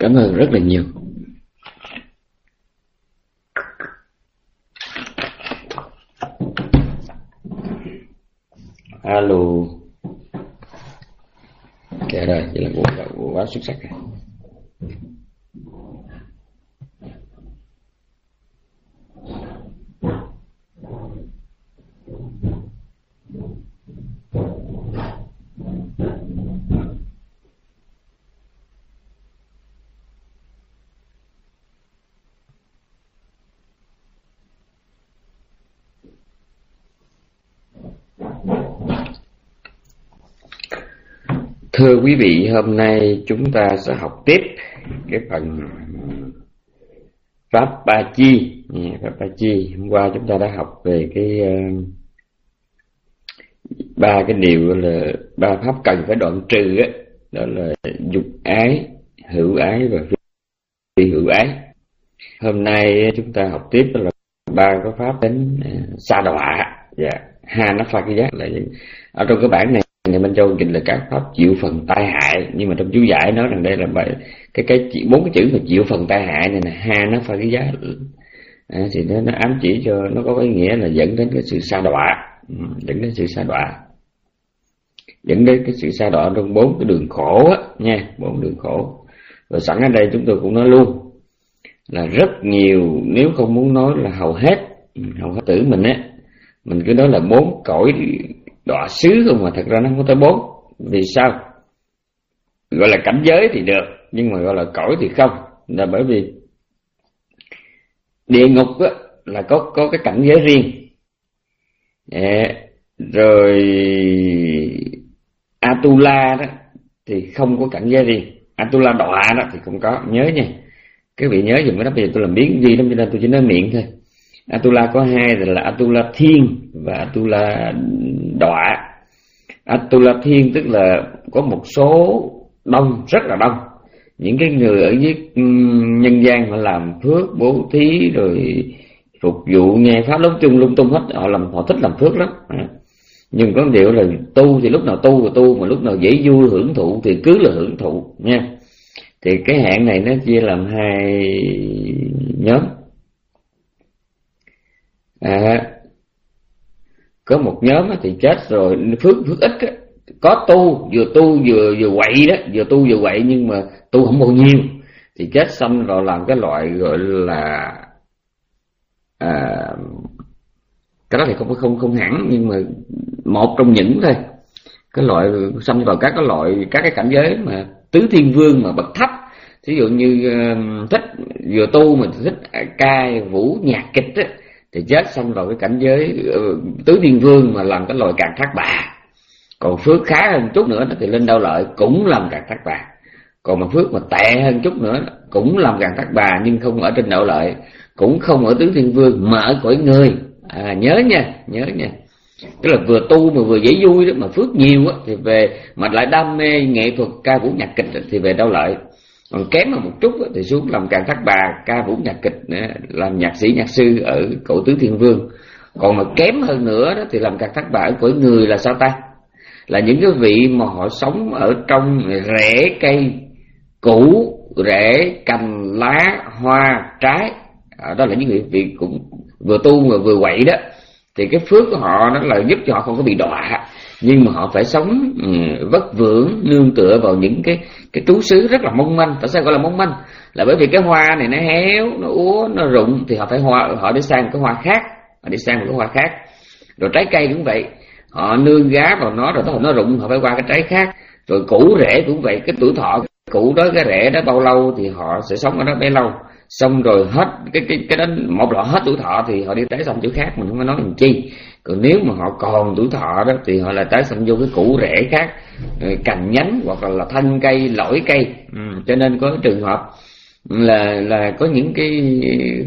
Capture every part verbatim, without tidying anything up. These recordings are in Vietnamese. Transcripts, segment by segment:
Cảm ơn rất là nhiều. Alo. Kệ rồi, vậy là quá, quá xuất sắc rồi. Thưa quý vị, hôm nay chúng ta sẽ học tiếp cái phần Pháp Ba Chi. Pháp Ba Chi, hôm qua chúng ta đã học về cái uh, ba cái điều là ba pháp cần phải đoạn trừ á, đó là dục ái, hữu ái và phi hữu ái. Hôm nay chúng ta học tiếp là ba cái pháp đến uh, sa đọa và Hanaphakya. Là ở trong cái bản này Ngài Minh Châu trình là các pháp chịu phần tai hại, nhưng mà trong chú giải nói rằng đây là bài cái cái bốn cái chữ mà chịu phần tai hại này là Hanaphakya, à, thì nó, nó ám chỉ cho nó có ý nghĩa là dẫn đến cái sự sa đọa, dẫn đến sự sa đọa, dẫn đến cái sự sa đọa trong bốn cái đường khổ á nha, bốn đường khổ. Rồi sẵn ở đây chúng tôi cũng nói luôn là rất nhiều, nếu không muốn nói là hầu hết, hầu hết tử mình á, mình cứ nói là bốn cõi đọa xứ không, mà thật ra nó không có tới bốn. Vì sao? Gọi là cảnh giới thì được, nhưng mà gọi là cõi thì không, là bởi vì địa ngục á, là có có cái cảnh giới riêng, à, rồi Atula đó thì không có cảnh giới riêng, Atula đọa đó thì không có. Nhớ nha, các vị nhớ dùm cái đó. Bây giờ tôi làm biến gì đó cho nên tôi chỉ nói miệng thôi. Atula có hai là Atula thiên và Atula đọa. Atula thiên tức là có một số đông, rất là đông, những cái người ở dưới nhân gian họ làm phước bố thí rồi phục vụ nghe pháp lung chung lung tung hết, họ làm họ thích làm phước lắm. Nhưng có điều là tu thì lúc nào tu và tu, mà lúc nào dễ vui hưởng thụ thì cứ là hưởng thụ nha. Thì cái hạng này nó chia làm hai nhóm. À, có một nhóm thì chết rồi phước phước ít á, có tu vừa tu vừa vừa quậy đó, vừa tu vừa quậy nhưng mà tu không bao nhiêu, thì chết xong rồi làm cái loại gọi là à, cái đó thì không không không hẳn, nhưng mà một trong những thôi, cái loại xâm vào các cái loại các cái cảnh giới mà tứ thiên vương mà bậc thấp. Ví dụ như uh, thích vừa tu mà thích ca vũ nhạc kịch á, thì chết xong vào cái cảnh giới uh, tứ thiên vương mà làm cái loại càn thác bà. Còn phước khá hơn chút nữa thì lên Đao Lợi cũng làm càn thác bà. Còn mà phước mà tệ hơn chút nữa cũng làm càn thác bà, nhưng không ở trên Đao Lợi, cũng không ở tứ thiên vương mà ở cõi người. À, nhớ nha, nhớ nha. Tức là vừa tu mà vừa dễ vui đó, mà phước nhiều á thì về, mà lại đam mê nghệ thuật ca vũ nhạc kịch thì về Đao Lợi. Còn kém mà một chút thì xuống làm càn thác bà, ca vũ nhạc kịch, làm nhạc sĩ nhạc sư ở cõi tứ thiên vương. Còn mà kém hơn nữa đó thì làm càn thác bà ở cõi người là sao ta? Là những cái vị mà họ sống ở trong rễ cây củ, rễ cành lá hoa trái, đó là những vị, vị cũng vừa tu mà vừa quậy đó. Thì cái phước của họ nó là giúp cho họ không có bị đọa, nhưng mà họ phải sống um, vất vưởng, nương tựa vào những cái cái trú xứ rất là mong manh. Tại sao gọi là mong manh? Là bởi vì cái hoa này nó héo, nó úa, nó rụng, thì họ phải hoa, họ đi sang một cái hoa khác, họ đi sang một cái hoa khác. Rồi trái cây cũng vậy, họ nương gá vào nó, rồi nó rụng, họ phải qua cái trái khác. Rồi củ rễ cũng vậy, cái tuổi thọ củ đó, cái rễ đó bao lâu thì họ sẽ sống ở đó bấy lâu. Xong rồi hết cái cái cái đó, một là hết tuổi thọ thì họ đi tái sanh chỗ khác, mình không có nói làm chi. Còn nếu mà họ còn tuổi thọ đó thì họ là tái sanh vô cái củ rễ khác, cành nhánh hoặc là, là thân cây, lõi cây. Ừ, cho nên có trường hợp là là có những cái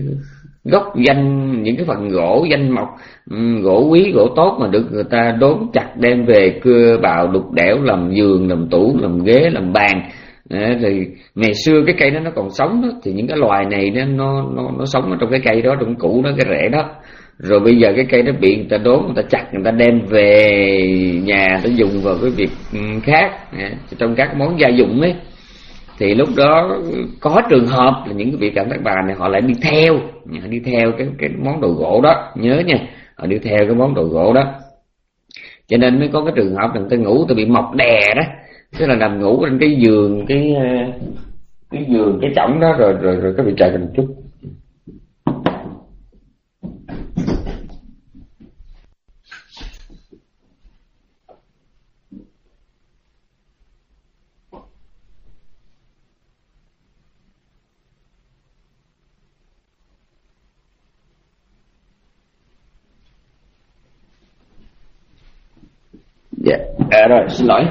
gốc danh, những cái phần gỗ danh mộc, um, gỗ quý, gỗ tốt mà được người ta đốn chặt đem về cưa bào đục đẽo làm giường, làm tủ, làm ghế, làm bàn. À, thì ngày xưa cái cây đó nó còn sống đó, thì những cái loài này nó nó nó, nó sống ở trong cái cây đó, trong cái củ đó, cái rễ đó. Rồi bây giờ cái cây đó bị người ta đốn, người ta chặt, người ta đem về nhà, người ta dùng vào cái việc khác, à, trong các món gia dụng ấy. thì lúc đó có trường hợp là những cái vị Càn Thác Bà này họ lại đi theo, họ đi theo cái cái món đồ gỗ đó, nhớ nha, họ đi theo cái món đồ gỗ đó. Cho nên mới có cái trường hợp là người ta ngủ ta bị mọc đè đó, tức là nằm ngủ trên cái giường cái cái giường cái chõng đó, rồi rồi rồi có bị trời một chút. Dạ, à, rồi xin lỗi.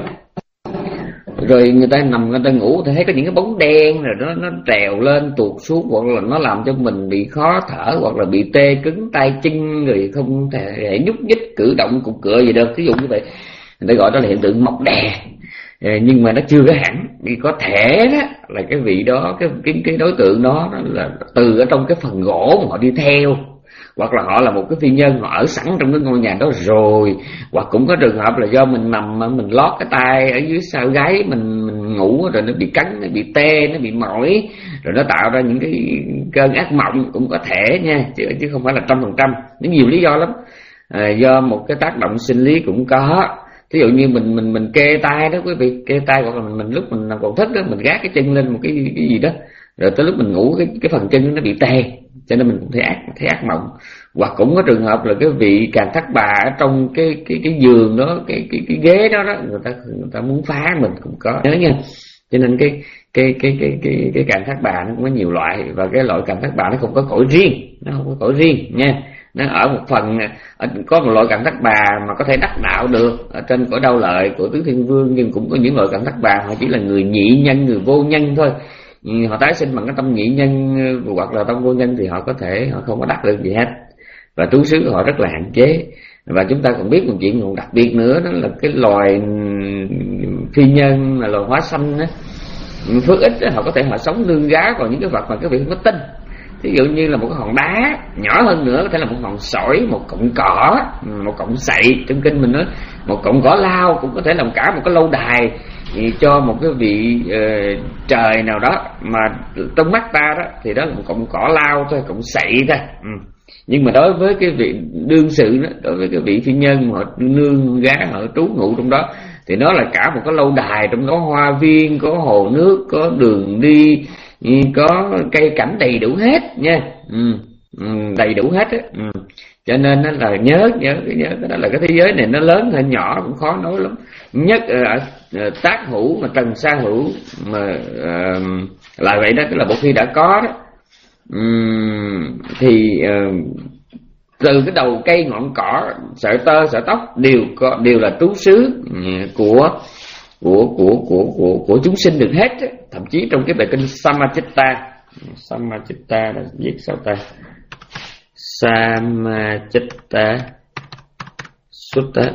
Rồi người ta nằm người ta ngủ thì thấy có những cái bóng đen rồi nó nó trèo lên tuột xuống, hoặc là nó làm cho mình bị khó thở, hoặc là bị tê cứng tay chân, rồi không thể nhúc nhích cử động cục cựa gì được, ví dụ như vậy. Người ta gọi đó là hiện tượng mọc đè. Nhưng mà nó chưa có hẳn, vì có thể đó là cái vị đó, cái cái cái đối tượng đó là từ ở trong cái phần gỗ mà họ đi theo, hoặc là họ là một cái phi nhân, họ ở sẵn trong cái ngôi nhà đó rồi, hoặc cũng có trường hợp là do mình nằm mình lót cái tay ở dưới sau gáy mình mình ngủ rồi nó bị cắn, nó bị tê, nó bị mỏi, rồi nó tạo ra những cái cơn ác mộng, cũng có thể nha, chứ chứ không phải là trăm phần trăm. Nó nhiều lý do lắm, à, do một cái tác động sinh lý cũng có. Ví dụ như mình mình mình kê tay đó quý vị, kê tay, hoặc là mình, mình lúc mình còn thức đó, mình gác cái chân lên một cái cái gì đó, rồi tới lúc mình ngủ cái cái phần chân nó bị tê, cho nên mình cũng thấy ác thấy ác mộng. Hoặc cũng có trường hợp là cái vị Càn Thác Bà ở trong cái cái cái giường đó, cái cái cái ghế đó đó, người ta người ta muốn phá mình cũng có, nhớ nha. Cho nên cái cái cái cái cái cái Càn Thác Bà nó cũng có nhiều loại, và cái loại Càn Thác Bà nó không có cõi riêng, nó không có cõi riêng nha. Nó ở một phần, có một loại Càn Thác Bà mà có thể đắc đạo được ở trên cõi Đau Lợi của Tứ Thiên Vương, nhưng cũng có những loại Càn Thác Bà họ chỉ là người nhị nhân, người vô nhân thôi. Họ tái sinh bằng cái tâm nhị nhân hoặc là tâm vô nhân thì họ có thể họ không có đắc được gì hết, và trú xứ của họ rất là hạn chế. Và chúng ta còn biết một chuyện còn đặc biệt nữa, đó là cái loài phi nhân là loài hóa sanh đó, phước ít đó, họ có thể họ sống nương gá vào những cái vật mà các vị không có tin. Ví dụ như là một cái hòn đá, nhỏ hơn nữa có thể là một hòn sỏi, một cọng cỏ, một cọng sậy, trong kinh mình nói một cọng cỏ lao, cũng có thể làm cả một cái lâu đài cho một cái vị uh, trời nào đó, mà trong mắt ta đó thì đó là một cọng cỏ lao thôi, cọng sậy thôi. Ừ. Nhưng mà đối với cái vị đương sự đó, đối với cái vị phi nhân họ nương gá, họ trú ngụ trong đó, thì nó là cả một cái lâu đài, trong đó hoa viên, có hồ nước, có đường đi, có cây cảnh đầy đủ hết nha. Ừ. Ừ, đầy đủ hết á. Ừ. Cho nên nó là nhớ nhớ nhớ đó là cái thế giới này nó lớn hay nhỏ cũng khó nói lắm. Nhất là uh, tác hữu mà trần sa hữu mà uh, là vậy đó, tức là một khi đã có đó, um, thì uh, từ cái đầu cây ngọn cỏ, sợi tơ sợi tóc đều có đều là trú xứ của của của của của của chúng sinh được hết. Thậm chí trong cái bài kinh Samachitta, Samachitta là viết sao ta? Samachitta Sutta.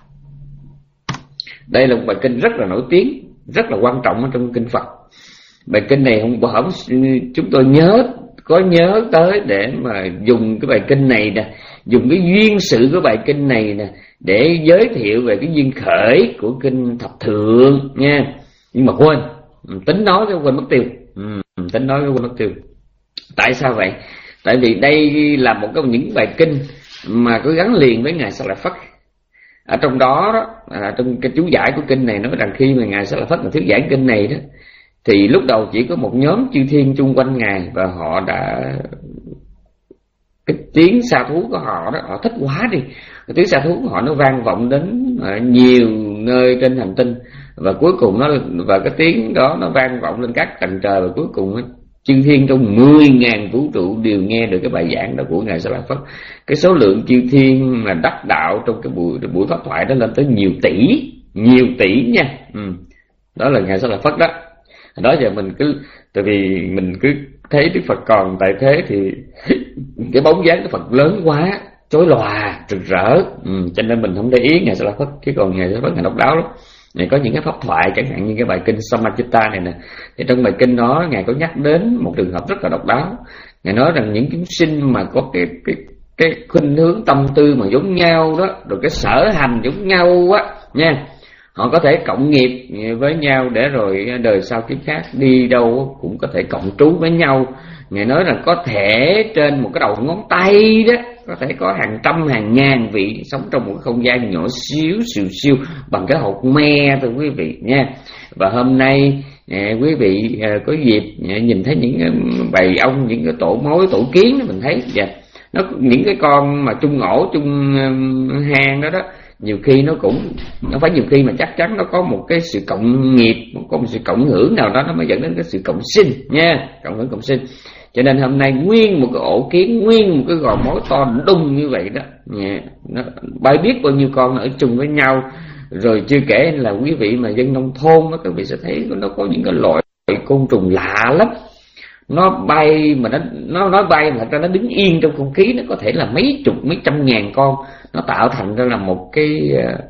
Đây là một bài kinh rất là nổi tiếng, rất là quan trọng ở trong kinh Phật. Bài kinh này không bỏ chúng tôi nhớ có nhớ tới để mà dùng cái bài kinh này nè, dùng cái duyên sự của bài kinh này nè để giới thiệu về cái duyên khởi của kinh Thập Thượng nha. Nhưng mà quên, tính nói cái quên mất tiêu. Ừ, tính nói cái quên mất tiêu. Tại sao vậy? Tại vì đây là một trong những bài kinh mà có gắn liền với Ngài Sa La Phất. Ở trong đó, đó à, trong cái chú giải của kinh này nói rằng khi mà Ngài Sa La Phất mà thuyết giảng kinh này đó, thì lúc đầu chỉ có một nhóm chư thiên chung quanh Ngài, và họ đã, cái tiếng sa thú của họ đó, họ thích quá đi, cái tiếng sa thú của họ nó vang vọng đến nhiều nơi trên hành tinh, và cuối cùng nó và cái tiếng đó nó vang vọng lên các tầng trời, và cuối cùng đó, chư thiên trong mười ngàn vũ trụ đều nghe được cái bài giảng đó của Ngài Sa La Phất. Cái số lượng chư thiên mà đắc đạo trong cái buổi buổi pháp thoại đó lên tới nhiều tỷ, nhiều tỷ nha. Ừ. Đó là Ngài Sa La Phất đó. Đó giờ mình cứ, tại vì mình cứ thấy Đức Phật còn tại thế thì cái bóng dáng Đức Phật lớn quá, chói lòa, rực rỡ, ừ, cho nên mình không để ý Ngài Sa La Phất. Chứ còn Ngài Sa La Phất Ngài độc đáo lắm. Ngài có những cái pháp thoại, chẳng hạn như cái bài kinh Samachitta này nè, thì trong bài kinh đó Ngài có nhắc đến một trường hợp rất là độc đáo. Ngài nói rằng những chúng sinh mà có cái cái cái khuynh hướng tâm tư mà giống nhau đó, rồi cái sở hành giống nhau á nha, Họ có thể cộng nghiệp với nhau để rồi đời sau kiếp khác đi đâu cũng có thể cộng trú với nhau. Ngài nói rằng có thể trên một cái đầu ngón tay đó có thể có hàng trăm hàng ngàn vị sống trong một không gian nhỏ xíu xìu xiu bằng cái hột me, thưa quý vị nha. Và hôm nay à, quý vị à, có dịp à, nhìn thấy những cái bầy ong, những cái tổ mối, tổ kiến đó, mình thấy dạ, nó những cái con mà chung ổ, chung um, hang đó đó, nhiều khi nó cũng, nó phải nhiều khi mà chắc chắn nó có một cái sự cộng nghiệp, có một sự cộng hưởng nào đó nó mới dẫn đến cái sự cộng sinh nha, cộng hưởng cộng sinh. Cho nên hôm nay nguyên một cái ổ kiến, nguyên một cái gò mối to đùng như vậy đó, yeah, nó bay biết bao nhiêu con nó ở chung với nhau. Rồi chưa kể là quý vị mà dân nông thôn đó, các vị sẽ thấy nó có những cái loại côn trùng lạ lắm. Nó bay mà nó nó nói bay mà thật ra nó đứng yên trong không khí, nó có thể là mấy chục mấy trăm ngàn con, nó tạo thành ra là một cái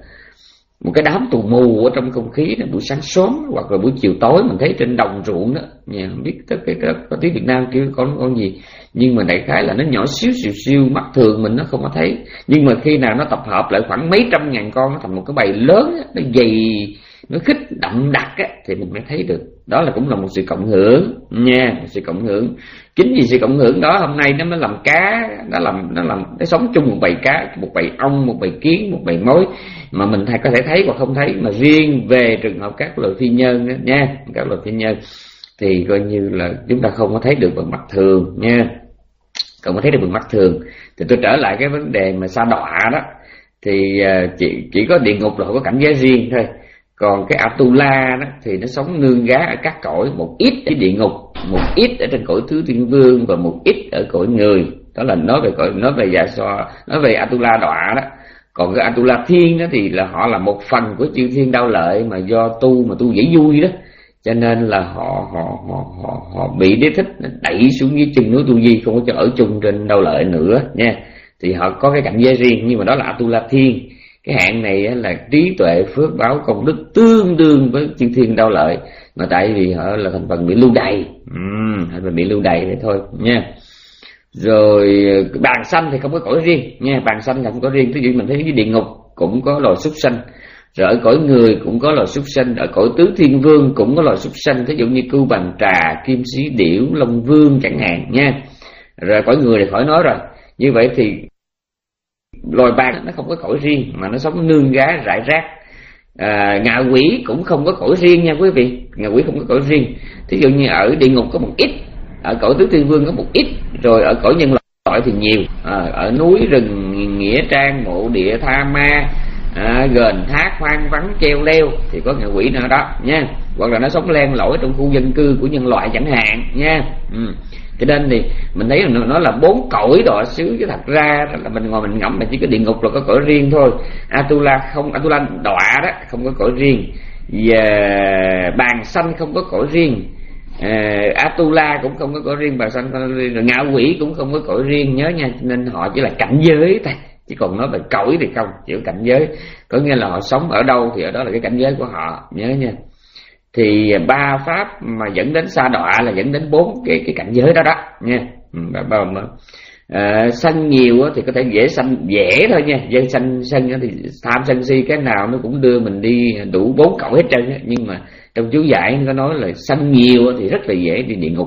một cái đám tù mù ở trong không khí đó, buổi sáng sớm hoặc là buổi chiều tối mình thấy trên đồng ruộng đó, nhà không biết cái cái có tiếng Việt Nam kêu con con gì, nhưng mà đại khái là nó nhỏ xíu xìu xiu, mắt thường mình nó không có thấy, nhưng mà khi nào nó tập hợp lại khoảng mấy trăm ngàn con, nó thành một cái bầy lớn đó, nó dày, nó khích đậm đặc á, thì mình mới thấy được. Đó là cũng là một sự cộng hưởng nha, một sự cộng hưởng. Chính vì sự cộng hưởng đó hôm nay nó mới làm cá, nó làm nó làm nó sống chung một bầy cá, một bầy ong, một bầy kiến, một bầy mối mà mình thay có thể thấy hoặc không thấy. Mà riêng về trường hợp các loài phi nhân đó, nha, các loài phi nhân thì coi như là chúng ta không có thấy được bằng mắt thường nha, không có thấy được bằng mắt thường. Thì tôi trở lại cái vấn đề mà sa đọa đó, thì chỉ chỉ có địa ngục là có cảnh giới riêng thôi. Còn cái Atula đó thì nó sống nương gá ở các cõi, một ít ở địa ngục, một ít ở trên cõi Tứ Thiên Vương và một ít ở cõi người. Đó là nói về cõi, nói về dạ so, nói về Atula đọa đó. Còn cái Atula thiên đó thì là họ là một phần của chư thiên đau lợi mà do tu mà tu dễ vui đó, cho nên là họ họ họ họ, họ bị đế thích đẩy xuống dưới chân núi Tu Di, không có cho ở chung trên đau lợi nữa nha. Thì họ có cái cảnh giới riêng, nhưng mà đó là Atula thiên. Cái hạng này là trí tuệ phước báo công đức tương đương với chư thiên đau lợi, mà tại vì họ là thành phần bị lưu đày, uhm, thành phần bị lưu đày vậy thôi nha. Rồi bàn sanh thì không có cõi riêng nha, bàn sanh là không có riêng. Ví dụ mình thấy cái địa ngục cũng có loài súc sanh, rồi ở cõi người cũng có loài súc sanh, ở cõi Tứ Thiên Vương cũng có loài súc sanh, ví dụ như cưu bằng trà, kim sĩ điểu, long vương chẳng hạn nha. Rồi cõi người thì khỏi nói rồi. Như vậy thì loài bàn nó không có cõi riêng mà nó sống nương gá rải rác. À, ngạ quỷ cũng không có cõi riêng nha quý vị, ngạ quỷ không có cõi riêng. Thí dụ như ở địa ngục có một ít, ở cõi Tứ Thiên Vương có một ít, rồi ở cõi nhân loại thì nhiều. À, ở núi rừng nghĩa trang mộ địa tha ma, à, gền thác hoang vắng treo leo thì có ngạ quỷ nữa đó nha. Hoặc là nó sống len lỏi trong khu dân cư của nhân loại chẳng hạn nha. Ừ. Cho nên thì mình thấy là nó là bốn cõi đọa xứ, chứ thật ra là mình ngồi mình ngẫm mà chỉ có địa ngục là có cõi riêng thôi. Atula không, Atula đọa đó không có cõi riêng, và bàn sanh không có cõi riêng, à, Atula cũng không có cõi riêng, bàn sanh không có riêng, rồi ngạ quỷ cũng không có cõi riêng, nhớ nha. Nên họ chỉ là cảnh giới thôi, chứ còn nói về cõi thì không, chỉ có cảnh giới, có nghĩa là họ sống ở đâu thì ở đó là cái cảnh giới của họ, nhớ nha. Thì ba pháp mà dẫn đến sa đọa là dẫn đến bốn cái cái cảnh giới đó đó nha. Ba, ba, ba. À, sân nhiều thì có thể dễ sanh dễ thôi nha, dân sanh sân thì tham sân si cái nào nó cũng đưa mình đi đủ bốn cõi hết trơn á. Nhưng mà trong chú giải nó có nói là sân nhiều thì rất là dễ đi địa ngục,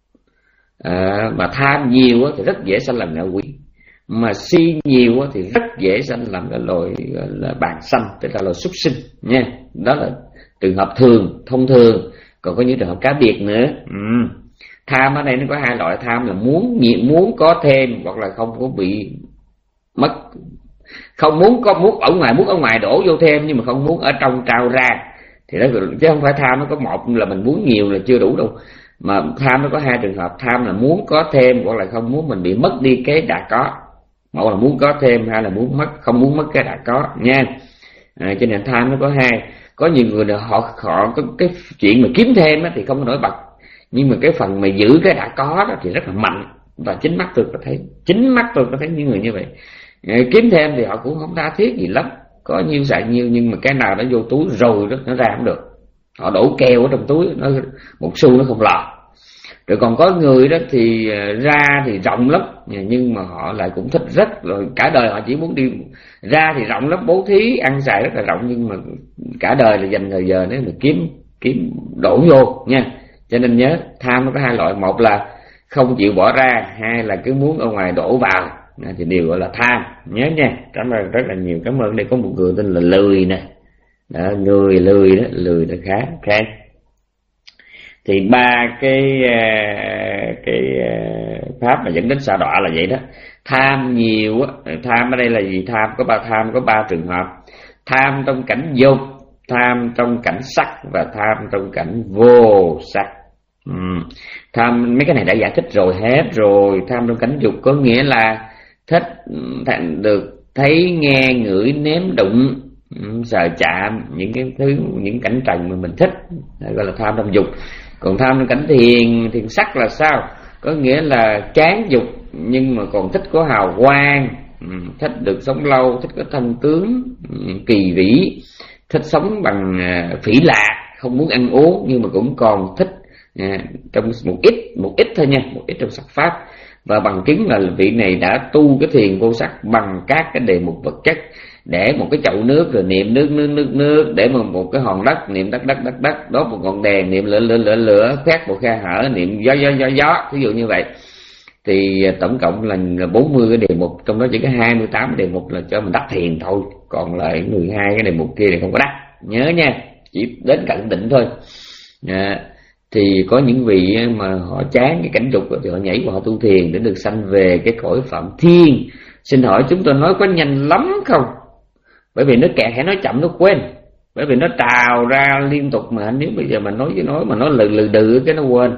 à, mà tham nhiều thì rất dễ sanh làm ngạ quỷ, mà si nhiều thì rất dễ sanh làm cái loài là bàn sanh, tức là loài súc sinh nha. Đó là trường hợp thường, thông thường. Còn có những trường hợp cá biệt nữa. ừ. Tham ở đây nó có hai loại. Tham là muốn muốn có thêm hoặc là không có bị mất, không muốn có, muốn ở ngoài, muốn ở ngoài đổ vô thêm nhưng mà không muốn ở trong trao ra, thì đó, chứ không phải tham nó có một là mình muốn nhiều là chưa đủ đâu. Mà tham nó có hai trường hợp. Tham là muốn có thêm hoặc là không muốn mình bị mất đi cái đã có. Một là muốn có thêm, hai là muốn mất, không muốn mất cái đã có nha. À, cho nên tham nó có hai. Có nhiều người là họ họ có cái chuyện mà kiếm thêm thì không có nổi bật, nhưng mà cái phần mà giữ cái đã có đó thì rất là mạnh. Và chính mắt tôi có thấy, chính mắt tôi có thấy những người như vậy. À, kiếm thêm thì họ cũng không tha thiết gì lắm, có nhiêu xài nhiêu, nhưng mà cái nào nó vô túi rồi đó nó ra không được. Họ đổ keo ở trong túi, nó một xu nó không lọt. Rồi còn có người đó thì ra thì rộng lắm, nhưng mà họ lại cũng thích rất rồi, cả đời họ chỉ muốn đi ra thì rộng lắm, bố thí ăn xài rất là rộng, nhưng mà cả đời là dành thời giờ nếu mà kiếm kiếm đổ vô nha. Cho nên nhớ tham nó có hai loại, một là không chịu bỏ ra, hai là cứ muốn ở ngoài đổ vào, thì đều gọi là tham. Nhớ nha. Cảm ơn rất là nhiều. Cảm ơn. Đây có một người tên là lười nè, đó, người lười đó, lười là khá. Ok, thì ba cái cái pháp mà dẫn đến sa đọa là vậy đó. Tham nhiều á, tham ở đây là gì? Tham có ba tham có ba trường hợp: tham trong cảnh dục, tham trong cảnh sắc và tham trong cảnh vô sắc. Ừ. Tham mấy cái này đã giải thích rồi, hết rồi. Tham trong cảnh dục có nghĩa là thích được thấy, nghe, ngửi, nếm, đụng, sờ chạm những cái thứ, những cảnh trần mà mình thích, gọi là tham trong dục. Còn tham trong cảnh thiền, thiền sắc là sao? Có nghĩa là chán dục nhưng mà còn thích có hào quang, thích được sống lâu, thích có thân tướng kỳ vĩ, thích sống bằng phỉ lạc, không muốn ăn uống nhưng mà cũng còn thích à, trong một ít một ít thôi nha, một ít trong sắc pháp. Và bằng chứng là vị này đã tu cái thiền vô sắc bằng các cái đề mục vật chất, để một cái chậu nước rồi niệm nước nước nước nước, để một một cái hòn đất niệm đất đất đất đất, đốt một ngọn đèn niệm lửa lửa lửa lửa, khoét một khe hở niệm gió gió gió gió, ví dụ như vậy. Thì tổng cộng là bốn mươi cái đề mục, trong đó chỉ có hai mươi tám đề mục là cho mình đắc thiền thôi, còn lại mười hai cái đề mục kia thì không có đắc. Nhớ nha, chỉ đến cận định thôi. À, thì có những vị mà họ chán cái cảnh dục thì họ nhảy vào họ tu thiền để được sanh về cái cõi phạm thiên. Xin hỏi chúng tôi nói có nhanh lắm không? Bởi vì nó kẹt, hãy nói chậm nó quên, bởi vì nó trào ra liên tục mà nếu bây giờ mà nói với nói mà nó lừ lừ đừ cái nó quên.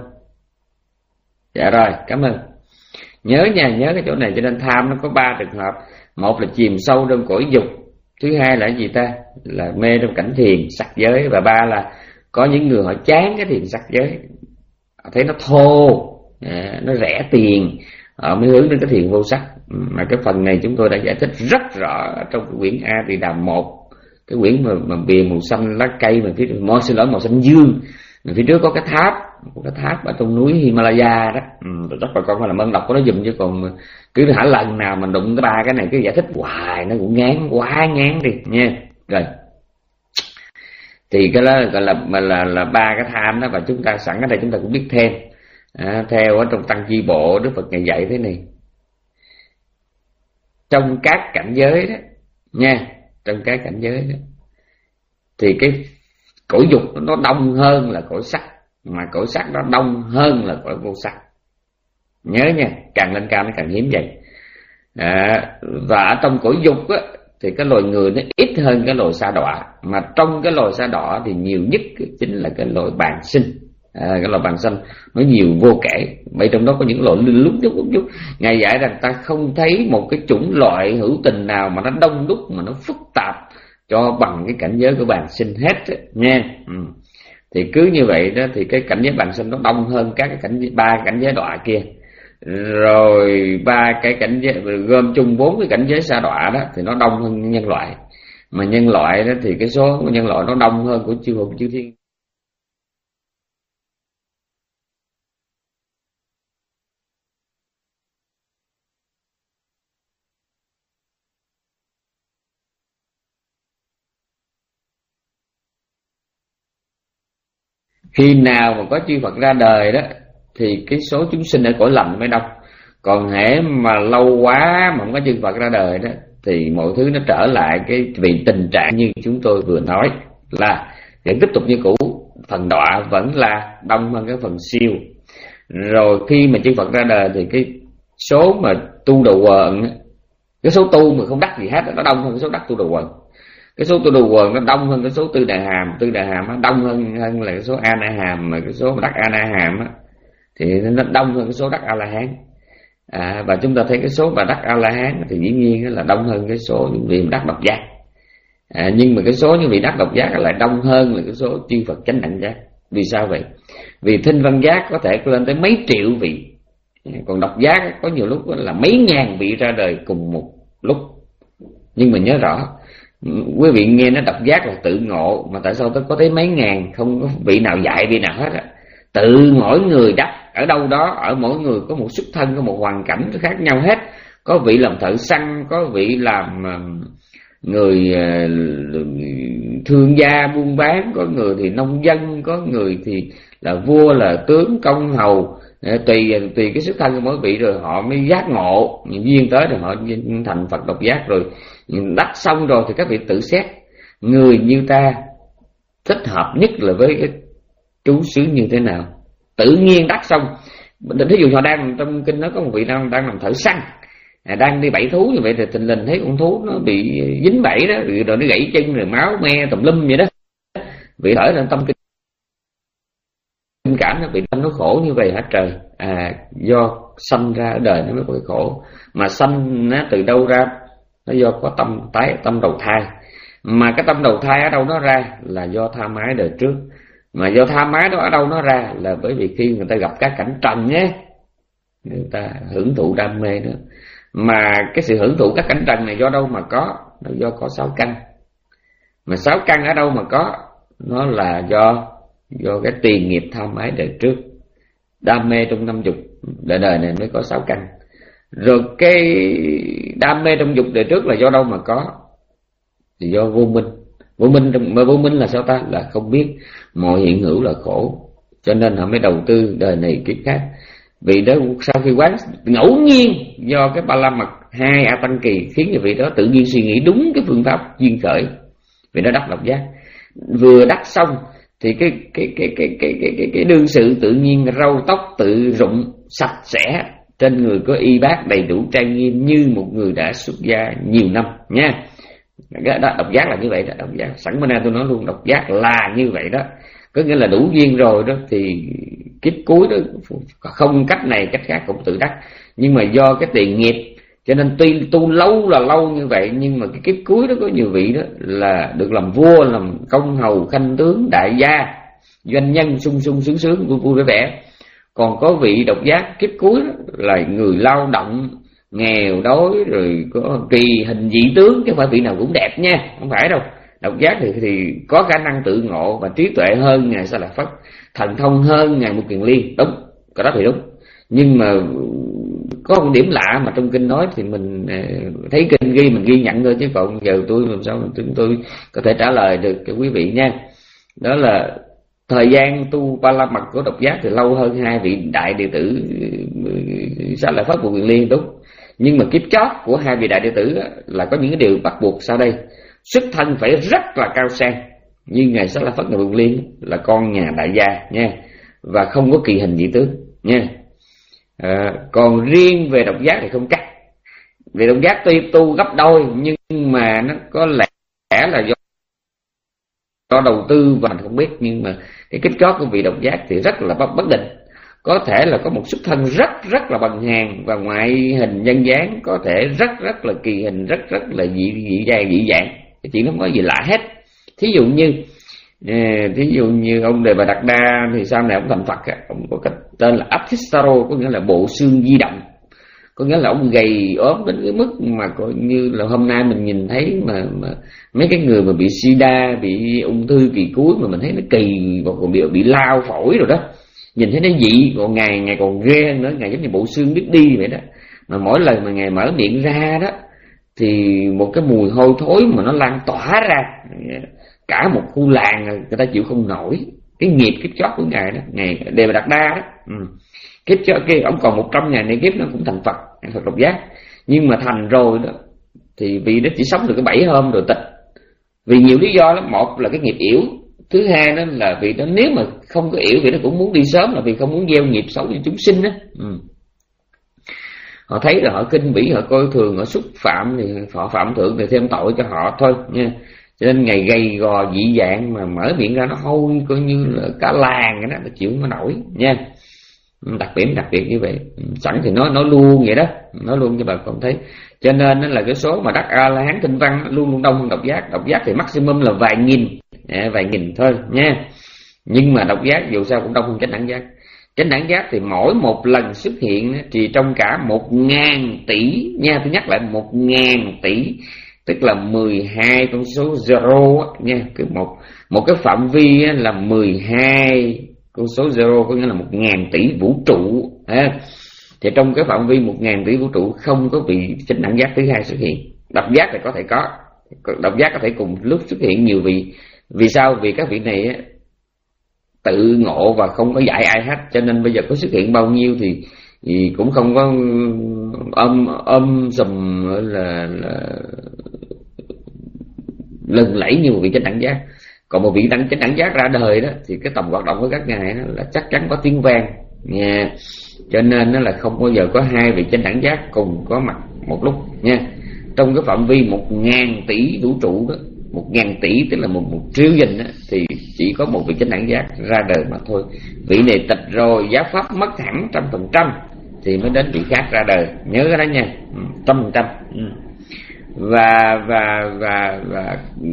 Dạ rồi, cảm ơn. Nhớ nha, nhớ cái chỗ này. Cho nên tham nó có ba trường hợp: một là chìm sâu trong cõi dục, thứ hai là gì ta, là mê trong cảnh thiền sắc giới, và ba là có những người họ chán cái thiền sắc giới, họ thấy nó thô, nó rẻ tiền, họ mới hướng đến cái thiền vô sắc. Mà cái phần này chúng tôi đã giải thích rất rõ trong cái quyển A Tỳ Đàm một, cái quyển mà, mà bìa màu xanh lá cây, mà phía màu xin lỗi màu xanh dương, mà phía trước có cái tháp, một cái tháp ở trong núi Himalaya đó. Ừ, rất là con phải làm ơn đọc của nó dùm, chứ còn cứ hả lần nào mình đụng tới ba cái này cứ giải thích hoài nó cũng ngán, quá ngán đi nha. Rồi thì cái đó gọi là là là, là ba cái tham đó, và chúng ta sẵn ở đây chúng ta cũng biết thêm. À, theo ở trong Tăng Chi Bộ, Đức Phật ngày dạy thế này: trong các cảnh giới đó nha, trong các cảnh giới đó thì cái cõi dục nó đông hơn là cõi sắc, mà cõi sắc nó đông hơn là cõi vô sắc. Nhớ nha, càng lên cao nó càng hiếm vậy. À, và ở trong cõi dục á thì cái loài người nó ít hơn cái loài sa đọa, mà trong cái loài sa đọa thì nhiều nhất chính là cái loài bàn sinh. À, cái loài bàn sinh nó nhiều vô kể, bởi trong đó có những loài lúc chút lúc chút. Ngài dạy rằng ta không thấy một cái chủng loại hữu tình nào mà nó đông đúc mà nó phức tạp cho bằng cái cảnh giới của bàn sinh hết đó, nha. Ừ. Thì cứ như vậy đó, thì cái cảnh giới bàn sinh nó đông hơn các cái cảnh giới, ba cảnh giới đọa kia. Rồi ba cái cảnh giới gom chung bốn cái cảnh giới sa đọa đó thì nó đông hơn nhân loại, mà nhân loại đó thì cái số của nhân loại nó đông hơn của chư hùng chư thiên. Khi nào mà có chư Phật ra đời đó thì cái số chúng sinh ở cõi lành mới đông. Còn hễ mà lâu quá mà không có chư Phật ra đời đó thì mọi thứ nó trở lại cái vị tình trạng như chúng tôi vừa nói, là vẫn tiếp tục như cũ, phần đọa vẫn là đông hơn cái phần siêu. Rồi khi mà chư Phật ra đời thì cái số mà tu đầu quần, cái số tu mà không đắc gì hết nó đông hơn cái số đắc tu đầu quần. Cái số tu đầu quần nó đông hơn cái số tư đại hàm, tư đại hàm nó đông hơn hơn là cái số a na hàm, mà cái số mà đắc a na hàm á thì nó đông hơn cái số đắc a la hán. À, và chúng ta thấy cái số mà đắc a la hán thì dĩ nhiên là đông hơn cái số những vị đắc độc giác. À, nhưng mà cái số những vị đắc độc giác lại đông hơn là cái số chư Phật chánh đẳng giác. Vì sao vậy? Vì thinh văn giác có thể lên tới mấy triệu vị, còn độc giác có nhiều lúc là mấy ngàn vị ra đời cùng một lúc. Nhưng mà nhớ rõ, quý vị nghe nó độc giác là tự ngộ, mà tại sao tôi có tới mấy ngàn, không có vị nào dạy vị nào hết á. Tự mỗi người đắc ở đâu đó, ở mỗi người có một xuất thân, có một hoàn cảnh khác nhau hết. Có vị làm thợ săn, có vị làm người thương gia buôn bán, có người thì nông dân, có người thì là vua, là tướng, công hầu, tùy tùy cái xuất thân của mỗi vị rồi họ mới giác ngộ, duyên tới rồi họ thành Phật độc giác. Rồi đắc xong rồi thì các vị tự xét người như ta thích hợp nhất là với cái trú xứ như thế nào. Tự nhiên đắc xong, thí dụ họ đang trong kinh nó có một vị đang đang làm thợ săn, đang đi bẫy thú như vậy thì tình lình thấy con thú nó bị dính bẫy đó, rồi nó gãy chân, rồi máu me tùm lum vậy đó. Vị thở lên tâm kinh cảm, nó bị tâm nó khổ như vậy hả trời? À, do sanh ra ở đời nó mới có cái khổ. Mà sanh nó từ đâu ra? Nó do có tâm tái, tâm đầu thai. Mà cái tâm đầu thai ở đâu nó ra? Là do tha mái đời trước. Mà do tha mái đó ở đâu nó ra? Là bởi vì khi người ta gặp các cảnh trần nhé, người ta hưởng thụ đam mê nữa. Mà cái sự hưởng thụ các cảnh trần này do đâu mà có? Nó do có sáu căn. Mà sáu căn ở đâu mà có? Nó là do do cái tiền nghiệp tham ái đời trước, đam mê trong năm dục đời đời này mới có sáu căn. Rồi cái đam mê trong dục đời trước là do đâu mà có? Thì do vô minh. Vô minh mà vô minh là sao ta? Là không biết mọi hiện hữu là khổ, cho nên họ mới đầu tư đời này kiếp khác. Vì đó sau khi quán ngẫu nhiên do cái ba la mật hai a tăng kỳ khiến cho vị đó tự nhiên suy nghĩ đúng cái phương pháp duyên khởi, vì nó đắc độc giác. Vừa đắc xong thì cái cái cái cái cái cái cái, cái đương sự tự nhiên râu tóc tự rụng sạch sẽ, trên người có y bác đầy đủ trang nghiêm như một người đã xuất gia nhiều năm nha. Cái đó, độc giác là như vậy đó, độc giác. Sẵn bữa nay tôi nói luôn, độc giác là như vậy đó. Có nghĩa là đủ duyên rồi đó thì kiếp cuối đó không cách này cách khác cũng tự đắc. Nhưng mà do cái tiền nghiệp cho nên tuy tu lâu là lâu như vậy, nhưng mà cái kiếp cuối đó có nhiều vị đó là được làm vua, làm công hầu, khanh tướng, đại gia, doanh nhân, sung sung sướng sướng, vui vui vẻ vẻ. Còn có vị độc giác kiếp cuối đó là người lao động, nghèo đói, rồi có kỳ hình dị tướng, chứ không phải vị nào cũng đẹp nha, không phải đâu. Độc giác thì, thì có khả năng tự ngộ và trí tuệ hơn Ngài Sa La Phất, thần thông hơn Ngài Một Kiền Liên, đúng, cái đó thì đúng. Nhưng mà có một điểm lạ mà trong kinh nói thì mình thấy kinh ghi mình ghi nhận thôi, chứ còn giờ tôi làm sao chúng tôi có thể trả lời được cho quý vị nha. Đó là thời gian tu ba la mật của độc giác thì lâu hơn hai vị đại đệ tử Sa La Phất, Một Kiền Liên, đúng. Nhưng mà kiếp chót của hai vị đại đệ tử là có những cái điều bắt buộc sau đây. Xuất thân phải rất là cao sang, như Ngài Sa La Phất, Ngài Một Kiền Liên là con nhà đại gia nha, và không có kỳ hình dị tướng nha. À, còn riêng về độc giác thì không chắc. Vì độc giác tuy tu gấp đôi nhưng mà nó có lẽ là do, do đầu tư và không biết. Nhưng mà cái kiếp chót của vị độc giác thì rất là bất, bất định. Có thể là có một xuất thân rất rất là bằng hàng, và ngoại hình nhân dáng có thể rất rất là kỳ hình, rất rất là dị dị dạng dị dạng. Cái chuyện không có gì lạ hết. Thí dụ như thí dụ như ông Đề Bà Đạt Đa thì sau này ông thành Phật, ông có cái tên là Abhisaro, có nghĩa là bộ xương di động. Có nghĩa là ông gầy ốm đến cái mức mà coi như là hôm nay mình nhìn thấy mà, mà mấy cái người mà bị sida, bị ung thư kỳ cuối mà mình thấy nó kỳ và còn bị bị lao phổi rồi đó, nhìn thấy nó dị, còn ngày ngày còn ghê hơn nữa, ngày giống như bộ xương biết đi vậy đó. Mà mỗi lần mà ngày mở miệng ra đó thì một cái mùi hôi thối mà nó lan tỏa ra, cả một khu làng người ta chịu không nổi. Cái nghiệp kiếp chót của ngài đó, ngài Đề Bà Đạt Đa đó, ừ. Kiếp chót kia ông còn một trăm ngàn này kiếp nó cũng thành Phật, Phật độc giác. Nhưng mà thành rồi đó thì vì nó chỉ sống được cái bảy hôm rồi tịch, vì nhiều lý do lắm. Một là cái nghiệp yểu, thứ hai đó là vì nó nếu mà không có yểu thì nó cũng muốn đi sớm, là vì không muốn gieo nghiệp xấu cho chúng sinh đó. Ừ. Họ thấy là họ kinh bỉ, họ coi thường, họ xúc phạm thì họ phạm thượng thì thêm tội cho họ thôi nha. Cho nên ngày gầy gò dị dạng mà mở miệng ra nó hôi coi như là cả làng vậy đó, nó chịu không nổi nha. Đặc điểm đặc biệt như vậy. Sẵn thì nói nói luôn vậy đó, nói luôn cho bà con thấy. Cho nên nó là cái số mà đắc A La Hán tinh văn luôn luôn đông hơn độc giác. Độc giác thì maximum là vài nghìn, à, vài nghìn thôi nha. Nhưng mà độc giác dù sao cũng đông hơn chánh đẳng giác. Chánh đẳng giác thì mỗi một lần xuất hiện thì trong cả một ngàn tỷ nha, tôi nhắc lại một ngàn tỷ, tức là mười hai con số zero nha. Cứ một một cái phạm vi là mười hai Con số zero có nghĩa là một ngàn tỷ vũ trụ ha. Thì trong cái phạm vi một ngàn tỷ vũ trụ không có vị chánh đẳng giác thứ hai xuất hiện. Độc giác thì có thể có, độc giác có thể cùng lúc xuất hiện nhiều vị. Vì sao? Vì các vị này á, tự ngộ và không có dạy ai hết, cho nên bây giờ có xuất hiện bao nhiêu thì, thì cũng không có âm âm sùm là, là lừng lẫy như một vị chánh đẳng giác. Còn một vị đẳng chánh đẳng giác ra đời đó thì cái tầm hoạt động của các ngài đó là chắc chắn có tiếng vang nha. Cho nên nó là không bao giờ có hai vị chánh đẳng giác cùng có mặt một lúc nha. Trong cái phạm vi một ngàn tỷ vũ trụ đó, một ngàn tỷ tức là một, một triệu nghìn đó, thì chỉ có một vị chánh đẳng giác ra đời mà thôi. Vị này tịch rồi, giáo pháp mất hẳn trăm phần trăm thì mới đến vị khác ra đời, nhớ cái đó nha, trăm phần trăm. Và và và và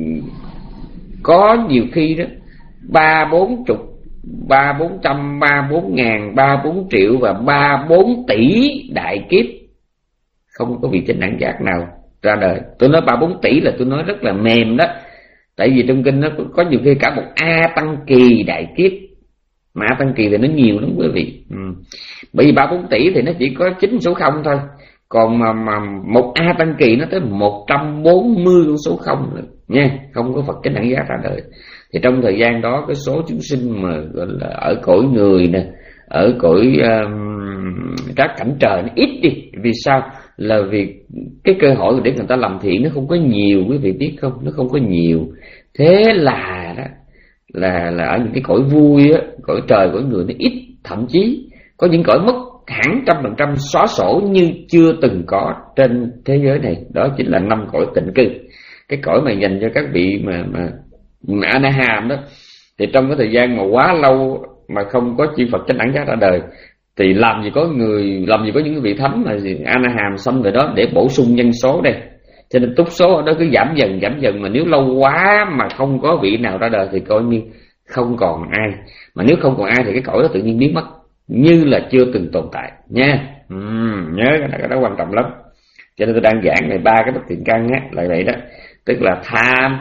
có nhiều khi đó ba bốn chục, ba bốn trăm, ba bốn ngàn, ba bốn triệu và ba bốn tỷ đại kiếp không có vị chánh đẳng giác nào ra đời. Tôi nói ba bốn tỷ là tôi nói rất là mềm đó, tại vì trong kinh nó có nhiều khi cả một A tăng kỳ đại kiếp, mà A tăng kỳ thì nó nhiều lắm quý vị. ừ. Bởi vì ba bốn tỷ thì nó chỉ có chín số không thôi, còn mà, mà một A tăng kỳ nó tới một trăm bốn mươi con số không rồi nha, không có Phật chánh đẳng giác ra đời. Thì trong thời gian đó cái số chúng sinh mà gọi là ở cõi người nè, ở cõi um, các cảnh trời nó ít đi. Vì sao? Là vì cái cơ hội để người ta làm thiện nó không có nhiều, quý vị biết không, nó không có nhiều. Thế là đó là là ở những cái cõi vui á, cõi trời cõi người nó ít, thậm chí có những cõi mất hẳn trăm phần trăm xóa sổ như chưa từng có trên thế giới này. Đó chính là năm cõi tịnh cư, cái cõi mà dành cho các vị mà mà, mà Anaham đó. Thì trong cái thời gian mà quá lâu mà không có chư Phật chánh đẳng giác ra đời thì làm gì có người, làm gì có những vị thánh mà Anaham xong rồi đó để bổ sung nhân số đây. Cho nên túc số ở đó cứ giảm dần giảm dần, mà nếu lâu quá mà không có vị nào ra đời thì coi như không còn ai. Mà nếu không còn ai thì cái cõi đó tự nhiên biến mất như là chưa từng tồn tại nha. Ừ, nhớ cái đó, cái đó quan trọng lắm. Cho nên tôi đang giảng này ba cái bất thiện căn á, lại vậy đó. Tức là tham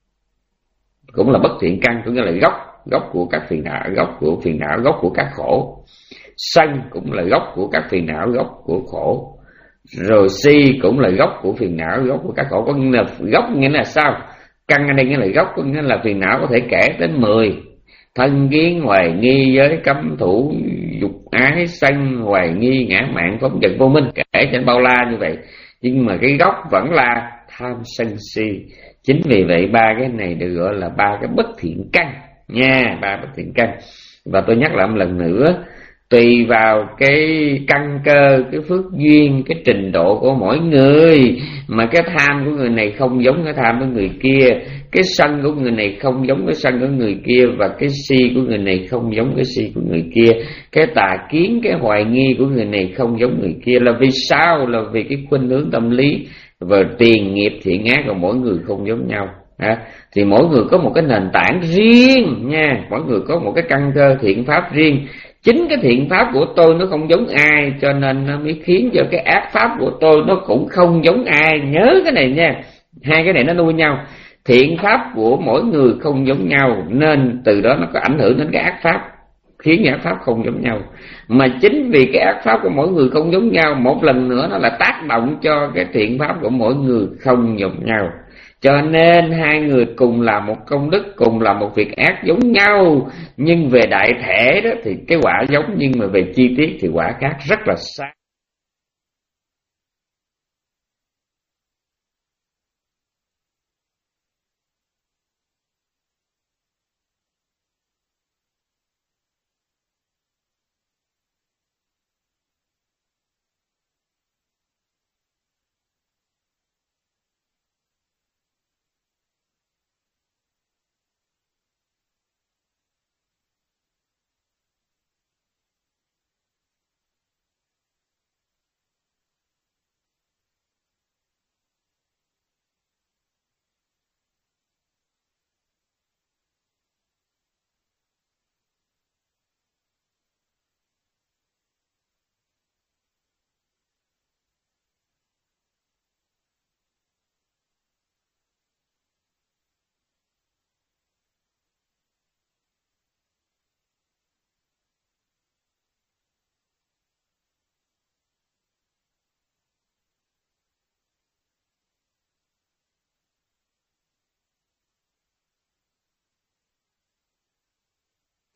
cũng là bất thiện căn, cũng là gốc gốc của các phiền não, gốc của phiền não, gốc của các khổ. Sân cũng là gốc của các phiền não, gốc của khổ. Rồi si cũng là gốc của phiền não, gốc của các khổ. Có nghĩa là gốc nghĩa là sao? Căn ở đây nghĩa là gốc, có nghĩa là phiền não có thể kể đến mười: thân kiến, hoài nghi, giới cấm thủ, dục ái, sân, hoài nghi, ngã mạn, phóng dật, vô minh, kể trên bao la như vậy. Nhưng mà cái gốc vẫn là tham sân si. Chính vì vậy ba cái này được gọi là ba cái bất thiện căn nha, ba bất thiện căn. Và tôi nhắc lại một lần nữa, tùy vào cái căn cơ, cái phước duyên, cái trình độ của mỗi người mà cái tham của người này không giống cái tham của người kia, cái sân của người này không giống cái sân của người kia, và cái si của người này không giống cái si của người kia, cái tà kiến, cái hoài nghi của người này không giống người kia. Là vì sao? Là vì cái khuynh hướng tâm lý và tiền nghiệp thiện ác của mỗi người không giống nhau. À, thì mỗi người có một cái nền tảng riêng nha, mỗi người có một cái căn cơ thiện pháp riêng. Chính cái thiện pháp của tôi nó không giống ai, cho nên nó mới khiến cho cái ác pháp của tôi nó cũng không giống ai. Nhớ cái này nha, hai cái này nó nuôi nhau. Thiện pháp của mỗi người không giống nhau, nên từ đó nó có ảnh hưởng đến cái ác pháp, khiến ác pháp không giống nhau. Mà chính vì cái ác pháp của mỗi người không giống nhau, một lần nữa nó là tác động cho cái thiện pháp của mỗi người không giống nhau. Cho nên hai người cùng làm một công đức, cùng làm một việc ác giống nhau, nhưng về đại thể đó thì cái quả giống, nhưng mà về chi tiết thì quả khác rất là xa.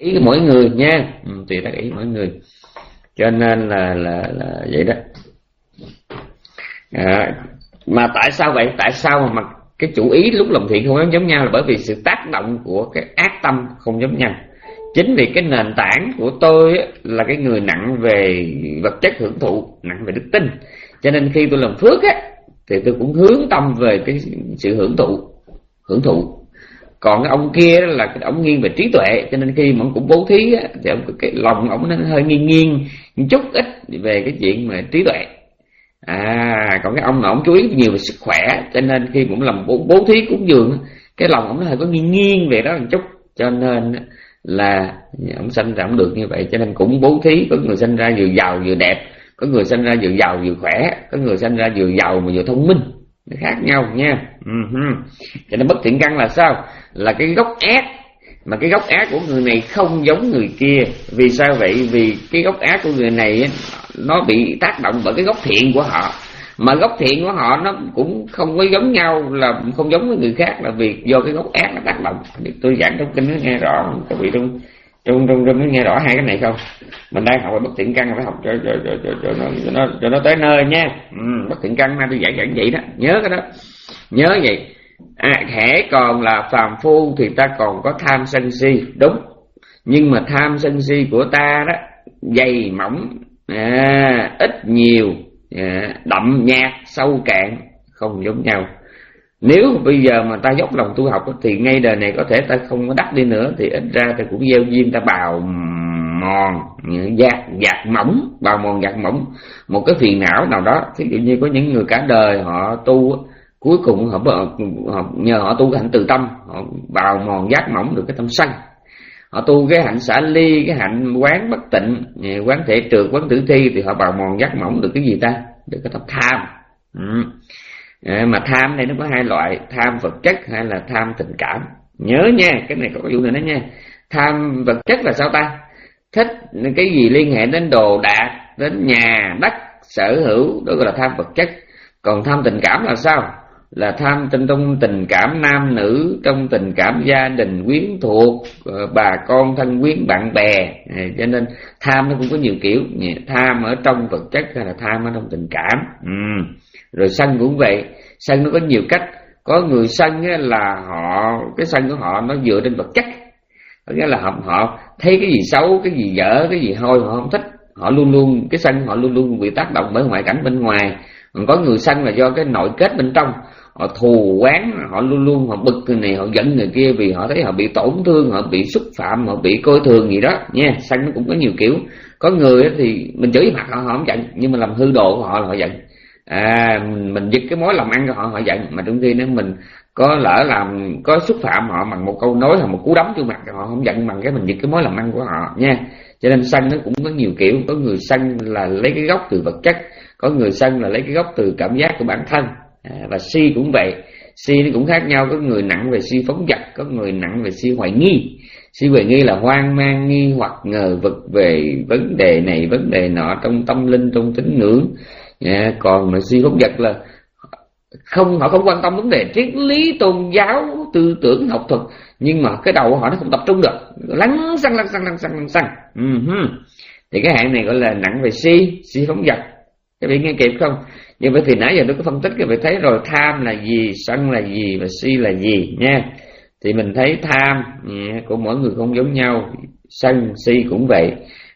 ý của mỗi người nha, ừ, tùy tác ý mỗi người. Cho nên là là là vậy đó. À, mà tại sao vậy? Tại sao mà, mà cái chủ ý lúc làm thiện không giống nhau là bởi vì sự tác động của cái ác tâm không giống nhau. Chính vì cái nền tảng của tôi á, là cái người nặng về vật chất hưởng thụ, nặng về đức tin, cho nên khi tôi làm phước á thì tôi cũng hướng tâm về cái sự hưởng thụ, hưởng thụ. Còn cái ông kia là cái ông nghiêng về trí tuệ, cho nên khi mà ông cũng bố thí á, thì ông, cái lòng ông nó hơi nghiêng nghiêng một chút ít về cái chuyện mà trí tuệ. À, còn cái ông nào ông chú ý nhiều về sức khỏe, cho nên khi cũng làm bố, bố thí cúng dường, cái lòng ông nó hơi có nghiêng nghiêng về đó một chút, cho nên là ông sanh ra ông được như vậy. Cho nên cũng bố thí, có người sanh ra vừa giàu vừa đẹp, có người sanh ra vừa giàu vừa khỏe, có người sanh ra vừa giàu mà vừa thông minh, nó khác nhau nha. Uh-huh. Cho nên bất thiện căn là sao? Là cái gốc ác, mà cái gốc ác của người này không giống người kia. Vì sao vậy? Vì cái gốc ác của người này nó bị tác động bởi cái gốc thiện của họ, mà gốc thiện của họ nó cũng không có giống nhau, là không giống với người khác, là vì do cái gốc ác nó tác động. Tôi giảng trong kinh nó nghe rõ, các vị trong trong trong trong nó nghe rõ hai cái này không? Mình đang học về bất thiện căn, phải học cho cho cho cho, cho nó cho nó cho nó tới nơi nha. Ừ, bất thiện căn nay tôi giảng giảng vậy đó, nhớ cái đó, nhớ vậy. À, hễ còn là phàm phu thì ta còn có tham sân si, đúng. Nhưng mà tham sân si của ta đó dày mỏng, à, ít nhiều, à, đậm nhạt sâu cạn, không giống nhau. Nếu bây giờ mà ta dốc lòng tu học thì ngay đời này có thể ta không có đắc đi nữa, thì ít ra ta cũng gieo duyên, ta bào mòn dạt dạt mỏng, bào mòn dạt mỏng một cái phiền não nào đó. Ví dụ như có những người cả đời họ tu, cuối cùng họ, họ nhờ họ tu cái hạnh từ tâm, họ bào mòn giác mỏng được cái tâm sân. Họ tu cái hạnh xả ly, cái hạnh quán bất tịnh, quán thể trượt, quán tử thi, thì họ bào mòn giác mỏng được cái gì ta? Được cái tâm tham. Ừ. À, mà tham này nó có hai loại, tham vật chất hay là tham tình cảm. Nhớ nha, cái này có cái vụ này đó nha. Tham vật chất là sao ta? Thích cái gì liên hệ đến đồ đạc, đến nhà, đất, sở hữu, đó gọi là tham vật chất. Còn tham tình cảm là sao? Là tham trong, trong tình cảm nam nữ, trong tình cảm gia đình, quyến thuộc, bà con, thân quyến, bạn bè. À, cho nên tham nó cũng có nhiều kiểu, tham ở trong vật chất hay là tham ở trong tình cảm. Ừ. Rồi sân cũng vậy, sân nó có nhiều cách. Có người sân là họ, cái sân của họ nó dựa trên vật chất, nghĩa là họ, họ thấy cái gì xấu, cái gì dở, cái gì hôi họ không thích, họ luôn luôn, cái sân họ luôn luôn bị tác động bởi ngoại cảnh bên ngoài. Còn có người sân là do cái nội kết bên trong, họ thù oán, họ luôn luôn họ bực người này, họ giận người kia vì họ thấy họ bị tổn thương, họ bị xúc phạm, họ bị coi thường gì đó nha. Sân nó cũng có nhiều kiểu. Có người thì mình chửi mặt họ, họ không giận, nhưng mà làm hư đồ của họ là họ giận. À, mình giật cái mối làm ăn của họ, họ giận. Mà trong khi nếu mình có lỡ làm, có xúc phạm họ bằng một câu nói hoặc một cú đấm vô mặt, họ không giận bằng cái mình giật cái mối làm ăn của họ nha. Cho nên sân nó cũng có nhiều kiểu. Có người sân là lấy cái gốc từ vật chất, có người sân là lấy cái gốc từ cảm giác của bản thân. À, và si cũng vậy, si nó cũng khác nhau. Có người nặng về si phóng dật, có người nặng về si hoài nghi. Si hoài nghi là hoang mang, nghi hoặc, ngờ vực về vấn đề này vấn đề nọ trong tâm linh, trong tín ngưỡng. À, còn mà si phóng dật là không, họ không quan tâm vấn đề triết lý, tôn giáo, tư tưởng, học thuật, nhưng mà cái đầu của họ nó không tập trung được, lăng xăng lăng xăng lăng xăng lăng xăng. Uh-huh. Thì cái hạng này gọi là nặng về si, si phóng dật. Các vị nghe kịp không? Như vậy thì nãy giờ tôi có phân tích, các vị thấy rồi, tham là gì, sân là gì và si là gì nha. Thì mình thấy tham của mỗi người không giống nhau, sân si cũng vậy.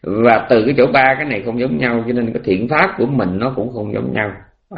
Và từ cái chỗ ba cái này không giống nhau, cho nên cái thiện pháp của mình nó cũng không giống nhau.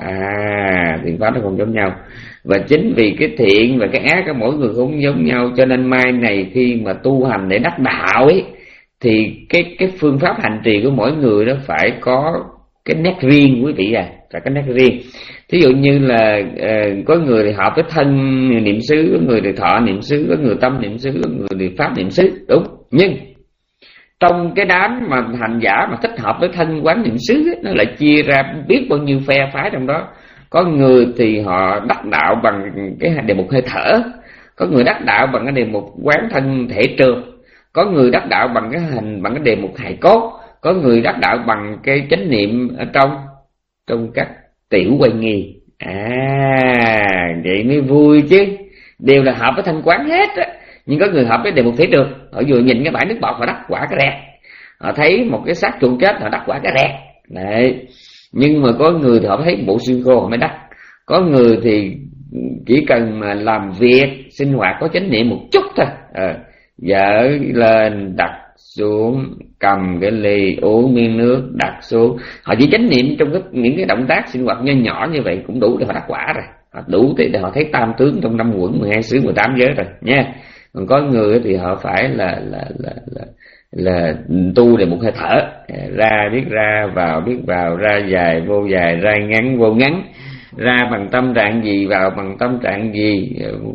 À, thiện pháp nó không giống nhau. Và chính vì cái thiện và cái ác của mỗi người không giống nhau, cho nên mai này khi mà tu hành để đắc đạo ấy, thì cái cái phương pháp hành trì của mỗi người đó phải có cái nét riêng quý vị à, phải có nét riêng. Thí dụ như là uh, có người thì hợp với thân niệm xứ, có người thì thọ niệm xứ, có người tâm niệm xứ, có người thì pháp niệm xứ, đúng. Nhưng trong cái đám mà hành giả mà thích hợp với thân quán niệm xứ ấy, nó lại chia ra biết bao nhiêu phe phái trong đó. Có người thì họ đắc đạo bằng cái đề mục hơi thở, có người đắc đạo bằng cái đề mục quán thân thể trượt, có người đắc đạo bằng cái hình bằng cái đề mục hài cốt, có người đắc đạo bằng cái chánh niệm ở trong trong các tiểu quay nghi. À, vậy mới vui chứ, đều là hợp với thanh quán hết á. Nhưng có người hợp với đề mục thể được, họ vừa nhìn cái bãi nước bọt họ đắc quả cái rẹt, họ thấy một cái xác chuột chết họ đắc quả cái rẹt đấy. Nhưng mà có người thì họ thấy bộ xương khô họ mới đắc. Có người thì chỉ cần mà làm việc sinh hoạt có chánh niệm một chút thôi, à, dở lên đặt xuống, cầm cái ly uống miếng nước đặt xuống, họ chỉ chánh niệm trong cái, những cái động tác sinh hoạt nho nhỏ như vậy cũng đủ để họ đắc quả rồi. Họ đủ để họ thấy tam tướng trong năm quẩn, mười hai xứ, mười tám giới rồi nha. Còn có người thì họ phải là là là là là tu để một hơi thở, ra biết ra, vào biết vào, ra dài vô dài, ra ngắn vô ngắn, ra bằng tâm trạng gì, vào bằng tâm trạng gì,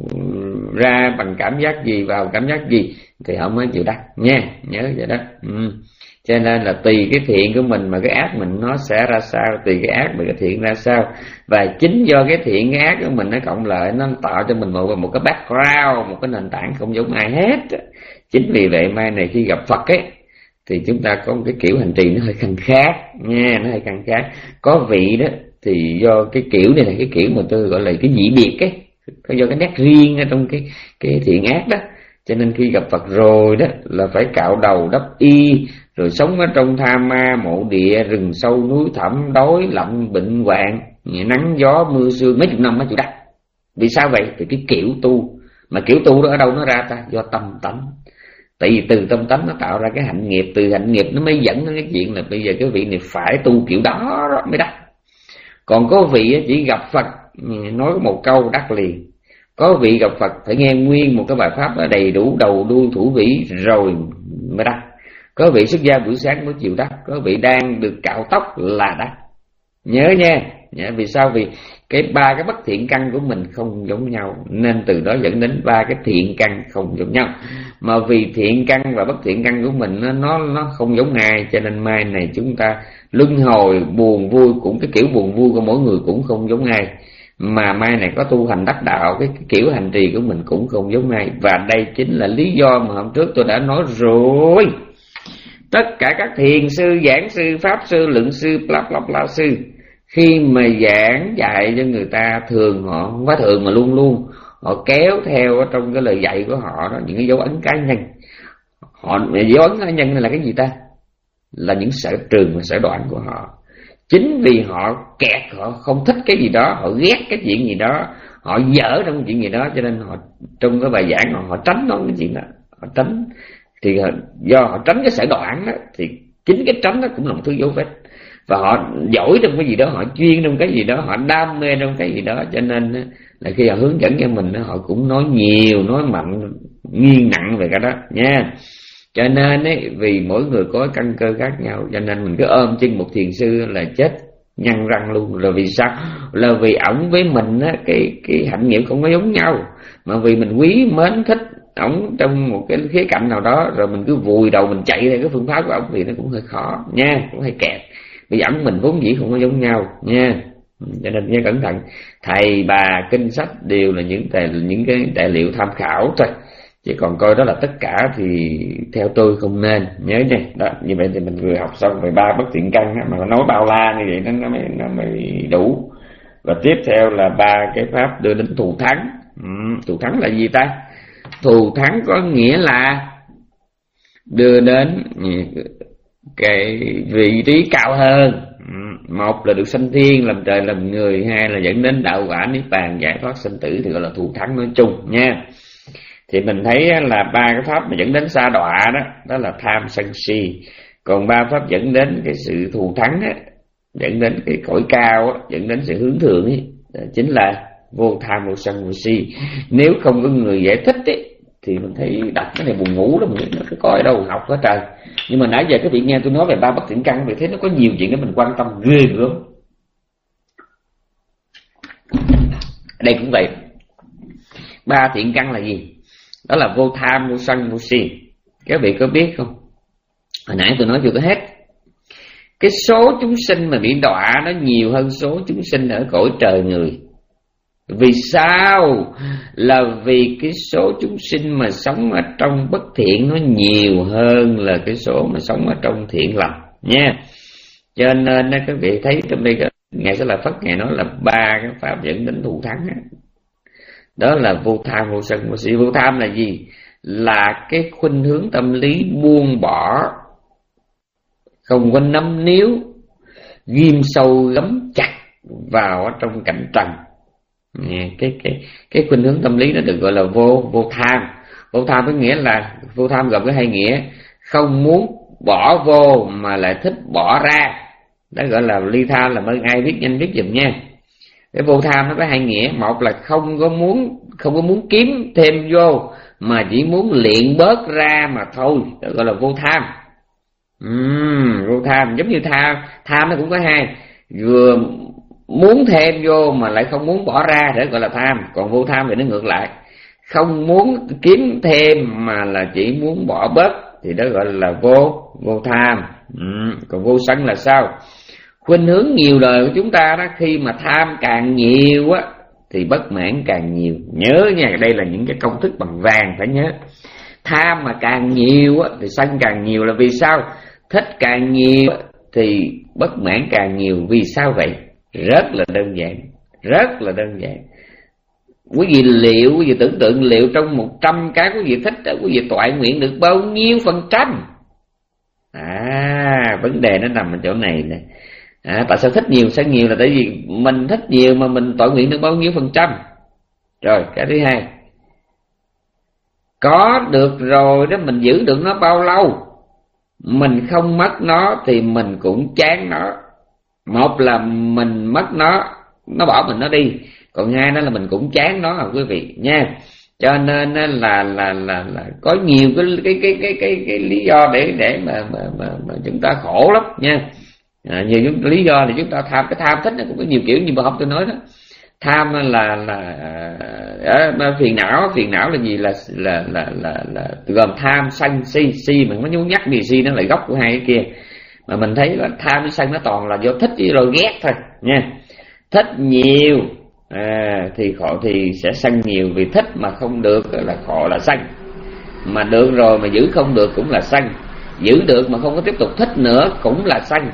ra bằng cảm giác gì, vào cảm giác gì, thì họ mới chịu đắc nha, nhớ vậy đó. Ừ. Cho nên là tùy cái thiện của mình mà cái ác mình nó sẽ ra sao, tùy cái ác mà cái thiện ra sao. Và chính do cái thiện cái ác của mình nó cộng lại, nó tạo cho mình một, một cái background, một cái nền tảng không giống ai hết. Chính vì vậy mai này khi gặp Phật ấy, thì chúng ta có một cái kiểu hành trì nó hơi khăn khác nha, nó hơi khăn khác. Có vị đó thì do cái kiểu này là cái kiểu mà tôi gọi là cái dị biệt ấy, do cái nét riêng ở trong cái cái thiện ác đó. Cho nên khi gặp Phật rồi đó là phải cạo đầu đắp y, rồi sống ở trong tha ma mộ địa, rừng sâu núi thẳm, đói lạnh bệnh hoạn, nắng gió mưa sương mấy chục năm mới chịu đắc. Vì sao vậy? Vì cái kiểu tu. Mà kiểu tu đó ở đâu nó ra ta? Do tâm tánh. Tại vì từ tâm tánh nó tạo ra cái hạnh nghiệp, từ hạnh nghiệp nó mới dẫn đến cái chuyện là bây giờ cái vị này phải tu kiểu đó mới đắc. Còn có vị chỉ gặp Phật nói một câu đắc liền, có vị gặp Phật phải nghe nguyên một cái bài pháp đầy đủ đầu đuôi thủ vĩ rồi mới đắc. Có vị xuất gia buổi sáng mới chịu đắc, có vị đang được cạo tóc là đắc. Nhớ nha, nhớ vì sao? Vì cái ba cái bất thiện căn của mình không giống nhau, nên từ đó dẫn đến ba cái thiện căn không giống nhau. Mà vì thiện căn và bất thiện căn của mình nó nó, nó không giống ai, cho nên mai này chúng ta luân hồi buồn vui cũng cái kiểu buồn vui của mỗi người cũng không giống ai. Mà mai này có tu hành đắc đạo, cái, cái kiểu hành trì của mình cũng không giống ai. Và đây chính là lý do mà hôm trước tôi đã nói rồi. Tất cả các thiền sư, giảng sư, pháp sư, luận sư, bla bla bla sư, khi mà giảng dạy cho người ta, thường họ không phải thường mà luôn luôn họ kéo theo ở trong cái lời dạy của họ đó những cái dấu ấn cá nhân. Họ dấu ấn cá nhân này là cái gì ta? Là những sở trường và sở đoạn của họ. Chính vì họ kẹt, họ không thích cái gì đó, họ ghét cái chuyện gì đó, họ dở trong chuyện gì đó, cho nên họ trong cái bài giảng họ, họ tránh nói cái chuyện đó, họ tránh. Thì do họ tránh cái sở đoạn đó, thì chính cái tránh đó cũng là một thứ dấu vết. Và họ giỏi trong cái gì đó, họ chuyên trong cái gì đó, họ đam mê trong cái gì đó, cho nên là khi họ hướng dẫn cho mình, họ cũng nói nhiều, nói mạnh, nghiêng nặng về cái đó nha. Cho nên ấy, vì mỗi người có căn cơ khác nhau, cho nên mình cứ ôm chân một thiền sư là chết nhăn răng luôn. Là vì sao? Là vì ổng với mình á, cái cái hạnh nghiệp không có giống nhau. Mà vì mình quý mến thích ổng trong một cái khía cạnh nào đó, rồi mình cứ vùi đầu mình chạy theo cái phương pháp của ổng thì nó cũng hơi khó nha, cũng hơi kẹt. Vì ổng mình vốn dĩ không có giống nhau nha. Cho nên nghe cẩn thận. Thầy bà kinh sách đều là những tài những cái tài liệu tham khảo thôi, chứ còn coi đó là tất cả thì theo tôi không nên. Nhớ nha. Đó, như vậy thì mình vừa học xong về ba bất thiện căn, mà nói bao la như vậy nó, nó, mới, nó mới đủ. Và tiếp theo là ba cái pháp đưa đến thù thắng. Ừ, thù thắng là gì ta? Thù thắng có nghĩa là đưa đến cái vị trí cao hơn. Một là được sanh thiên, làm trời làm người. Hai là dẫn đến đạo quả niết bàn, giải thoát sinh tử, thì gọi là thù thắng nói chung nha. Thì mình thấy là ba cái pháp mà dẫn đến sa đọa đó, đó là tham sân si. Còn ba pháp dẫn đến cái sự thù thắng đó, dẫn đến cái cõi cao đó, dẫn đến sự hướng thượng ấy, chính là vô tham, vô sân, vô si. Nếu không có người giải thích ấy, thì mình thấy đọc cái này buồn ngủ đó, mình cứ coi đâu học hết trời. Nhưng mà nãy giờ các vị nghe tôi nói về ba bất thiện căn, vì thấy nó có nhiều chuyện để mình quan tâm ghê lắm. Đây cũng vậy. Ba thiện căn là gì? Đó là vô tham, vô sân, vô si. Các vị có biết không? Hồi nãy tôi nói chưa có hết. Cái số chúng sinh mà bị đọa nó nhiều hơn số chúng sinh ở cõi trời người. Vì sao? Là vì cái số chúng sinh mà sống ở trong bất thiện nó nhiều hơn là cái số mà sống ở trong thiện lành nha. Cho nên các vị thấy trong đây Ngài Sẽ Là Phất Ngài nói là ba cái pháp dẫn đến thù thắng. Đó là vô tham, vô sân, vô si. Vô tham là gì? là cái khuynh hướng tâm lý buông bỏ, không có nắm níu, ghim sâu gắm chặt vào ở trong cạnh trần. Cái cái cái khuynh hướng tâm lý nó được gọi là vô vô tham. Vô tham có nghĩa là vô tham gồm cái hai nghĩa: không muốn bỏ vô mà lại thích bỏ ra. Đó gọi là ly tham, là ơn ai biết nhanh viết giùm nha. Cái vô tham nó có hai nghĩa: một là không có muốn không có muốn kiếm thêm vô mà chỉ muốn luyện bớt ra mà thôi, đó gọi là vô tham. Uhm, vô tham giống như tham, tham nó cũng có hai: vừa muốn thêm vô mà lại không muốn bỏ ra, để gọi là tham. Còn vô tham thì nó ngược lại, không muốn kiếm thêm mà là chỉ muốn bỏ bớt, thì đó gọi là vô vô tham. Uhm, còn vô sân là sao? Khuynh hướng nhiều đời của chúng ta đó, khi mà tham càng nhiều á thì bất mãn càng nhiều. Nhớ nha, đây là những cái công thức bằng vàng, phải nhớ. Tham mà càng nhiều á thì sân càng nhiều. Là vì sao? Thích càng nhiều thì bất mãn càng nhiều. Vì sao vậy? Rất là đơn giản, rất là đơn giản. Quý vị liệu, quý vị tưởng tượng liệu trong một trăm cái quý vị thích, quý vị toại nguyện được bao nhiêu phần trăm? À, vấn đề nó nằm ở chỗ này nè. À, tại sao thích nhiều sân nhiều? Là tại vì mình thích nhiều mà mình toại nguyện được bao nhiêu phần trăm. Rồi cái thứ hai, có được rồi đó, mình giữ được nó bao lâu? Mình không mất nó thì mình cũng chán nó. Một là mình mất nó, nó bỏ mình nó đi. Còn hai đó là mình cũng chán nó à quý vị nha. Cho nên là là là là, là có nhiều cái cái cái cái cái, cái lý do để để mà mà, mà mà chúng ta khổ lắm nha. À, nhiều những lý do thì chúng ta tham. Cái tham thích nó cũng có nhiều kiểu như bà học tôi nói đó. Tham là là à, phiền não. Phiền não là gì? Là là là là, là gồm tham, sân, si. Si mình mới muốn nhắc vì si nó lại gốc của hai cái kia. Mà mình thấy là tham với sân nó toàn là do thích với rồi ghét thôi nha. Thích nhiều à, thì khổ thì sẽ sân nhiều. Vì thích mà không được là khổ, là sân. Mà được rồi mà giữ không được cũng là sân. Giữ được mà không có tiếp tục thích nữa cũng là sân.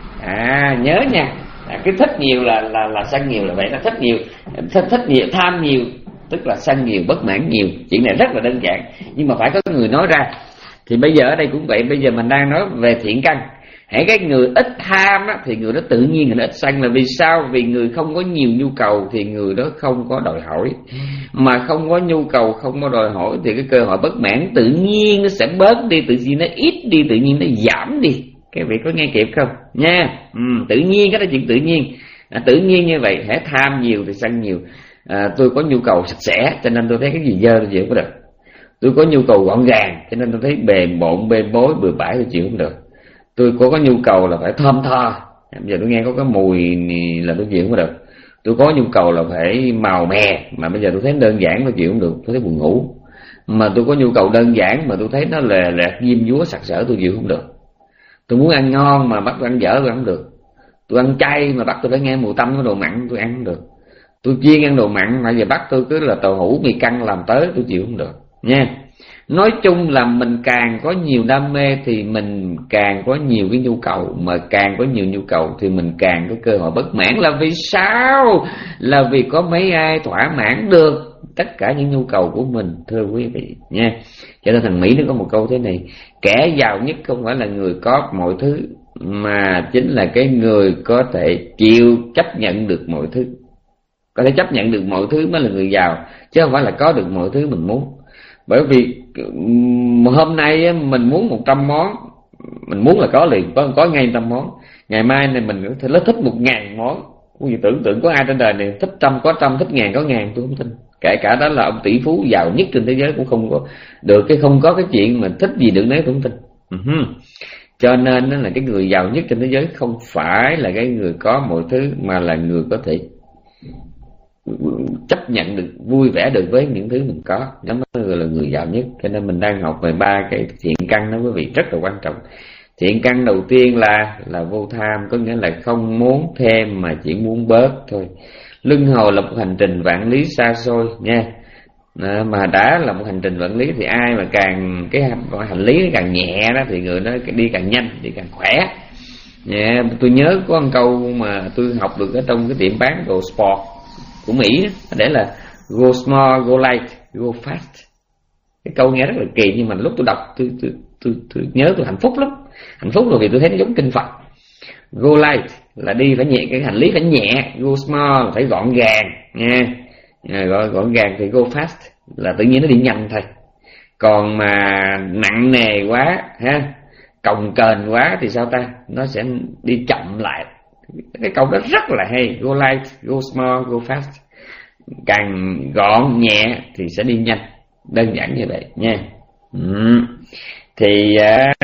À nhớ nha, à, cái thích nhiều là là là sân nhiều là vậy. Là thích nhiều, thích, thích nhiều, tham nhiều tức là sân nhiều, bất mãn nhiều. Chuyện này rất là đơn giản, nhưng mà phải có người nói ra. Thì bây giờ ở đây cũng vậy. Bây giờ mình đang nói về thiện căn. Hãy cái người ít tham á, thì người đó tự nhiên người đó ít sân. Là vì sao? Vì người không có nhiều nhu cầu thì người đó không có đòi hỏi. Mà không có nhu cầu, không có đòi hỏi thì cái cơ hội bất mãn tự nhiên nó sẽ bớt đi, tự nhiên nó ít đi, tự nhiên nó giảm đi. Các vị có nghe kịp không nha? Ừ, tự nhiên, cái đó chuyện tự nhiên. À, tự nhiên như vậy. Hãy tham nhiều thì sân nhiều. À, tôi có nhu cầu sạch sẽ cho nên tôi thấy cái gì dơ tôi chịu không được. Tôi có nhu cầu gọn gàng cho nên tôi thấy bề bộn bê bối bừa bãi tôi chịu không được. Tôi có có nhu cầu là phải thơm tho, bây giờ tôi nghe có cái mùi là tôi chịu không được. Tôi có nhu cầu là phải màu mè, mà bây giờ tôi thấy đơn giản tôi chịu không được, tôi thấy buồn ngủ. Mà tôi có nhu cầu đơn giản mà tôi thấy nó lè lẹt diêm dúa sặc sỡ tôi chịu không được. Tôi muốn ăn ngon mà bắt tôi ăn dở tôi ăn không được. Tôi ăn chay mà bắt tôi phải nghe mùi tanh của đồ mặn tôi ăn không được. Tôi chuyên ăn đồ mặn mà giờ bắt tôi cứ là tàu hũ mì căng làm tới tôi chịu không được nha. Nói chung là mình càng có nhiều đam mê thì mình càng có nhiều cái nhu cầu. Mà càng có nhiều nhu cầu thì mình càng có cơ hội bất mãn. Là vì sao? Là vì có mấy ai thỏa mãn được tất cả những nhu cầu của mình, thưa quý vị nha. Cho nên thằng Mỹ nó có một câu thế này: kẻ giàu nhất không phải là người có mọi thứ, mà chính là cái người có thể chịu chấp nhận được mọi thứ. Có thể chấp nhận được mọi thứ mới là người giàu, chứ không phải là có được mọi thứ mình muốn. Bởi vì hôm nay mình muốn một trăm món, mình muốn là có liền, có, có ngay trăm món. Ngày mai này mình có thể thích một ngàn món. Quý vị tưởng tượng có ai trên đời này thích trăm có trăm, thích ngàn có ngàn, tôi không tin. Kể cả đó là ông tỷ phú giàu nhất trên thế giới cũng không có được cái không có cái chuyện mà thích gì được nấy, tôi không tin. Uh-huh. Cho nên là cái người giàu nhất trên thế giới không phải là cái người có mọi thứ, mà là người có thể chấp nhận được, vui vẻ được với những thứ mình có. Đó mới gọi là người giàu nhất. Cho nên mình đang học về ba cái thiện căn đó quý vị, rất là quan trọng. Thiện căn đầu tiên là là vô tham, có nghĩa là không muốn thêm mà chỉ muốn bớt thôi. Luân hồi là một hành trình vạn lý xa xôi nha. À, mà đã là một hành trình vạn lý thì ai mà càng cái hành lý càng nhẹ đó thì người đó đi càng nhanh, đi càng khỏe. Yeah, tôi nhớ có một câu mà tôi học được ở trong cái tiệm bán đồ sport của Mỹ, để là go small, go light, go fast. Cái câu nghe rất là kỳ, nhưng mà lúc tôi đọc tôi tôi tôi, tôi nhớ tôi hạnh phúc lắm. Hạnh phúc rồi vì tôi thấy nó giống kinh Phật. Go light là đi phải nhẹ, cái hành lý phải nhẹ. Go small phải gọn gàng nha. À, gọn, gọn gàng thì go fast là tự nhiên nó đi nhanh thôi. Còn mà nặng nề quá ha, cồng kềnh quá thì sao ta, nó sẽ đi chậm lại. Cái câu đó rất là hay. Go light, go small, go fast. Càng gọn nhẹ thì sẽ đi nhanh, đơn giản như vậy nha. ừ. Thì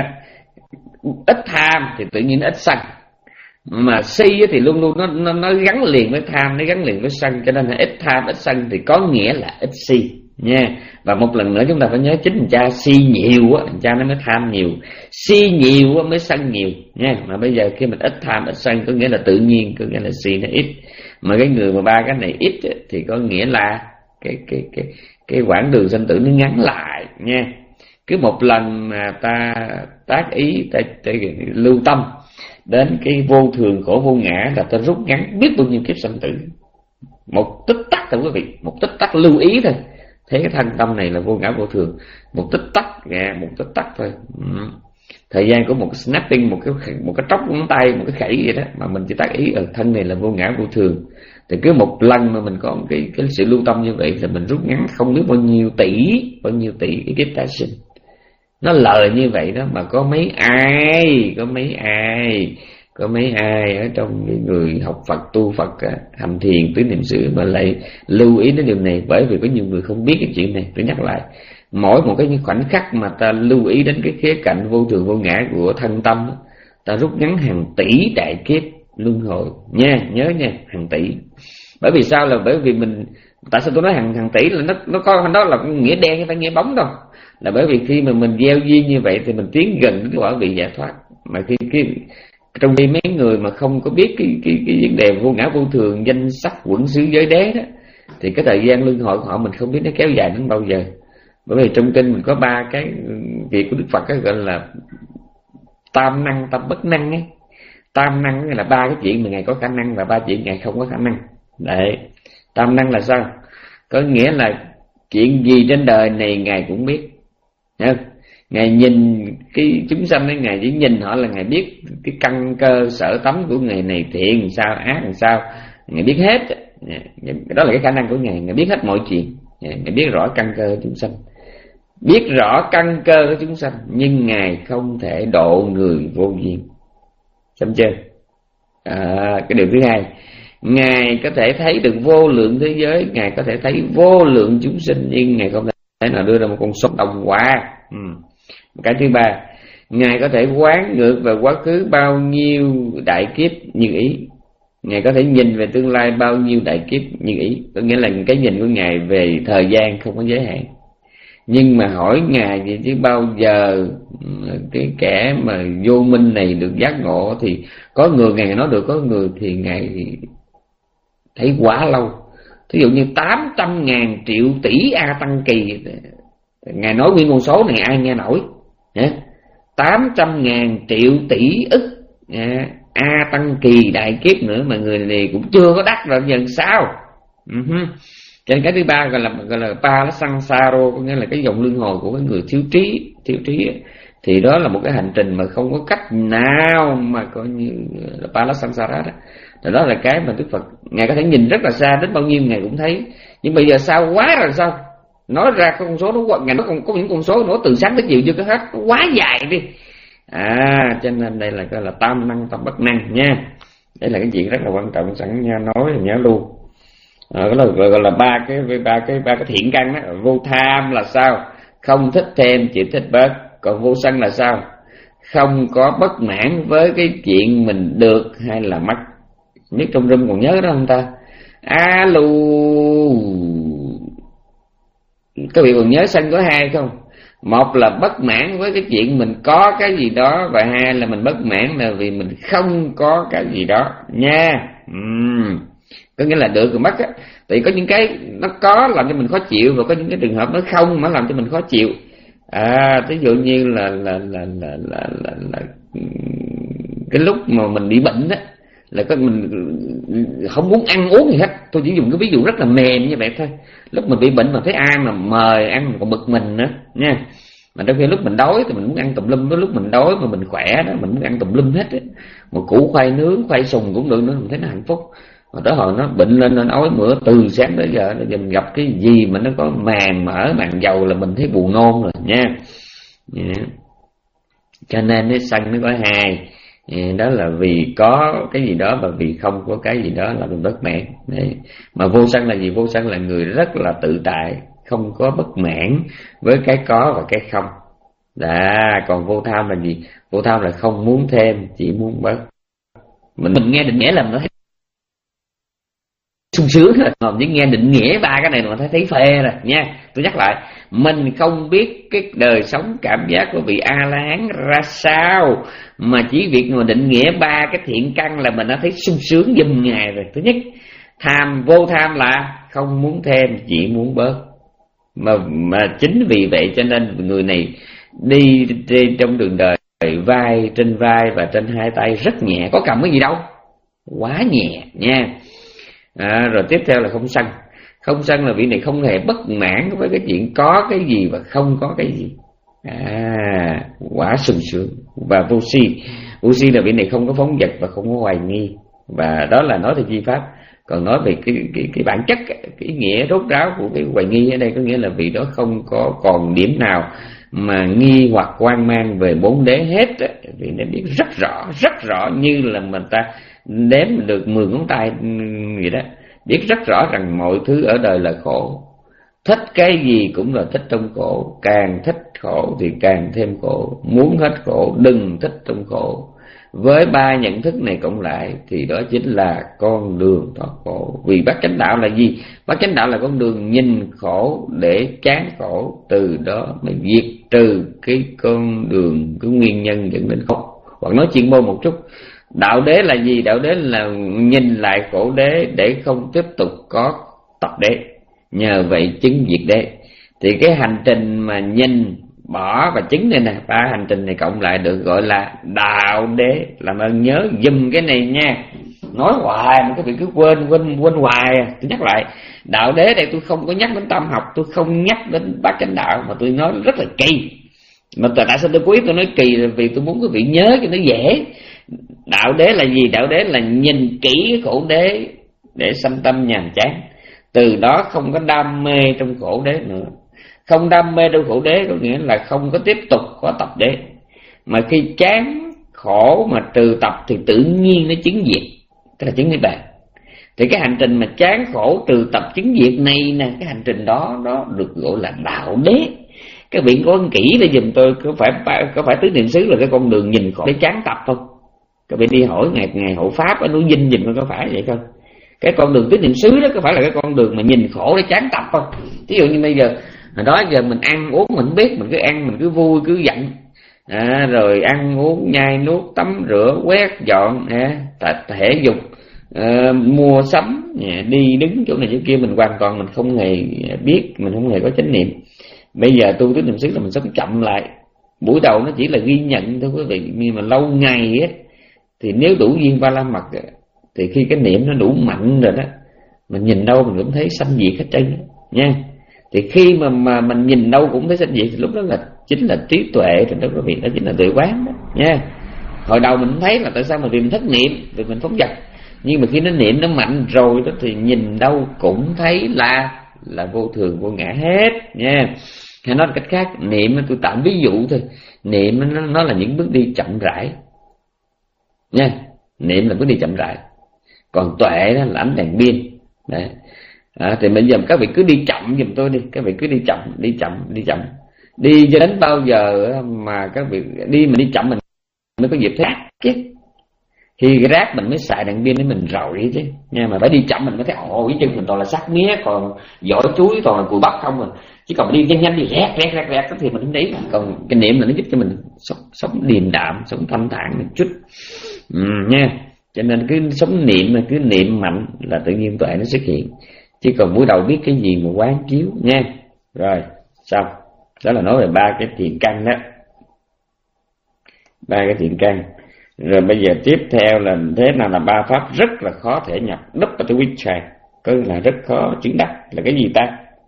uh, ít tham thì tự nhiên ít sân, mà si thì luôn luôn nó, nó nó gắn liền với tham, nó gắn liền với sân, cho nên là ít tham ít sân thì có nghĩa là ít si nha. Và một lần nữa chúng ta phải nhớ, chính cha si nhiều á, cha nó mới tham nhiều, si nhiều á mới sân nhiều nha. Mà bây giờ khi mình ít tham ít sân có nghĩa là tự nhiên, có nghĩa là si nó ít. Mà cái người mà ba cái này ít á, thì có nghĩa là cái cái cái cái quãng đường sinh tử nó ngắn lại nha. Cứ một lần mà ta tác ý, ta, ta lưu tâm đến cái vô thường khổ vô ngã là ta rút ngắn biết bao nhiêu kiếp sinh tử. Một tích tắc thôi quý vị, một tích tắc lưu ý thôi. Thế cái thân tâm này là vô ngã vô thường, một tích tắc, yeah, một tích tắc thôi. ừ. Thời gian của một cái snapping, một cái một cái tróc ngón tay, một cái khẩy vậy đó, mà mình chỉ tác ý ở thân này là vô ngã vô thường, thì cứ một lần mà mình có cái cái sự lưu tâm như vậy thì mình rút ngắn không biết bao nhiêu tỷ, bao nhiêu tỷ cái kiếp tái sinh. Nó lời như vậy đó, mà có mấy ai, có mấy ai, có mấy ai ở trong những người học Phật, tu Phật, hành thiền, tứ niệm xứ mà lại lưu ý đến điều này. Bởi vì có nhiều người không biết cái chuyện này. Tôi nhắc lại, mỗi một cái khoảnh khắc mà ta lưu ý đến cái khía cạnh vô thường vô ngã của thân tâm, ta rút ngắn hàng tỷ đại kiếp luân hồi nha, nhớ nha, hàng tỷ. Bởi vì sao? Là bởi vì mình, tại sao tôi nói hàng hàng tỷ là nó nó có đó là nghĩa đen hay phải nghĩa bóng đâu, là bởi vì khi mà mình gieo duyên như vậy thì mình tiến gần cái quả vị giải thoát. Mà khi cái trong khi mấy người mà không có biết cái cái cái vấn đề vô ngã vô thường, danh sắc quẩn xứ giới đế đó, thì cái thời gian luân hồi của họ mình không biết nó kéo dài đến bao giờ. Bởi vì trong kinh mình có ba cái việc của Đức Phật gọi là tam năng tam bất năng ấy. Tam năng là ba cái chuyện mà ngài có khả năng và ba chuyện ngài không có khả năng. Đấy, tam năng là sao? Có nghĩa là chuyện gì trên đời này ngài cũng biết. Thấy không? Ngài nhìn cái chúng sanh ấy, ngài chỉ nhìn họ là ngài biết cái căn cơ sở tánh của người này thiện làm sao, ác làm sao, ngài biết hết. Đó là cái khả năng của ngài, ngài biết hết mọi chuyện, ngài biết rõ căn cơ của chúng sanh, biết rõ căn cơ của chúng sanh, nhưng ngài không thể độ người vô duyên. Xem chưa? À, cái điều thứ hai, ngài có thể thấy được vô lượng thế giới, ngài có thể thấy vô lượng chúng sinh, nhưng ngài không thể nào đưa ra một con số đồng quá. ừ. Cái thứ ba, ngài có thể quán ngược về quá khứ bao nhiêu đại kiếp như ý, ngài có thể nhìn về tương lai bao nhiêu đại kiếp như ý. Có nghĩa là cái nhìn của ngài về thời gian không có giới hạn. Nhưng mà hỏi ngài vậy chứ bao giờ cái kẻ mà vô minh này được giác ngộ, thì có người ngài nói được, có người thì ngài thấy quá lâu. Thí dụ như tám trăm ngàn triệu tỷ A Tăng Kỳ, ngài nói nguyên con số này ai nghe nổi. Tám trăm ngàn triệu tỷ ức A Tăng Kỳ đại kiếp nữa mà người này cũng chưa có đắc rồi, giờ sao? uh-huh. Cho nên cái thứ ba gọi là gọi là Palasansaro, có nghĩa là cái dòng luân hồi của cái người thiếu trí, thiếu trí ấy. Thì đó là một cái hành trình mà không có cách nào mà coi như là Palasansara đó. Rồi đó là cái mà Đức Phật ngài có thể nhìn rất là xa, đến bao nhiêu ngài cũng thấy. Nhưng bây giờ sao quá rồi sao? Nói ra cái con số nó quá, ngài nó còn có những con số nó từ sáng tới chiều chưa có hết, nó quá dài đi. À, cho nên đây là gọi là tam năng tam bất năng nha. Đây là cái chuyện rất là quan trọng, sẵn nha nói thì nhớ luôn. À, đó là gọi là ba cái ba cái ba cái thiện căn đó. Vô tham là sao? Không thích thêm, chỉ thích bớt. Còn vô sân là sao? Không có bất mãn với cái chuyện mình được hay là mất. Biết trong room còn nhớ đó không ta? Alo, các vị còn nhớ sân có hai không? Một là bất mãn với cái chuyện mình có cái gì đó, và hai là mình bất mãn là vì mình không có cái gì đó nha. uhm. Có nghĩa là được rồi mất á. Thì có những cái nó có làm cho mình khó chịu, và có những cái trường hợp nó không mà làm cho mình khó chịu. À, ví dụ như là là là là là, là, là cái lúc mà mình bị bệnh á, là có mình không muốn ăn uống gì hết, Tôi chỉ dùng cái ví dụ rất là mềm như vậy thôi. Lúc mình bị bệnh mà thấy ai mà mời ăn còn bực mình nữa nha. Mà đôi khi lúc mình đói thì mình muốn ăn tùm lum, với lúc mình đói mà mình khỏe đó mình muốn ăn tùm lum hết á. Một củ khoai nướng, khoai sùng cũng được nữa, mình thấy nó hạnh phúc. Mà đó hồi nó bệnh lên nó ói mửa từ sáng tới giờ, giờ mình gặp cái gì mà nó có màng mỡ màng dầu là mình thấy buồn nôn rồi nha. Yeah. Cho nên cái sân nó có hai, đó là vì có cái gì đó và vì không có cái gì đó là mình bất mãn. Đấy. Mà vô sân là gì? Vô sân là người rất là tự tại, không có bất mãn với cái có và cái không. Đã, còn vô tham là gì? Vô tham là không muốn thêm, chỉ muốn bớt. Mình, mình nghe định nghĩa là nó thấy sung sướng rồi, mà chỉ nghe định nghĩa ba cái này mà thấy thấy phê rồi nha. Tôi nhắc lại, mình không biết cái đời sống cảm giác của vị A La Hán ra sao, mà chỉ việc mà định nghĩa ba cái thiện căn là mình đã thấy sung sướng giùm ngài rồi. Thứ nhất, tham, vô tham là không muốn thêm, chỉ muốn bớt. Mà, mà chính vì vậy cho nên người này đi trên trong đường đời, vai trên vai và trên hai tay rất nhẹ, có cầm cái gì đâu, quá nhẹ nha. À, rồi tiếp theo là không sân. Không sân là vị này không hề bất mãn với cái chuyện có cái gì và không có cái gì. À, quả sung sướng. Và vô si. Vô si là vị này không có phóng dật và không có hoài nghi. Và đó là nói theo chi pháp. Còn nói về cái, cái, cái bản chất, cái nghĩa rốt ráo của cái hoài nghi ở đây có nghĩa là vị đó không có còn điểm nào mà nghi hoặc hoang mang về bốn đế hết. Vị này biết rất rõ, rất rõ như là mình ta đếm được mười ngón tay vậy đó. Biết rất rõ rằng mọi thứ ở đời là khổ, thích cái gì cũng là thích trong khổ, càng thích khổ thì càng thêm khổ, muốn hết khổ đừng thích trong khổ. Với ba nhận thức này cộng lại thì đó chính là con đường thoát khổ. Vì bát chánh đạo là gì? Bát chánh đạo là con đường nhìn khổ để chán khổ, từ đó mới diệt trừ cái con đường, cái nguyên nhân dẫn đến khổ. Hoặc nói chuyên môn một chút, đạo đế là gì? Đạo đế là nhìn lại khổ đế để không tiếp tục có tập đế, nhờ vậy chứng diệt đế. Thì cái hành trình mà nhìn, bỏ và chứng này nè, ba hành trình này cộng lại được gọi là đạo đế. Làm ơn nhớ dùm cái này nha. Nói hoài mà các vị cứ quên quên quên hoài à. Tôi nhắc lại, đạo đế đây tôi không có nhắc đến tâm học, tôi không nhắc đến bát chánh đạo, mà tôi nói rất là kỳ. Mà tại sao tôi cố ý tôi nói kỳ là vì tôi muốn quý vị nhớ cho nó dễ. Đạo đế là gì? Đạo đế là nhìn kỹ khổ đế để sanh tâm nhàm chán, từ đó không có đam mê trong khổ đế nữa. Không đam mê trong khổ đế có nghĩa là không có tiếp tục có tập đế. Mà khi chán khổ mà trừ tập thì tự nhiên nó chứng diệt, tức là chứng niết bàn. Thì cái hành trình mà chán khổ trừ tập chứng diệt này nè, cái hành trình đó nó được gọi là đạo đế. Các vị có kỹ để dùm tôi, có phải có phải tứ niệm xứ là cái con đường nhìn khổ để chán tập không? Các vị đi hỏi ngày ngày hộ pháp ở núi Dinh dùm có phải vậy không? Cái con đường tứ niệm xứ đó có phải là cái con đường mà nhìn khổ để chán tập không? Ví dụ như bây giờ hồi đó giờ mình ăn uống mình biết, mình cứ ăn mình cứ vui cứ giận, à, rồi ăn uống nhai nuốt tắm rửa quét dọn, à, thể dục, à, mua sắm, à, đi đứng chỗ này chỗ kia, mình hoàn toàn mình không hề biết, mình không hề có chánh niệm. Bây giờ tu tứ niệm xứ là mình sống chậm lại. Buổi đầu nó chỉ là ghi nhận thôi quý vị, nhưng mà lâu ngày á thì nếu đủ duyên ba la mật thì khi cái niệm nó đủ mạnh rồi đó, mình nhìn đâu mình cũng thấy sanh diệt hết trơn nha. Thì khi mà mà mình nhìn đâu cũng thấy sanh diệt thì lúc đó là chính là trí tuệ trên đó quý vị, đó chính là tuệ quán đó nha. Hồi đầu mình thấy là tại sao mà vì mình thất niệm, vì mình phóng dật, nhưng mà khi nó niệm nó mạnh rồi đó thì nhìn đâu cũng thấy là là vô thường vô ngã hết nha. Hay nói cách khác, niệm tôi tạm ví dụ thôi, niệm nó, nó là những bước đi chậm rãi nha. Niệm là bước đi chậm rãi, còn tuệ đó là ánh đèn pin đấy. À, thì bây giờ các vị cứ đi chậm giùm tôi đi, các vị cứ đi chậm, đi chậm, đi chậm, đi cho đến bao giờ mà các vị đi mà đi chậm mình mới có dịp thấy chứ. Khi cái rác mình mới xài đèn pin để mình rọi chứ nha, mà phải đi chậm mình mới thấy ồ cái chân mình toàn là sắc mía, còn vỏ chuối toàn là cùi bắp không rồi. Chứ còn đi nhanh nhanh đi rét rét rét rét thì mình không để ý. Còn cái niệm là nó giúp cho mình sống, sống điềm đạm, sống thanh thản một chút, ừ, nha. Cho nên cứ sống niệm mà cứ niệm mạnh là tự nhiên tuệ nó xuất hiện. Chứ còn buổi đầu biết cái gì mà quán chiếu nha. Rồi xong, đó là nói về ba cái thiện căn đó, ba cái thiện căn. Rồi bây giờ tiếp theo là thế nào là ba pháp rất là khó thể nhập, đắp vào cái vichai. có là rất khó chứng đắc. Là cái gì ta?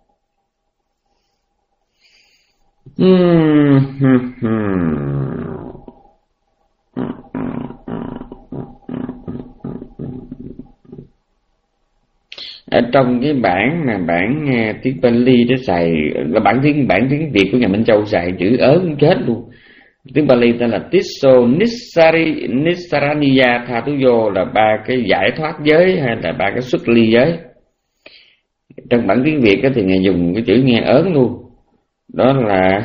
Ở trong cái bản mà bản uh, tiếng Pali nó xài là bản tiếng bản tiếng Việt của nhà Minh Châu xài chữ ớ cũng chết luôn. Tiếng Pali tên là Tisso Nissari Nissaraniya Thatuyo, là ba cái giải thoát giới hay là ba cái xuất ly giới. Trong bản tiếng Việt thì ngài dùng cái chữ nghe ớn luôn, đó là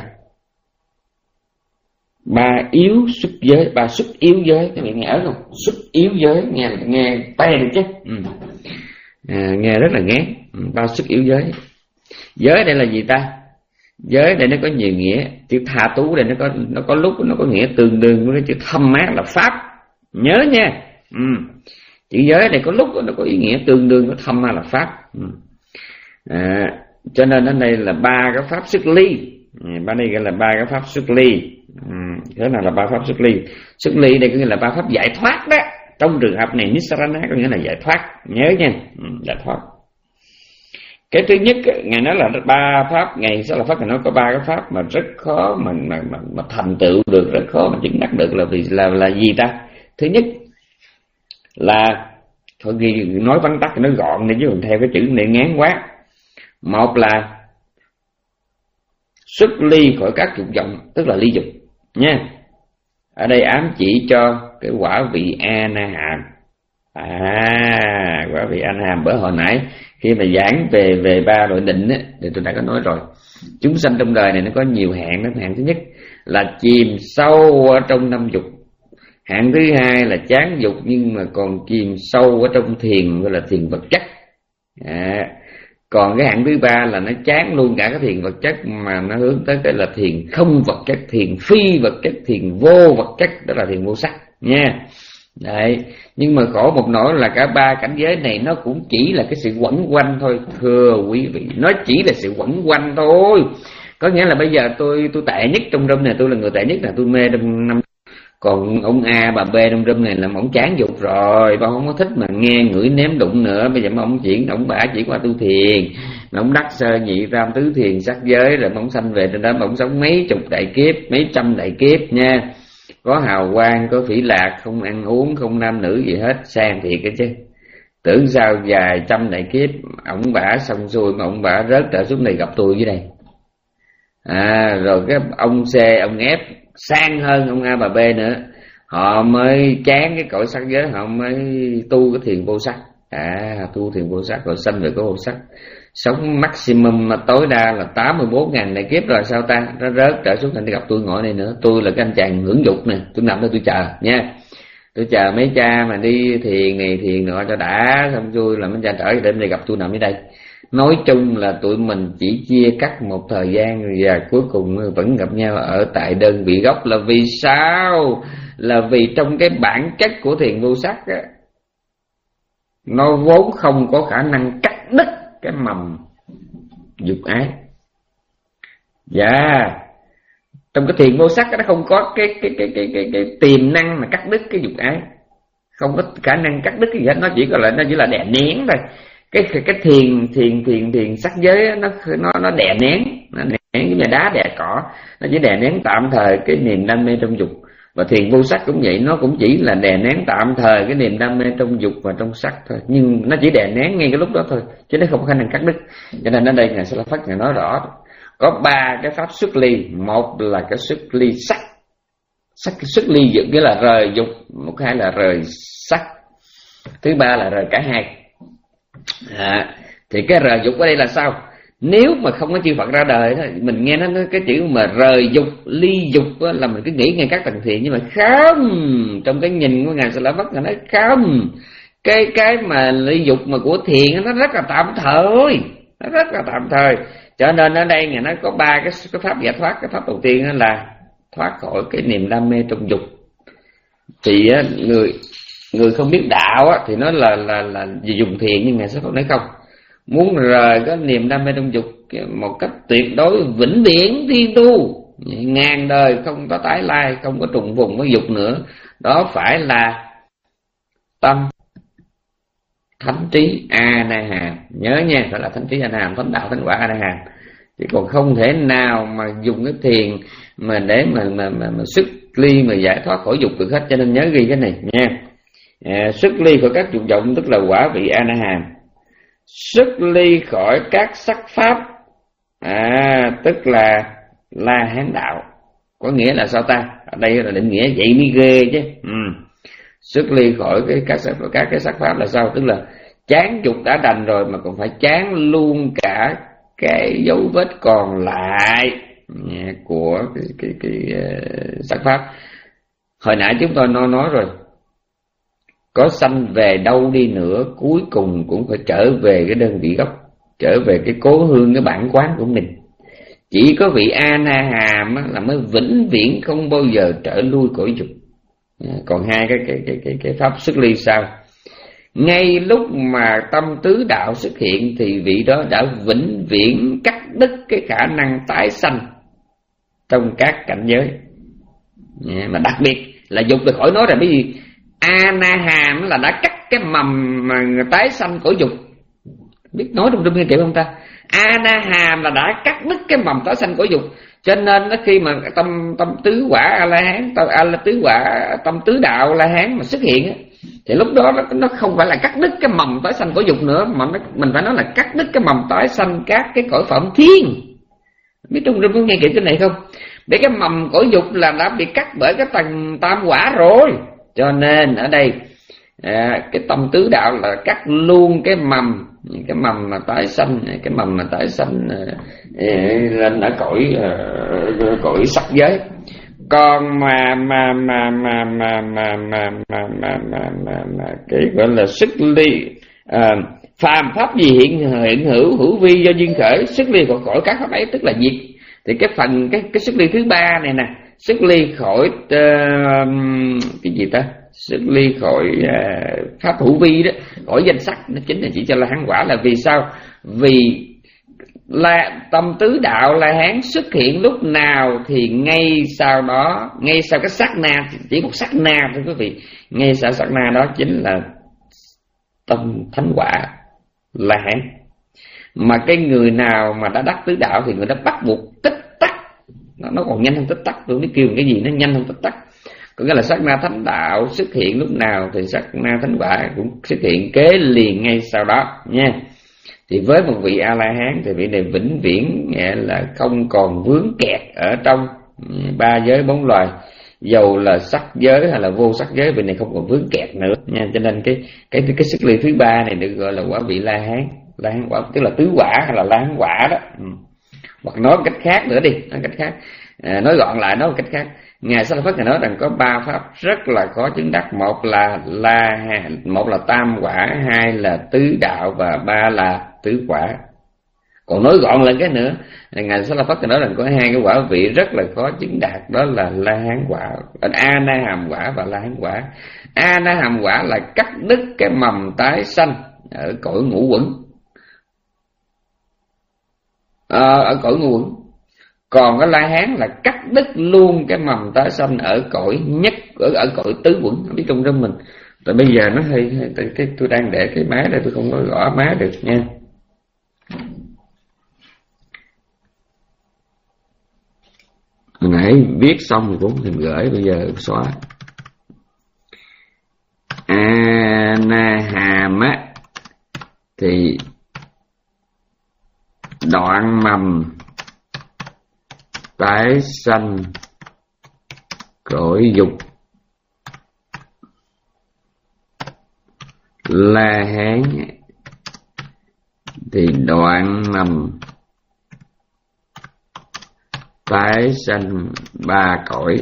ba yếu xuất giới, ba xuất yếu giới. Các bạn nghe ớn không? Xuất yếu giới nghe nghe te được chứ. Ừ. À, nghe rất là ngán. Ba xuất yếu giới. Giới đây là gì ta? Giới đây nó có nhiều nghĩa. Chữ tha tú đây nó có nó có lúc nó có nghĩa tương đương với chữ thâm mát là pháp. Nhớ nha. Ừ. Chữ giới đây có lúc nó có ý nghĩa tương đương với thâm mát là pháp. Ừ. À, cho nên ở đây là ba cái pháp xuất ly. À, ba đây gọi là ba cái pháp xuất ly. Ừ. Thế nào là ba pháp xuất ly? Xuất ly đây có nghĩa là ba pháp giải thoát đó. Trong trường hợp này Nissarana có nghĩa là giải thoát. Nhớ nha. Ừ, giải thoát. Cái thứ nhất, ngài nói là ba pháp, ngài sẽ là pháp, ngài nói có ba cái pháp mà rất khó mà mà mà, mà thành tựu được, rất khó mà chứng đắc được là vì là là gì ta? Thứ nhất là thôi ghi nói vắn tắt nói gọn để chứ mình theo cái chữ này ngán quá. Một là xuất ly khỏi các dục vọng, tức là ly dục nha. Ở đây ám chỉ cho cái quả vị A-na-hàm. À, quả vị A-na-hàm bữa hồi nãy khi mà giảng về về ba loại định á, thì tôi đã có nói rồi. Chúng sanh trong đời này nó có nhiều hạng đó. Hạng thứ nhất là chìm sâu ở trong năm dục. Hạng thứ hai là chán dục nhưng mà còn chìm sâu ở trong thiền, gọi là thiền vật chất. À, còn cái hạng thứ ba là nó chán luôn cả cái thiền vật chất mà nó hướng tới cái là thiền không vật chất, thiền phi vật chất, thiền vô vật chất, đó là thiền vô sắc nha. Đấy, nhưng mà khổ một nỗi là cả ba cảnh giới này nó cũng chỉ là cái sự quẩn quanh thôi, thưa quý vị, nó chỉ là sự quẩn quanh thôi. Có nghĩa là bây giờ tôi tôi tệ nhất trong room này, tôi là người tệ nhất, là tôi mê trong năm. Còn ông A bà B trong room này là ông chán dục rồi, bà không có thích mà nghe ngửi nếm đụng nữa. Bây giờ mà ông chuyển ông bả chỉ qua tu thiền, mà ông đắc sơ nhị tam tứ thiền sắc giới rồi ông sanh về trên đó, ông sống mấy chục đại kiếp, mấy trăm đại kiếp nha. Có hào quang, có phỉ lạc, không ăn uống, không nam nữ gì hết, sang thiệt cái chứ. Tưởng sao dài trăm đại kiếp ông bả xong xuôi mà ông bả rớt trở xuống này gặp tôi dưới đây. À, rồi cái ông C, ông F sang hơn ông A bà B nữa, họ mới chán cái cõi sắc giới, họ mới tu cái thiền vô sắc. À, tu thiền vô sắc rồi sanh về có vô sắc, sống maximum mà tối đa là tám mươi bốn ngàn đại kiếp rồi sao ta, nó rớt trở xuống thành gặp tôi ngồi này nữa. Tôi là cái anh chàng hưởng dục nè, tôi nằm đó tôi chờ nha, tôi chờ mấy cha mà đi thiền này thiền nọ cho đã xong xuôi là mấy cha trở đến đây gặp tôi nằm ở đây. Nói chung là tụi mình chỉ chia cắt một thời gian và cuối cùng vẫn gặp nhau ở tại đơn vị gốc. Là vì sao? Là vì trong cái bản chất của thiền vô sắc á, nó vốn không có khả năng cắt đứt cái mầm dục ái. Dạ, trong cái thiền vô sắc nó không có cái cái cái cái cái, cái tiềm năng mà cắt đứt cái dục ái, không có khả năng cắt đứt cái gì hết. Nó chỉ có là nó chỉ là đè nén thôi. Cái cái thiền thiền thiền thiền sắc giới nó nó nó đè nén, nó đè nén cái nhà đá đè cỏ, nó chỉ đè nén tạm thời cái niềm đam mê trong dục. Và thiền vô sắc cũng vậy, nó cũng chỉ là đè nén tạm thời cái niềm đam mê trong dục và trong sắc thôi, nhưng nó chỉ đè nén ngay cái lúc đó thôi, chứ nó không có khả năng cắt đứt. Cho nên ở đây ngài Sa La Phất ngài nói rõ có ba cái pháp xuất ly. Một là cái xuất ly sắc, sắc xuất ly dục nghĩa là rời dục, một cái là rời sắc, thứ ba là rời cả hai. À, thì cái rời dục ở đây là sao? Nếu mà không có chư Phật ra đời đó, mình nghe nó cái chữ mà rời dục, ly dục đó, là mình cứ nghĩ ngay các tầng thiền, nhưng mà không. Trong cái nhìn của ngài Sa La Phất là nói không, cái cái mà ly dục mà của thiền nó rất là tạm thời, nó rất là tạm thời. Cho nên ở đây ngài nói có ba cái, cái pháp giải thoát. Cái pháp đầu tiên là thoát khỏi cái niềm đam mê trong dục. Thì người người không biết đạo á, thì nó là là là dùng thiền, nhưng ngài Sa La Phất nói không, muốn rời cái niềm đam mê trong dục một cách tuyệt đối vĩnh viễn thiên tu, ngàn đời không có tái lai, không có trùng vùng với dục nữa, đó phải là tâm thánh trí A Na Hàm. Nhớ nha, phải là thánh trí A Na Hàm, thánh đạo thánh quả A Na Hàm, chứ còn không thể nào mà dùng cái thiền mà để mà mà mà, mà xuất ly mà giải thoát khỏi dục được hết. Cho nên nhớ ghi cái này nha. À, xuất ly khỏi các dục vọng tức là quả vị A Na Hàm. Xuất ly khỏi các sắc pháp à, tức là La Hán đạo. Có nghĩa là sao ta? Ở đây là định nghĩa vậy mới ghê chứ. Ừ. Xuất ly khỏi cái các các cái sắc pháp là sao? Tức là chán dục đã đành rồi mà còn phải chán luôn cả cái dấu vết còn lại của cái cái cái, cái uh, sắc pháp. Hồi nãy chúng tôi nói nói rồi, có sanh về đâu đi nữa cuối cùng cũng phải trở về cái đơn vị gốc, trở về cái cố hương, cái bản quán của mình. Chỉ có vị A Na Hàm là mới vĩnh viễn không bao giờ trở lui cõi dục. Còn hai cái cái cái cái cái pháp xuất ly sao? Ngay lúc mà tâm tứ đạo xuất hiện thì vị đó đã vĩnh viễn cắt đứt cái khả năng tái sanh trong các cảnh giới. Mà đặc biệt là dục thì khỏi nói rồi, bởi vì A Na Hàm là đã cắt cái mầm mà tái sanh của dục. Biết nói trong kinh kiểu không ta? A Na Hàm là đã cắt đứt cái mầm tái sanh của dục. Cho nên nó khi mà tâm tâm tứ quả A La Hán, tâm A La tứ quả tâm tứ đạo A La Hán mà xuất hiện thì lúc đó nó, nó không phải là cắt đứt cái mầm tái sanh của dục nữa, mà nó, mình phải nói là cắt đứt cái mầm tái sanh các cái cõi phẩm thiên. Biết trong rừng có nghe kỹ cái này không? Để cái mầm cõi dục là đã bị cắt bởi cái tầng tam quả rồi. Cho nên ở đây à, cái tâm tứ đạo là cắt luôn cái mầm, cái mầm mà tái sanh, cái mầm mà tái sanh lên ở cõi uh, cõi sắc giới. Còn mà mà mà mà mà mà mà mà mà mà mà mà cái gọi là xuất ly à, phàm pháp gì hiện hiện hữu hữu vi do duyên khởi, xuất ly khỏi khỏi các pháp ấy tức là diệt. Thì cái phần cái cái xuất ly thứ ba này nè, xuất ly khỏi uh, cái gì ta? Xuất ly khỏi uh, pháp hữu vi đó, khỏi danh sắc, nó chính là chỉ cho La Hán quả. Là vì sao? Vì là tâm tứ đạo La Hán xuất hiện lúc nào thì ngay sau đó, ngay sau cái sát na, chỉ một sát na thôi quý vị, ngay sau sát na đó chính là tâm thánh quả La Hán. Mà cái người nào mà đã đắc tứ đạo thì người đó bắt buộc tích tắc, nó, nó còn nhanh hơn tích tắc. Tôi biết kêu cái gì nó nhanh hơn tích tắc. Có nghĩa là sát na thánh đạo xuất hiện lúc nào thì sát na thánh quả cũng xuất hiện kế liền ngay sau đó nha. Thì với một vị A La Hán thì vị này vĩnh viễn nghĩa là không còn vướng kẹt ở trong ba giới bốn loài, dầu là sắc giới hay là vô sắc giới, vị này không còn vướng kẹt nữa nha. Cho nên cái cái cái sức ly thứ ba này được gọi là quả vị La Hán. La Hán quả tức là tứ quả hay là La Hán quả đó. Ừ. Hoặc nói cách khác nữa đi, nói cách khác, à, nói gọn lại nói một cách khác. Ngài Sa La Phất này nói rằng có ba pháp rất là khó chứng đắc, một là la một là tam quả, hai là tứ đạo và ba là tứ quả. Còn nói gọn lại cái nữa, Ngài Sa La Phất này nói rằng có hai cái quả vị rất là khó chứng đạt, đó là La Hán quả, A Na Hàm quả và La Hán quả. A Na Hàm quả là cắt đứt cái mầm tái sanh ở cõi ngũ uẩn, à, ở cõi ngũ uẩn. Còn cái La Hán là cắt đứt luôn cái mầm tái sanh ở cõi nhất, ở ở cõi tứ uẩn. Biết trong trong mình. Tại bây giờ nó hơi, hơi cái tôi đang để cái máy đây tôi không có gõ má được nha. Hồi nãy viết xong thì cũng thèm gửi, bây giờ xóa. A Na Hàm á thì đoạn mầm tái sanh cõi dục. La Hán thì đoạn mầm tái sanh ba cõi.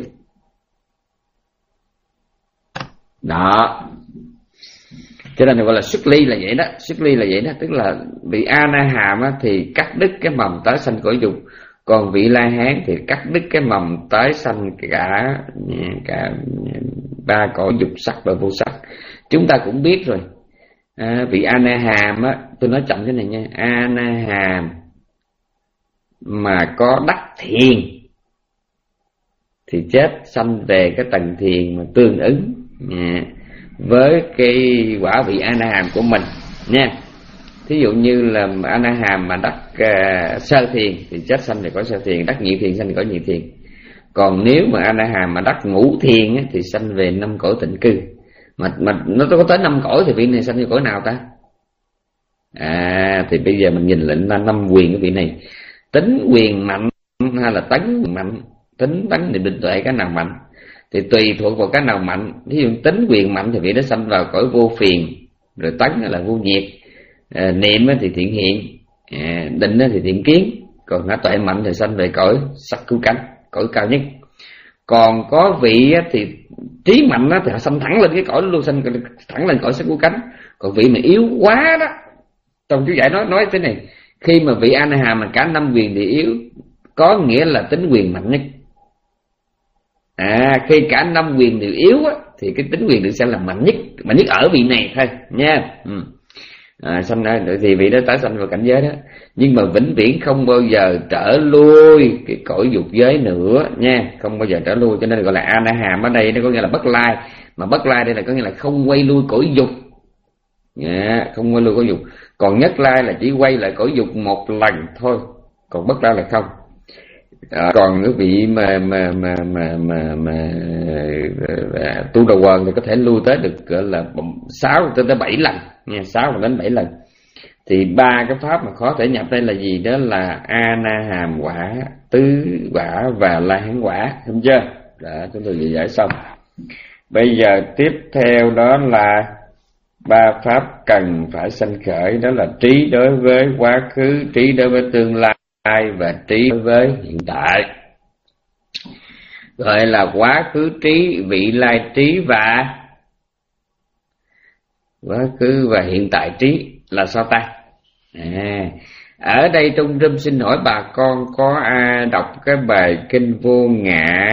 Đó. Cho nên gọi là xuất ly là vậy đó, xuất ly là vậy đó, tức là vị A Na Hàm á, thì cắt đứt cái mầm tái sanh cõi dục, còn vị La Hán thì cắt đứt cái mầm tái sanh cả cả ba cõi dục sắc và vô sắc. Chúng ta cũng biết rồi. À, vị A Na Hàm á, tôi nói chậm cái này nha, A Na Hàm mà có đắc thiền thì chết sanh về cái tầng thiền mà tương ứng à, với cái quả vị A Na Hàm của mình. nha. Thí dụ như là A-na-hàm mà đắc uh, sơ thiền thì chết sanh thì có sơ thiền, đắc nhị thiền sanh thì có nhị thiền. Còn nếu mà A-na-hàm mà đắc ngũ thiền á, thì sanh về năm cõi tịnh cư. Mà mà nó có tới năm cõi thì vị này sanh về cõi nào ta? À thì bây giờ mình nhìn lệnh là năm quyền của vị này. Tính quyền mạnh hay là tấn mạnh? Tính tấn thì định tuệ cái nào mạnh? Thì tùy thuộc vào cái nào mạnh. Ví dụ tính quyền mạnh thì vị đó sanh vào cõi vô phiền, rồi tấn là vô nhiệt, à, niệm thì thiện hiện, à, định thì thiện kiến. Còn nó tuệ mạnh thì sanh về cõi sắc cứu cánh, cõi cao nhất. Còn có vị thì trí mạnh thì họ sanh thẳng lên cái cõi luôn, sanh thẳng lên cõi sắc cứu cánh. Còn vị mà yếu quá đó, trong chú giải nói nói thế này, khi mà vị A-na-hàm mà cả năm quyền thì yếu, có nghĩa là tính quyền mạnh nhất. À khi cả năm quyền đều yếu á, thì cái tính quyền được xem là mạnh nhất, mạnh nhất ở vị này thôi nha. Ừ. À, sanh ra thì vị đó tái sanh vào cảnh giới đó, nhưng mà vĩnh viễn không bao giờ trở lui cái cõi dục giới nữa nha, không bao giờ trở lui. Cho nên gọi là A-na-hàm ở đây nó có nghĩa là bất lai, mà bất lai đây là có nghĩa là không quay lui cõi dục. Yeah, không quay lui cõi dục. Còn nhất lai là chỉ quay lại cõi dục một lần thôi, còn bất lai là không. À, còn cái vị mà mà mà mà mà, mà, mà tu đầu quần thì có thể lui tới được gọi là sáu tới tới bảy lần nha, sáu đến bảy lần. Thì ba cái pháp mà khó thể nhập đây là gì? Đó là A-na-hàm quả, tứ quả và La Hán quả, đúng chưa? Đã chúng tôi giải xong. Bây giờ tiếp theo đó là ba pháp cần phải sanh khởi, đó là trí đối với quá khứ, trí đối với tương lai và trí đối với hiện tại. Gọi là quá khứ trí, vị lai trí và quá khứ và hiện tại trí là sao ta? À, ở đây Trung Trâm xin hỏi bà con có ai đọc cái bài kinh vô ngã,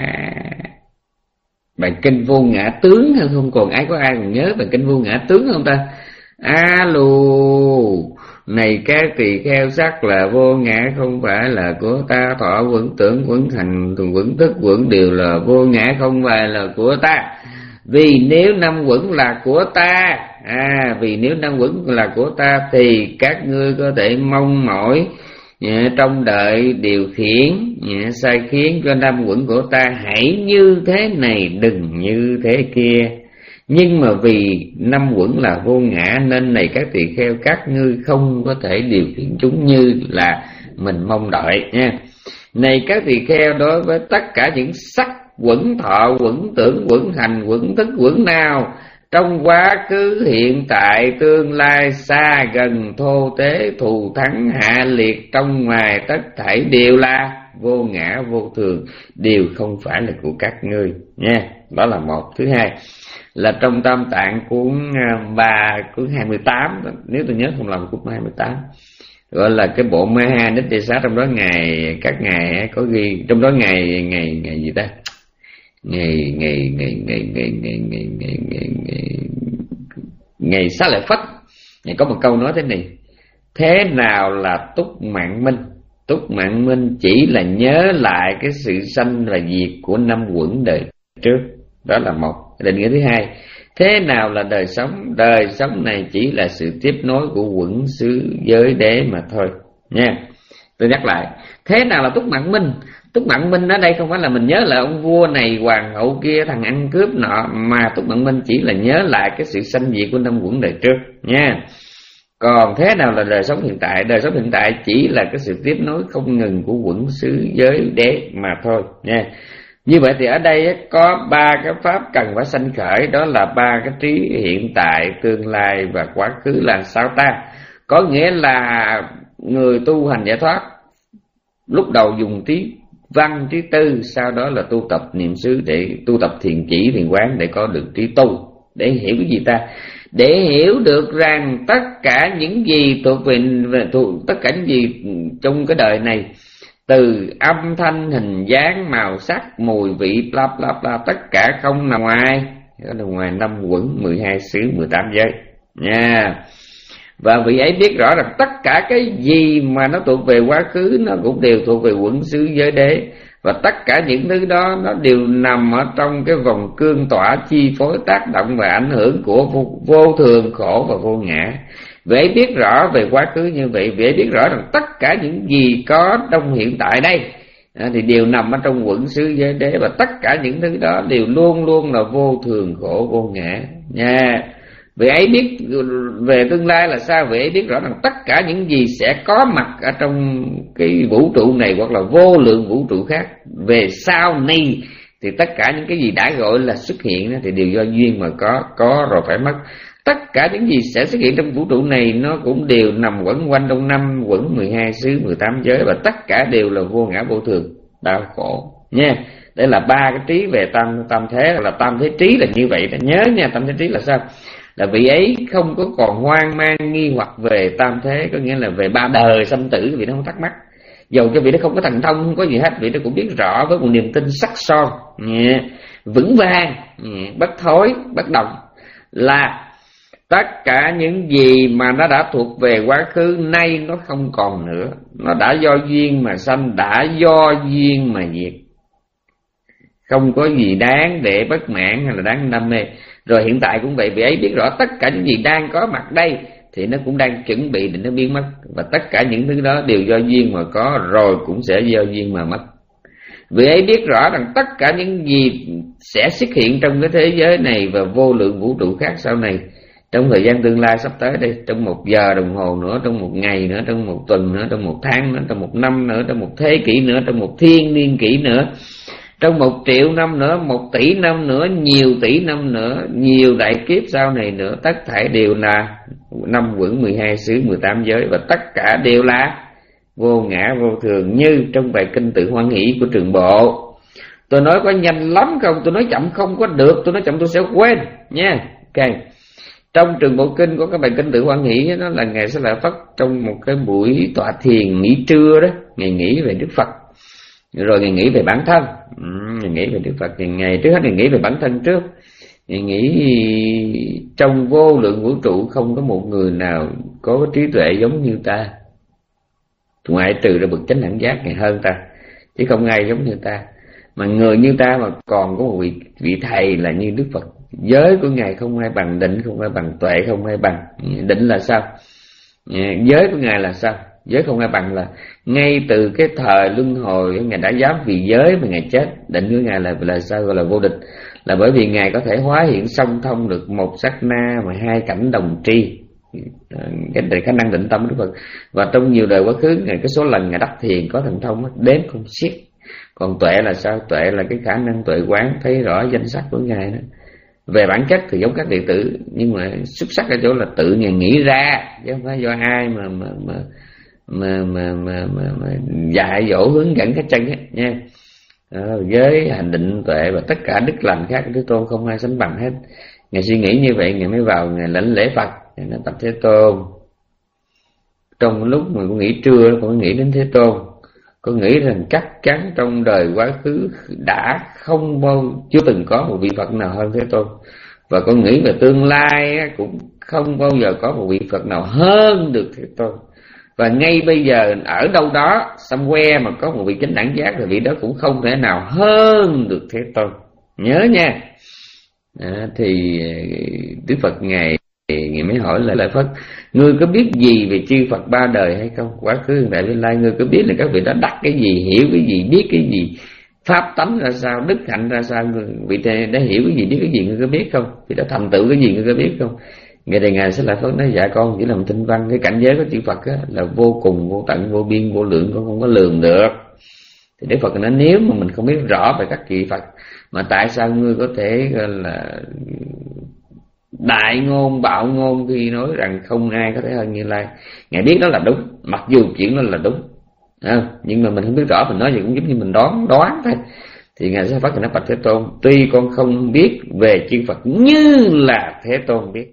bài kinh vô ngã tướng hay không? Còn ai có ai còn nhớ bài kinh vô ngã tướng không ta? Alo, này các tỳ kheo, sắc là vô ngã, không phải là của ta. Thọ quẩn tưởng quẩn hành quẩn thức quẩn đều là vô ngã, không phải là của ta. Vì nếu năm quẩn là của ta, à vì nếu năm quẩn là của ta thì các ngươi có thể mong mỏi trong đợi điều khiển sai khiến cho năm quẩn của ta hãy như thế này, đừng như thế kia. Nhưng mà vì năm quẩn là vô ngã nên này các tỳ kheo, các ngươi không có thể điều khiển chúng như là mình mong đợi nha. Này các tỳ kheo, đối với tất cả những sắc quẩn, thọ quẩn, tưởng quẩn, hành quẩn, thức quẩn nào trong quá khứ, hiện tại, tương lai, xa gần, thô tế, thù thắng, hạ liệt, trong ngoài, tất thảy đều là vô ngã vô thường, đều không phải là của các ngươi nha. Đó là một. Thứ hai là trong Tam Tạng cuốn ba, cuốn hai mươi tám, nếu tôi nhớ không lầm cuốn hai mươi tám, gọi là cái bộ Maha Nittesa. Trong đó ngày các ngày có ghi, trong đó ngày ngày ngày gì ta? Ngày ngày ngày ngày ngày ngày ngày ngày ngày ngày ngày Xá Lợi Phất. Ngày có một câu nói thế này: thế nào là túc mạng minh? Túc mạng minh chỉ là nhớ lại cái sự sanh và diệt của năm quẩn đời trước. Đó là một định nghĩa. Thứ hai, thế nào là đời sống? Đời sống này chỉ là sự tiếp nối của quẩn xứ giới đế mà thôi nha. Tôi nhắc lại, thế nào là túc mạng minh? Túc mạng minh ở đây không phải là mình nhớ lại ông vua này, hoàng hậu kia, thằng ăn cướp nọ, mà túc mạng minh chỉ là nhớ lại cái sự sanh diệt của năm quẩn đời trước nha. Còn thế nào là đời sống hiện tại? Đời sống hiện tại chỉ là cái sự tiếp nối không ngừng của quẩn xứ giới đế mà thôi nha. Như vậy thì ở đây có ba cái pháp cần phải sanh khởi, đó là ba cái trí hiện tại, tương lai và quá khứ là sao ta? Có nghĩa là người tu hành giải thoát lúc đầu dùng trí văn, trí tư, sau đó là tu tập niệm xứ, để tu tập thiền chỉ, thiền quán để có được trí tu. Để hiểu cái gì ta? Để hiểu được rằng tất cả những gì thuộc về, thuộc, tất cả những gì trong cái đời này, từ âm thanh, hình dáng, màu sắc, mùi vị, bla bla bla, tất cả không nằm ngoài, đó là ngoài năm quẩn, mười hai xứ, mười tám giới nha. Và vị ấy biết rõ rằng tất cả cái gì mà nó thuộc về quá khứ nó cũng đều thuộc về quẩn xứ giới đế. Và tất cả những thứ đó nó đều nằm ở trong cái vòng cương tỏa chi phối, tác động và ảnh hưởng của vô, vô thường, khổ và vô ngã. Vị ấy biết rõ về quá khứ như vậy, vị ấy biết rõ rằng tất cả những gì có trong hiện tại đây à, thì đều nằm ở trong quẩn xứ giới đế, và tất cả những thứ đó đều luôn luôn là vô thường, khổ, vô ngã nha. Vị ấy biết về tương lai là sao? Vị ấy biết rõ rằng tất cả những gì sẽ có mặt ở trong cái vũ trụ này hoặc là vô lượng vũ trụ khác về sau này, thì tất cả những cái gì đã gọi là xuất hiện thì đều do duyên mà có, có rồi phải mất. Tất cả những gì sẽ xuất hiện trong vũ trụ này nó cũng đều nằm quẩn quanh trong năm quẩn mười hai xứ mười tám giới, và tất cả đều là vô ngã vô thường, đau khổ nha. Đây là ba cái trí về tam tam thế, là tam thế trí là như vậy đó. Nhớ nha, tam thế trí là sao? Là vị ấy không có còn hoang mang nghi hoặc về tam thế, có nghĩa là về ba đời sanh tử, vị nó không thắc mắc. Dầu cho vị nó không có thần thông, không có gì hết, vị nó cũng biết rõ với một niềm tin sắc son, yeah, vững vàng, yeah, bất thối, bất động, là tất cả những gì mà nó đã thuộc về quá khứ nay nó không còn nữa. Nó đã do duyên mà sanh, đã do duyên mà diệt, không có gì đáng để bất mãn hay là đáng đam mê. Rồi hiện tại cũng vậy, vị ấy biết rõ tất cả những gì đang có mặt đây thì nó cũng đang chuẩn bị để nó biến mất, và tất cả những thứ đó đều do duyên mà có, rồi cũng sẽ do duyên mà mất. Vị ấy biết rõ rằng tất cả những gì sẽ xuất hiện trong cái thế giới này và vô lượng vũ trụ khác sau này, trong thời gian tương lai sắp tới đây, trong một giờ đồng hồ nữa, trong một ngày nữa, trong một tuần nữa, trong một tháng nữa, trong một năm nữa, trong một thế kỷ nữa, trong một thiên niên kỷ nữa, trong một triệu năm nữa, một tỷ năm nữa, nhiều tỷ năm nữa, nhiều đại kiếp sau này nữa, tất thảy đều là năm quẩn mười hai xứ mười tám giới, và tất cả đều là vô ngã vô thường, như trong bài kinh Tự Hoan Hỷ của Trường Bộ. Tôi nói có nhanh lắm không? Tôi nói chậm không có được, tôi nói chậm tôi sẽ quên nha. Ok. Trong Trường Bộ Kinh có cái bài kinh Tự Hoan Hỷ, đó là Ngài Xá Lợi Phất trong một cái buổi tọa thiền nghỉ trưa đó, Ngài nghĩ về Đức Phật, rồi Ngài nghĩ về bản thân. ừ, Ngài nghĩ về Đức Phật. Thì ngày trước hết Ngài nghĩ về bản thân trước. Ngài nghĩ trong vô lượng vũ trụ không có một người nào có trí tuệ giống như ta, ngoại trừ ra bậc chánh đẳng giác Ngài hơn ta, chứ không ai giống như ta. Mà người như ta mà còn có một vị, vị thầy là như Đức Phật. Giới của Ngài không ai bằng, định không ai bằng, tuệ không ai bằng. Định là sao? Giới của Ngài là sao? Giới không ai bằng là ngay từ cái thời luân hồi Ngài đã dám vì giới mà Ngài chết. Định của Ngài là là sao? Gọi là vô địch, là bởi vì Ngài có thể hóa hiện song thông được một sát na mà hai cảnh đồng tri, cái khả năng định tâm của Đức Phật. Và trong nhiều đời quá khứ, Ngài cái số lần Ngài đắc thiền có thần thông đếm không xiết. Còn tuệ là sao? Tuệ là cái khả năng tuệ quán, thấy rõ danh sắc của Ngài đó. Về bản chất thì giống các đệ tử, nhưng mà xuất sắc ở chỗ là tự Ngài nghĩ ra, chứ không phải do ai mà mà mà mà mà mà, mà, mà dạy dỗ hướng dẫn cái chân hết nha. À, với hành định tuệ và tất cả đức lành khác của Thế Tôn không ai sánh bằng hết. Ngài suy nghĩ như vậy, Ngài mới vào Ngài lãnh lễ Phật, Ngài nói tập Thế Tôn. Trong lúc mà con nghĩ trưa, con nghĩ đến Thế Tôn, con nghĩ rằng chắc chắn trong đời quá khứ đã không bao chưa từng có một vị Phật nào hơn Thế Tôn, và con nghĩ về tương lai cũng không bao giờ có một vị Phật nào hơn được Thế Tôn. Và ngay bây giờ ở đâu đó somewhere mà có một vị chánh đẳng giác thì vị đó cũng không thể nào hơn được Thế Tôn. Nhớ nha. À, thì Đức Phật Ngài Ngài mới hỏi lại Lợi Phất: ngươi có biết gì về chư Phật ba đời hay không? Quá khứ hiện tại tương lai, ngươi có biết là các vị đã đắc cái gì, hiểu cái gì, biết cái gì, pháp tánh ra sao, đức hạnh ra sao, vị đã hiểu cái gì, biết cái gì, ngươi có biết không? Vị đã thành tựu cái gì, ngươi có biết không? Ngày này Ngài sẽ lại Phất nói: dạ con chỉ làm tinh văn. Cái cảnh giới của chư Phật á, là vô cùng, vô tận, vô biên, vô lượng, con không có lường được. Thì Đức Phật nói: nếu mà mình không biết rõ về các vị Phật, mà tại sao ngươi có thể gọi là đại ngôn bạo ngôn khi nói rằng không ai có thể hơn Như Lai? Ngài biết đó là đúng, mặc dù chuyện đó là đúng, à, nhưng mà mình không biết rõ, mình nói gì cũng giống như mình đoán đoán thôi. Thì Ngài sẽ phát hiện nói: bạch Thế Tôn, tuy con không biết về chư Phật như là Thế Tôn biết.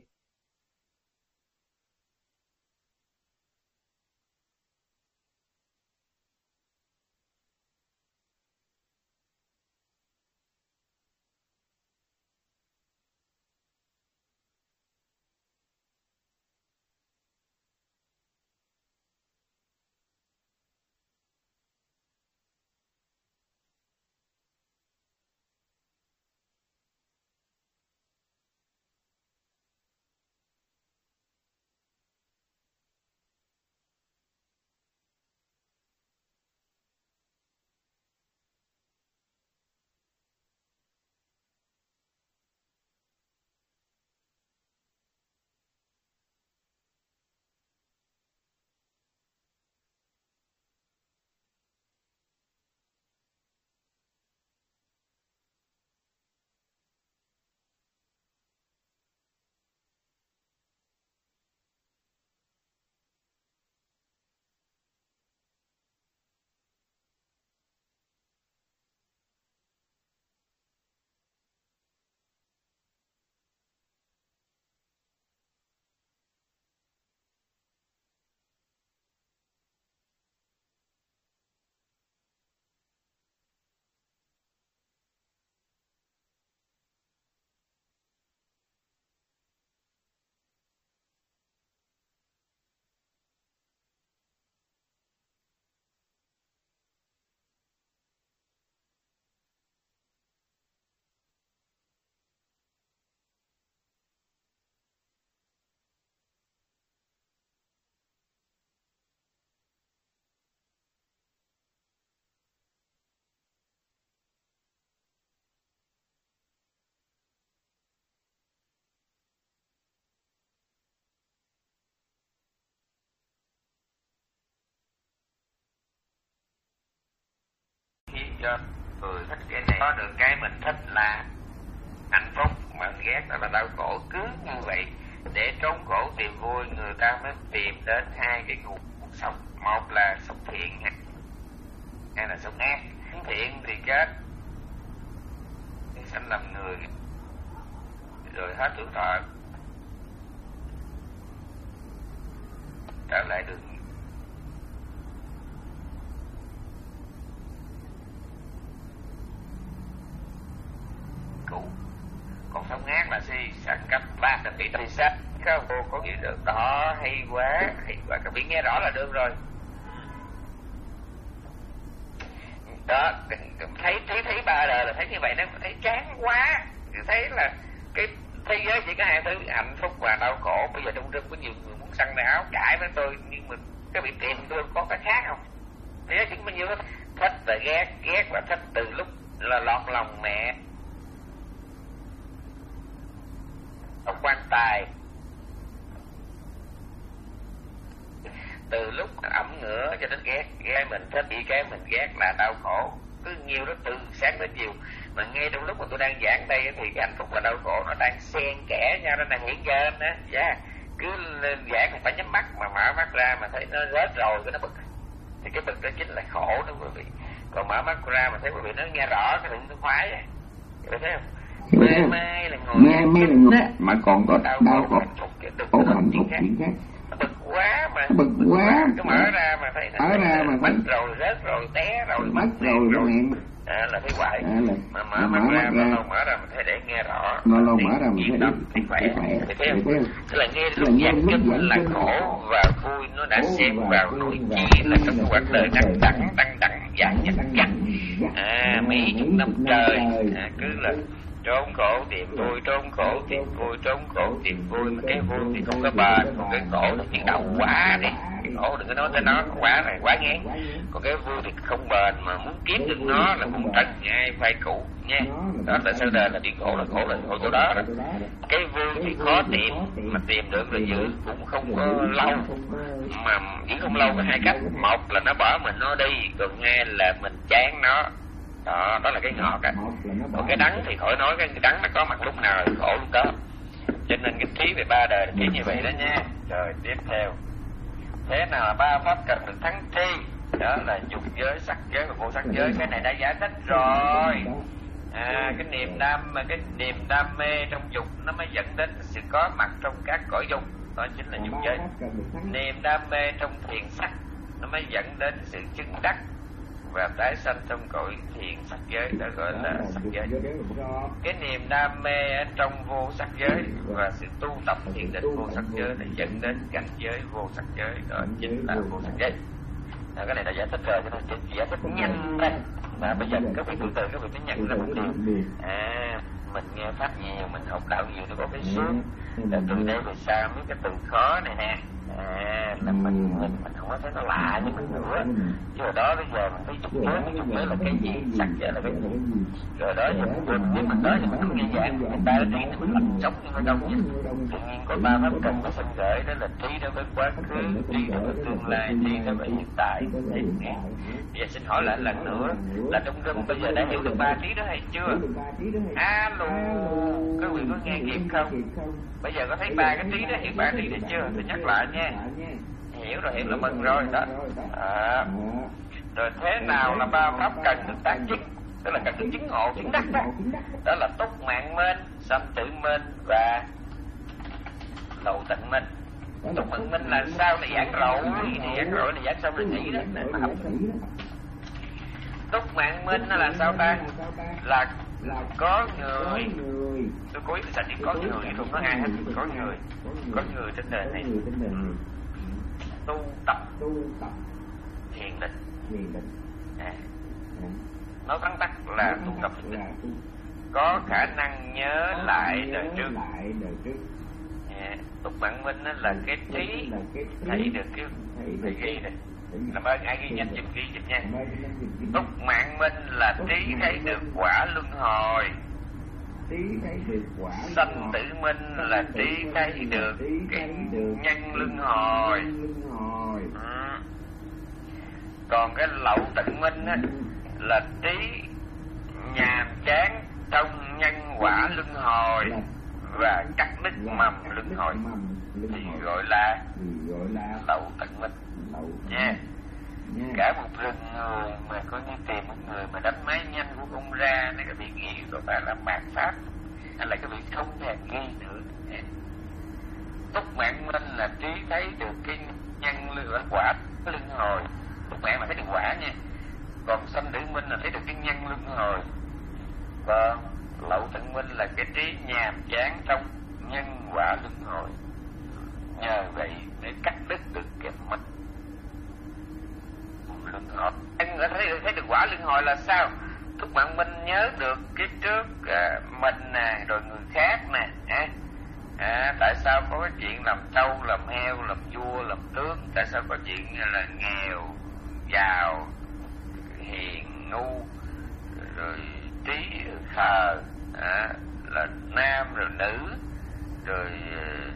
cho người thích cái này. Có được cái mình thích là hạnh phúc, mà ghét đó là đau khổ. Cứ như vậy để trốn khổ tìm vui, người ta mới tìm đến hai cái nguồn sống. Một là sống thiện, hay là sống ác. Thiện thì chết sanh làm người rồi hết tuổi thọ, trở lại đường cũ. Còn sống ác là si sanh cấp ba là bị tây sát. Các cô có nghĩa được đó, hay quá, hay quá, các vị nghe rõ là được rồi. Đó, thấy thấy thấy ba đời là thấy như vậy, nó thấy chán quá, thấy là cái thế giới chỉ có hai thứ, hạnh phúc và đau khổ. Bây giờ trong rừng có nhiều người muốn săn cái áo cãi với tôi, nhưng mà các vị tìm tôi có cái khác không? Thế giới chỉ có bao nhiêu, thích và ghét, ghét và thích từ lúc là lọt lòng mẹ, quan tài, từ lúc ẩm ngửa cho đến ghét. Ghét mình thích, bị cái mình ghét là đau khổ. Cứ nhiều đó, từ sáng đến chiều. Mà ngay trong lúc mà tôi đang giảng đây thì cái hạnh phúc và đau khổ nó đang xen kẽ nhau, nó đang hiện lên đó. Yeah. Cứ lên giảng không phải nhắm mắt, mà mở mắt ra mà thấy nó rớt rồi, cái nó bực. Thì cái bực đó chính là khổ đó quý vị. Còn mở mắt ra mà thấy quý vị nó nghe rõ cái đừng khoái á. Quý vị thấy không? Mê mê là ngồi mê mê là ngồi mà còn có đau khổ, khổ hạnh phúc chuyện khác. Bực quá mà bực quá cứ mở ra mà thấy mở ra mà mất rồi, rớt rồi, té rồi, mất rồi rồi à, là thấy hoài. À, là, mà mở mắt ra, mà lâu mở ra mình thấy để nghe rõ, lâu lâu mở ra mình thấy thấy khỏe. Thấy không? Tức là nghe lúc giảng kinh là khổ và vui nó đã xen vào nội chi, là trong cái quãng đời đăng đẳng đăng đẳng dài nhất nhất à mấy chục năm trời, à, cứ là trốn khổ tìm vui, trốn khổ tìm vui, trốn khổ tìm vui. Mà cái vui thì không có bền, còn cái khổ thì chuyện đau quá đi. Cái khổ đừng có nói tới nó, quá này quá ngán. Còn cái vui thì không bền, mà muốn kiếm được nó là cũng trần ai phai cũ nha. Đó là sau đời là bị khổ, là khổ là khổ chỗ đó đó. Cái vui thì khó tìm, mà tìm được là giữ cũng không có lâu. Mà giữ không lâu có hai cách. Một là nó bỏ mình nó đi, còn hai là mình chán nó. Đó, đó là cái ngọt á. Còn cái đắng thì khỏi nói, cái đắng nó có mặt lúc nào thì khổ lúc đó. Cho nên cái trí về ba đời là trí như vậy đó nha. Rồi tiếp theo, thế nào là ba pháp cần được thắng tri? Đó là dục giới, sắc giới và vô sắc giới. Cái này đã giải thích rồi. À, cái niềm đam mà cái niềm đam mê trong dục nó mới dẫn đến sự có mặt trong các cõi dục, đó chính là dục giới. Niềm đam mê trong thiền sắc nó mới dẫn đến sự chứng đắc và tái sanh trong cõi thiền sắc giới, đó gọi là sắc giới. Cái niềm đam mê ở trong vô sắc giới và sự tu tập thiền định vô sắc giới là dẫn đến cảnh giới vô sắc giới, đó chính là vô sắc giới. À, cái này đã giải thích rồi, cho nên chỉ giải thích nhanh thôi. Mà bây giờ các vị từ từ các vị mới nhận ra một điều. À, mình nghe pháp nhiều, mình học đạo nhiều, nó có cái sướng. Là từ đây về sau mấy cái từ khó này nè, à, là mình mình mình không có thấy nó lạ như mình nữa. Chứ hồi đó bây giờ mình thấy dục giới, dục giới là cái gì, sắc giới là cái gì. Rồi đó giờ mình biết mình đó thì mình không nghe giảng, người ta đã trí thì mình lạnh sống như nó đâu nhé. Tự nhiên có ba pháp cần có sanh khởi, đó là trí đối với quá khứ, trí đối với tương lai, trí đối với hiện tại. Bây giờ xin hỏi lại lần nữa, là trong rừng bây giờ đã hiểu được ba trí đó hay chưa? Alo, các vị có nghe kịp không? Bây giờ có thấy ba cái trí đó, hiểu ba trí đó chưa? Tôi nhắc lại nha. Hiểu rồi, hiểu là mừng rồi đó. À, rồi thế nào là ba pháp cần được tác chứng? Tức là cần được chứng ngộ, chứng đắc đó. Đó là túc mạng minh, sanh tử minh và lậu tịnh minh. Túc mạng minh là sao? Này giảng rồi, này giảng rồi, này giảng xong rồi nghỉ đó. Túc mạng minh là sao ta? Là có người, tôi cố ý tôi sạch có người, không có ai hết, có người, có người trên đời này tu tập thiền định. À, nói vắn tắt là tu tập thiền định, có khả năng nhớ lại đời trước. À, túc mạng minh là cái trí thấy được cái phải ghi này. Làm ơn ai ghi nhanh giùm ghi giùm nha. Túc mạng minh là trí thấy được quả luân hồi. Sanh tử minh là trí thấy được cái nhân luân hồi. Ừ. Còn cái lậu tịnh minh á, là trí nhàm chán trong nhân quả luân hồi và cắt đứt mầm luân hồi thì gọi là lậu tận minh nha. Cả một rừng người mà có như tìm một người mà đánh máy nhanh của ông ra, nó bị nghĩ có phải là mạt pháp hay là cái vị không thèm nghi nữa. Túc mạng minh là trí thấy được cái nhân lựa quả luân hồi, túc mạng mà thấy được quả nha, còn sanh tử minh là thấy được cái nhân luân hồi. Còn lậu tận minh là cái trí nhàm chán trong nhân quả luân hồi, nhờ vậy để cắt đứt được cái mạch luân hồi. Anh thấy được, thấy được quả luân hồi là sao? Túc mạng minh nhớ được cái trước à, mình nè, rồi người khác nè, à, à, tại sao có cái chuyện làm trâu, làm heo, làm vua, làm tướng, tại sao có chuyện là nghèo, giàu, hiền, ngu, rồi trí, khờ, à, là nam rồi nữ, rồi uh,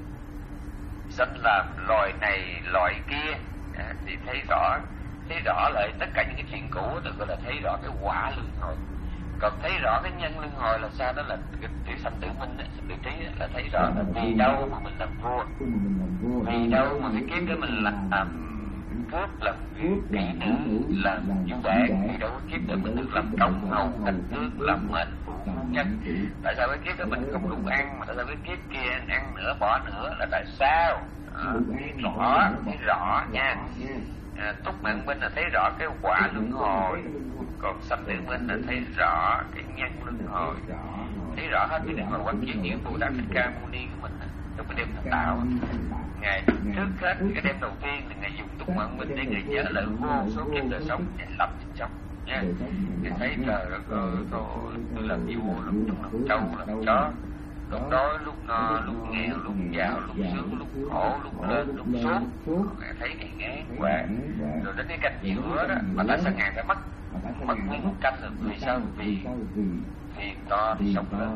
sanh làm loài này loài kia, à, thì thấy rõ thấy rõ lại tất cả những cái chuyện cũ được gọi là thấy rõ cái quả luân hồi. Còn thấy rõ cái nhân luân hồi là sao? Đó là cái tiểu sanh tử minh đó, tự trí đó, là thấy rõ là vì đâu mà mình làm vua, vì đâu mà cái kiếp đó mình làm cướp, làm kỹ nữ, làm chủ bản, vì đâu cái kiếp đó mình được làm công hầu thành tướng, làm mệnh phụ nhân. Tại sao cái kiếp đó mình không đủ ăn, mà tại sao cái kiếp kia ăn nữa bỏ nữa là tại sao? À, thấy rõ, thấy rõ nha. À, túc mạng minh là thấy rõ cái quả luân hồi, còn sanh tử minh là thấy rõ cái nhân luân hồi, thấy rõ hết cái luân hồi quan chiếu những Bồ Tát Thích Ca Mâu Ni của mình trong cái đêm thành đạo. Ngày trước hết cái đêm đầu tiên thì ngài dùng túc mạng minh để ngài nhớ lại vô số kiếp đời sống, ngài lập trình sống nha. Ngài thấy trời đất ơi, tôi làm vua, làm trùng, làm trâu, làm chó, lúc đói, lúc no, lúc nghèo, lúc giàu, lúc sướng, lúc khổ, lúc lên, lúc xuống. Ngài thấy ngài ngán quá. Rồi đến cái canh giữa đó, mà tại sao ngài phải mất mất nguyên một canh rồi? Vì sao? Vì vì to thì sống lớn.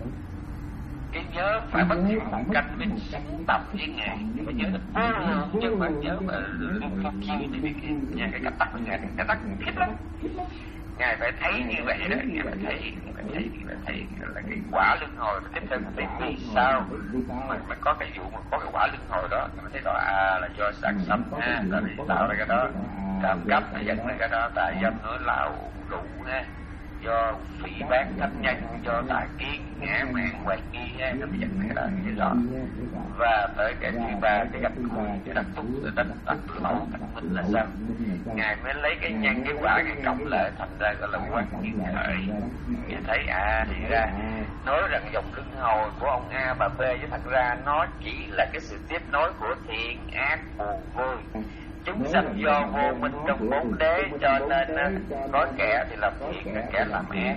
Cái nhớ phải mất nguyên một canh mới tập với ngài, phải nhớ được vô lượng, chứ không phải nhớ mà không chiêu thì biết nhà cái cách tắt của ngài, cái tắt khít lắm. Ngài phải thấy như vậy đó, ngài phải thấy, ngài phải thấy, ngài phải thấy là cái quả luân hồi. Tiếp theo ngài thấy vì sao mà, mà có cái vụ mà có cái quả luân hồi đó, ngài thấy rõ à là do sản sanh ha, là để tạo ra cái đó, trộm cắp nó dẫn ra cái đó, tà dâm nữa lào rượu ha, do phỉ bán thánh nhân, do tà kiến ngã mạn hoài nghi ha, nó mới dẫn ra cái đó, thấy rõ. Và tới cái thứ ba, cái gạch cùi, cái đặc túc, cái đặc đặc lậu tận minh là sao? Ngài mới lấy cái nhân cái quả cái cộng lại thành ra gọi là quan niệm khởi. Ngài thấy à thì ra nói rằng dòng luân hồi của ông A bà B, chứ thật ra nó chỉ là cái sự tiếp nối của thiện ác buồn vui. Chúng sanh do vô minh trong bốn đế, cho nên có kẻ thì làm thiện, có kẻ làm ác.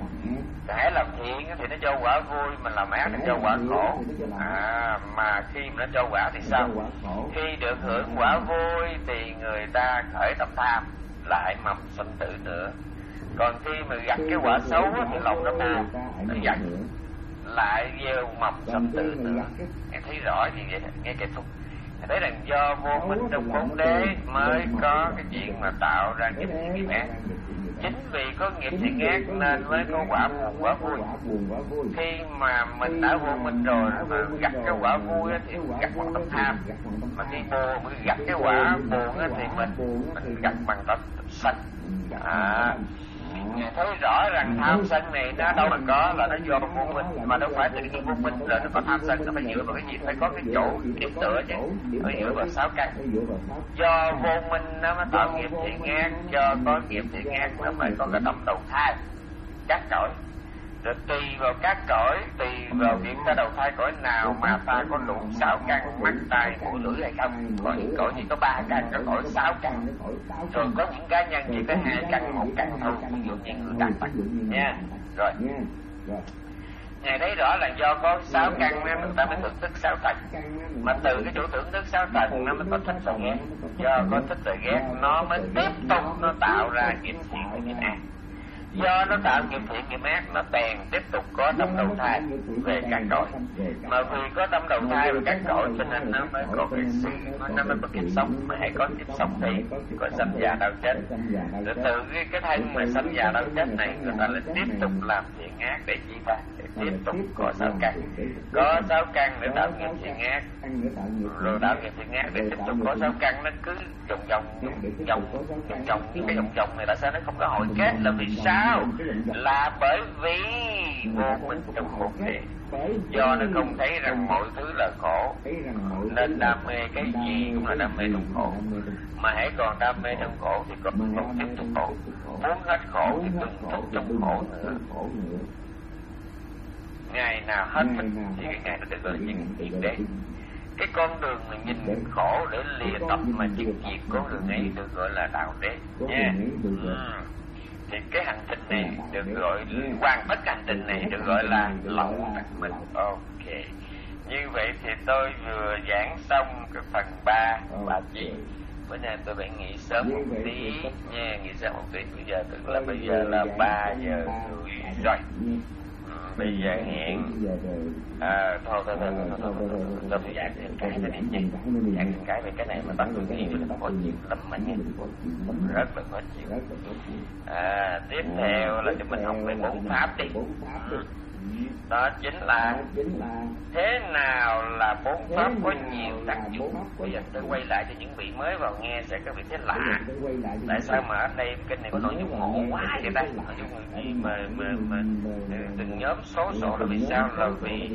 Kẻ làm thiện thì nó cho quả vui, mà làm ác thì cho quả khổ. À, mà khi mà nó cho quả thì sao? Khi được hưởng quả vui thì người ta khởi tâm tham, lại mầm sanh tử nữa. Còn khi mà gặp cái quả xấu thì lòng nó buồn, nó giận, lại gieo mầm sanh tử nữa. Nghe thấy rõ gì vậy? Nghe kết thúc. Thấy rằng do vô minh trong bốn đế mới có cái chuyện mà tạo ra nghiệp thiện nghiệp ác. Chính vì có nghiệp thiện ác nên mới có quả buồn quả vui. Khi mà mình đã vô minh rồi mà gặp cái quả vui thì gặp bằng tâm tham, mà khi buồn mới gặp cái quả buồn thì mình mình gặp bằng tâm sân. À, Ngài thấy rõ rằng tham sân này nó đâu mà có, là nó do vô minh, mà đâu phải tự nhiên vô minh rồi nó có tham sân. Nó phải dựa vào cái gì? Phải có cái chỗ điểm tựa chứ, phải dựa vào sáu căn. Do vô minh nó mới tạo nghiệp thiện ác, do có nghiệp thiện ác nó phải có cái tâm đầu thai các cõi. Rồi tùy vào các cõi, tùy vào việc ta đầu thai cõi nào mà ta có đủ sáu căn mắt tai mũi lưỡi hay không. Có những cõi chỉ có ba căn, có cõi sáu căn. Rồi có những cá nhân chỉ có hai căn, một căn thôi, ví dụ như người đạt mặt nha. Rồi Ngài thấy rõ là do có sáu căn nên người ta mới thưởng thức sáu tầng. Mà từ cái chỗ thưởng thức sáu tầng nó mới có thích và ghét. Do có thích và ghét nó mới tiếp tục nó tạo ra nghiệp thiện và nghiệp ác. Do nó tạo nghiệp thiện nghiệp ác, nó bèn tiếp tục có tâm đầu thai về các cõi. Mà vì có tâm đầu thai về các cõi cho nên nó mới có cái sự, nó mới có kiếp sống. Mà hãy có kiếp sống thì có sanh già đau chết. Rồi từ cái, cái thân mà sanh già đau chết này, người ta lại tiếp tục làm thiện ác để chi ta? Để tiếp tục có sáu căn. Có sáu căn để tạo nghiệp thiện ác. Rồi tạo nghiệp thiện ác để tiếp tục có sáu căn, nó cứ vòng vòng vòng vòng vòng cái vòng vòng này. Tại sao nó không có hồi kết? Là vì sao? Là bởi vì vô minh trong khổ thế. Do nó không thấy rằng mọi thứ là khổ, nên đam mê cái gì cũng là đam mê trong khổ. Mà hãy còn đam mê trong khổ thì còn không tiếp tục khổ. Muốn hết khổ thì đừng thúc trong khổ nữa. Ngày nào hết mình thì cái ngày nó được gọi là những diệt đế. Cái con đường mà nhìn khổ để lìa tập mà trực diệt con đường ấy được gọi là đạo đế nha. Ừ. Thì cái hành trình này được gọi, hoàn tất hành trình này được gọi là lậu tạc mình. Ok, như vậy thì tôi vừa giảng xong cái phần ba bà chị. Bữa nay tôi phải nghỉ sớm một tí nha, nghỉ sớm một tí. Bây giờ tức là bây giờ là ba giờ rưỡi rồi. Bây giờ hẹn à, thôi thôi thôi thôi thôi thôi tôi phải giảng thêm cái này đi, giảng thêm cái về cái này mà bắt tôi nghĩ là khó chịu lắm mà nha, rất là khó chịu. À, tiếp theo là cho mình học về bốn pháp đi. Đó chính là thế nào là bốn pháp có nhiều tác dụng. Bây giờ tôi quay lại cho những vị mới vào nghe sẽ có vị thấy lạ. Tại sao mà ở đây cái này có nội dung ngộ quá vậy ta? Nội dung gì mà mà mà từng nhóm số sổ là vì sao? Là vì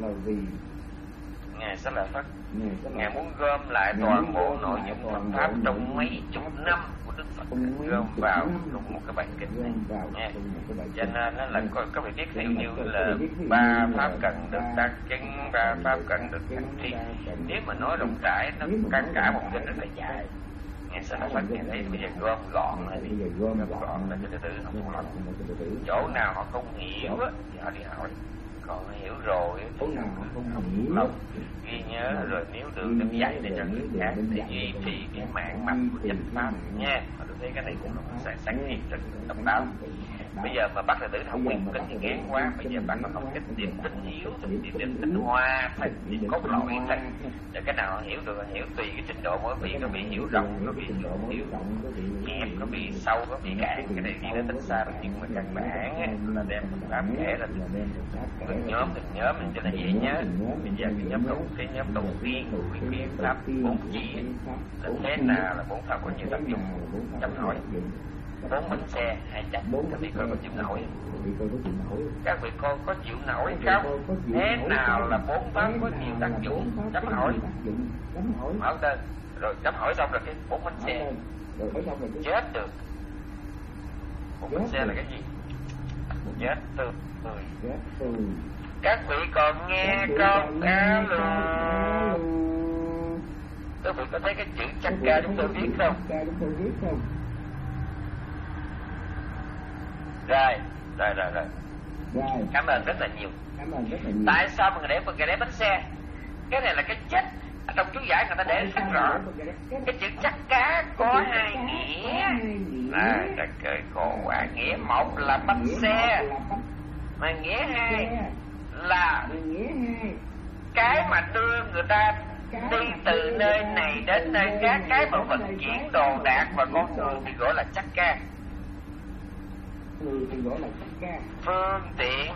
Ngài Xá Lợi Phất, Ngài muốn gom lại toàn bộ nội dung Phật pháp trong mấy chục năm của Đức Phật, gom vào trong một cái bản kinh này nha. Cho nên nó là có, có vị biết hiểu như là ba pháp cần được tác chứng, ba pháp cần được hành trì. Nếu mà nói rộng rãi nó cả cả một kinh rất là dài. Ngài Xá Lợi Phất Ngài thấy bây giờ gom gọn lại đi, gom gọn lại cho từ từ không có lắm. Chỗ nào họ không hiểu á thì họ đi hỏi, còn hiểu rồi thì không lâu ghi nhớ rồi, nếu được thì dạy để cho người khác để duy trì cái mạng mạch của chánh pháp nha. Mà tôi thấy cái này cũng là sáng nghiệp rất độc đáo. Bây giờ mà bắt là tử thông nguyên kinh thì ngán quá, bây giờ bắt là học cách điểm tính hiếu, điểm tính tinh hoa, thành điểm cốt lõi thành. Để cái nào hiểu được là hiểu, tùy cái trình độ mỗi vị, có bị hiểu rộng, có bị hiểu hiểu hẹp, có bị sâu, có bị cạn. Cái này đi đến tính xa rồi, nhưng mà căn bản là đem pháp kể là từng nhóm từng nhóm mình cho là dễ nhớ. Bây giờ cái nhóm đầu cái nhóm đầu tiên của cái pháp bốn chi là thế nào là bốn pháp có nhiều tác dụng. Chấm hỏi bốn bánh xe hai trăm bốn các vị coi có chịu nổi, các vị coi có chịu nổi không? Thế nào là bốn pháp có nhiều tác dụng? Chấm hỏi, hỏi tên rồi chấm hỏi xong rồi cái bốn bánh xe chết được. Bốn bánh xe là cái gì? Chết từ người. Các vị còn nghe không? Alo, các vị có thấy cái chữ chắc ca chúng tôi viết không? Rồi, rồi, rồi, rồi. Cảm ơn rất là nhiều. Tại sao mà người để người để bánh xe? Cái này là cái chết. Ở trong chú giải người ta để rất rõ. Cái chữ chắc cá có hai nghĩa. À, trời cười khổ quá. Nghĩa một là bánh xe, mà nghĩa hai là cái mà đưa người ta đi từ nơi này đến nơi khác, cái mà vận chuyển đồ đạc và con người thì gọi là chắc ca. Phương tiện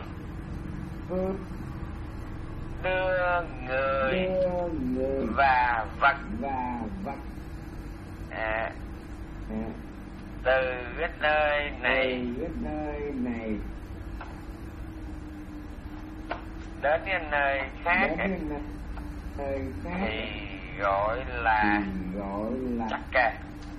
đưa người và vật à, từ cái nơi này đến cái nơi khác thì gọi là chắc ca.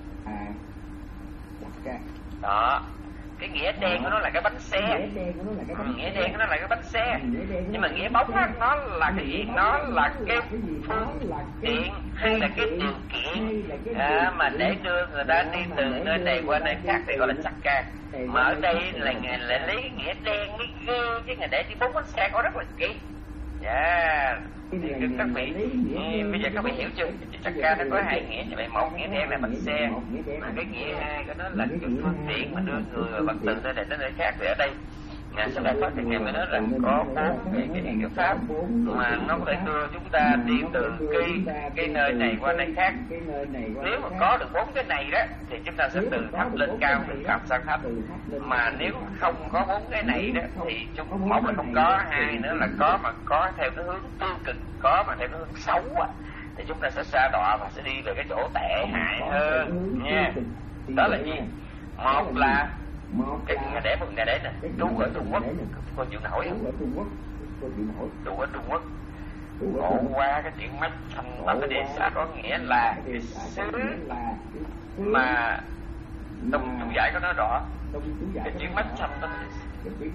Đó, cái nghĩa đen của nó là cái bánh xe, nghĩa đen của nó là cái bánh xe, nhưng mà nghĩa bóng á, nó là cái gì? Nó là cái phương tiện hay là cái điều kiện à, mà để đưa người ta đi từ nơi này qua nơi khác thì gọi là chắc ca. Mà ở đây là ngài lại lấy cái nghĩa đen mới ghê, chứ ngài để đi bốn bánh xe có rất là kỹ. Dạ, thì các vị, bây giờ các vị hiểu chưa? Chaka nó có hai nghĩa, như vậy một nghĩa đen là bánh xe, mà cái nghĩa hai của nó là cái phương tiện mà đưa người và vật từ nơi này đến nơi khác. Thì ở đây Ngài Sư Đại Pháp thì Ngài mới nói rằng có bốn cái, cái, cái pháp mà nó có thể đưa chúng ta đi từ cái cái nơi này qua nơi khác. Nếu mà có được bốn cái này đó thì chúng ta sẽ từ thấp lên cao, từ cao sang thấp. Mà nếu không có bốn cái này đó thì chúng một là không có, hai nữa là có mà có theo cái hướng tiêu cực, có mà theo cái hướng xấu á, thì chúng ta sẽ sa đọa và sẽ đi về cái chỗ tệ hại hơn nha. Đó là gì? Một là cái nhà đẻ một nhà đẻ nè, trú ở Trung Quốc, cô chịu nổi không? Trú ở Trung Quốc, ngộ qua cái chuyện mắt thành và cái đề xã có nghĩa là cái xứ mà trong chú giải có nói rõ cái chuyện mắt xanh đó thì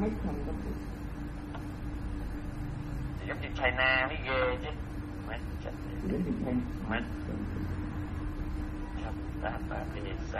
giống như China mới ghê chứ. Mắt xanh mắt xanh và và đề xã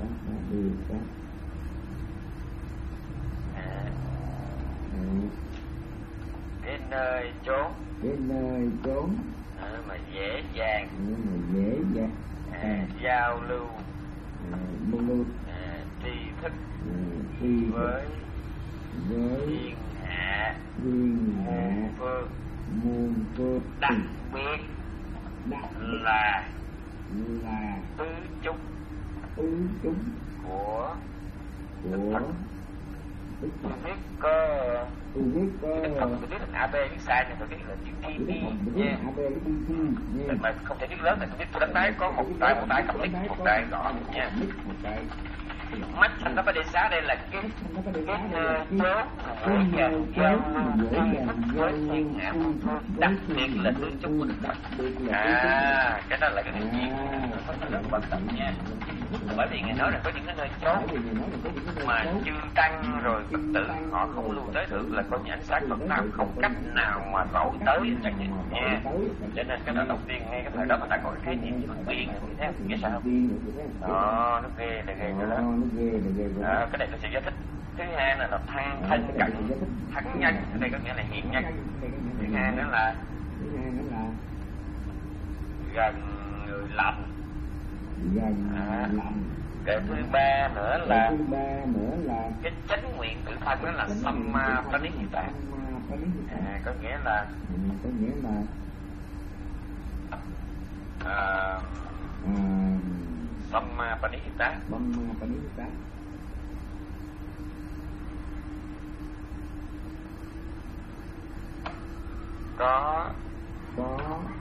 cái nơi trốn cái nơi trốn à, mà dễ dàng mà dễ dàng à, giao lưu à, lưu à, tri thức à, tri với với thiên hạ thiên hạ muôn phương muôn phương, đặc biệt đặc là là tứ chúng tứ chúng của của tôi biết có tôi biết có tôi biết là a bê biết sai nhưng tôi biết là chữ T B nha. Mà không thể biết lớn là tôi biết tôi đánh đáy có một tay một tay cầm mic, một tay gõ nha. Mắt thành nó phải để xá đây là cái cái nơi chốn dễ dàng giao lưu tri thức với thiên hạ muôn phương, đặc biệt là tứ chúng của Đức Phật. À, cái đó là cái điều gì rất quan trọng nha. Bởi vì Ngài nói là có những cái nơi chốn mà chư tăng rồi Phật tử họ không lưu tới được, là có những ánh sáng Phật Pháp không cách nào mà gọi tới chẳng hạn nha. Cho nên cái đó đầu tiên ngay cái thời đó người ta có cái khái niệm phương tiện như thế, nghĩa sao không? Đó, nó ghê là ghê rồi đó. À, cái này tôi sẽ giải thích. Thứ hai là, là thăng thân cận thắng nhân, ở đây có nghĩa là hiện nhân. Thứ hai nữa là gần người lành. À, cái thứ ba nữa là cái chánh nguyện tự thân, đó là Samma Panihitta. À, có nghĩa là có nghĩa là à, Samma Panihitta. Samma Panihitta. Có có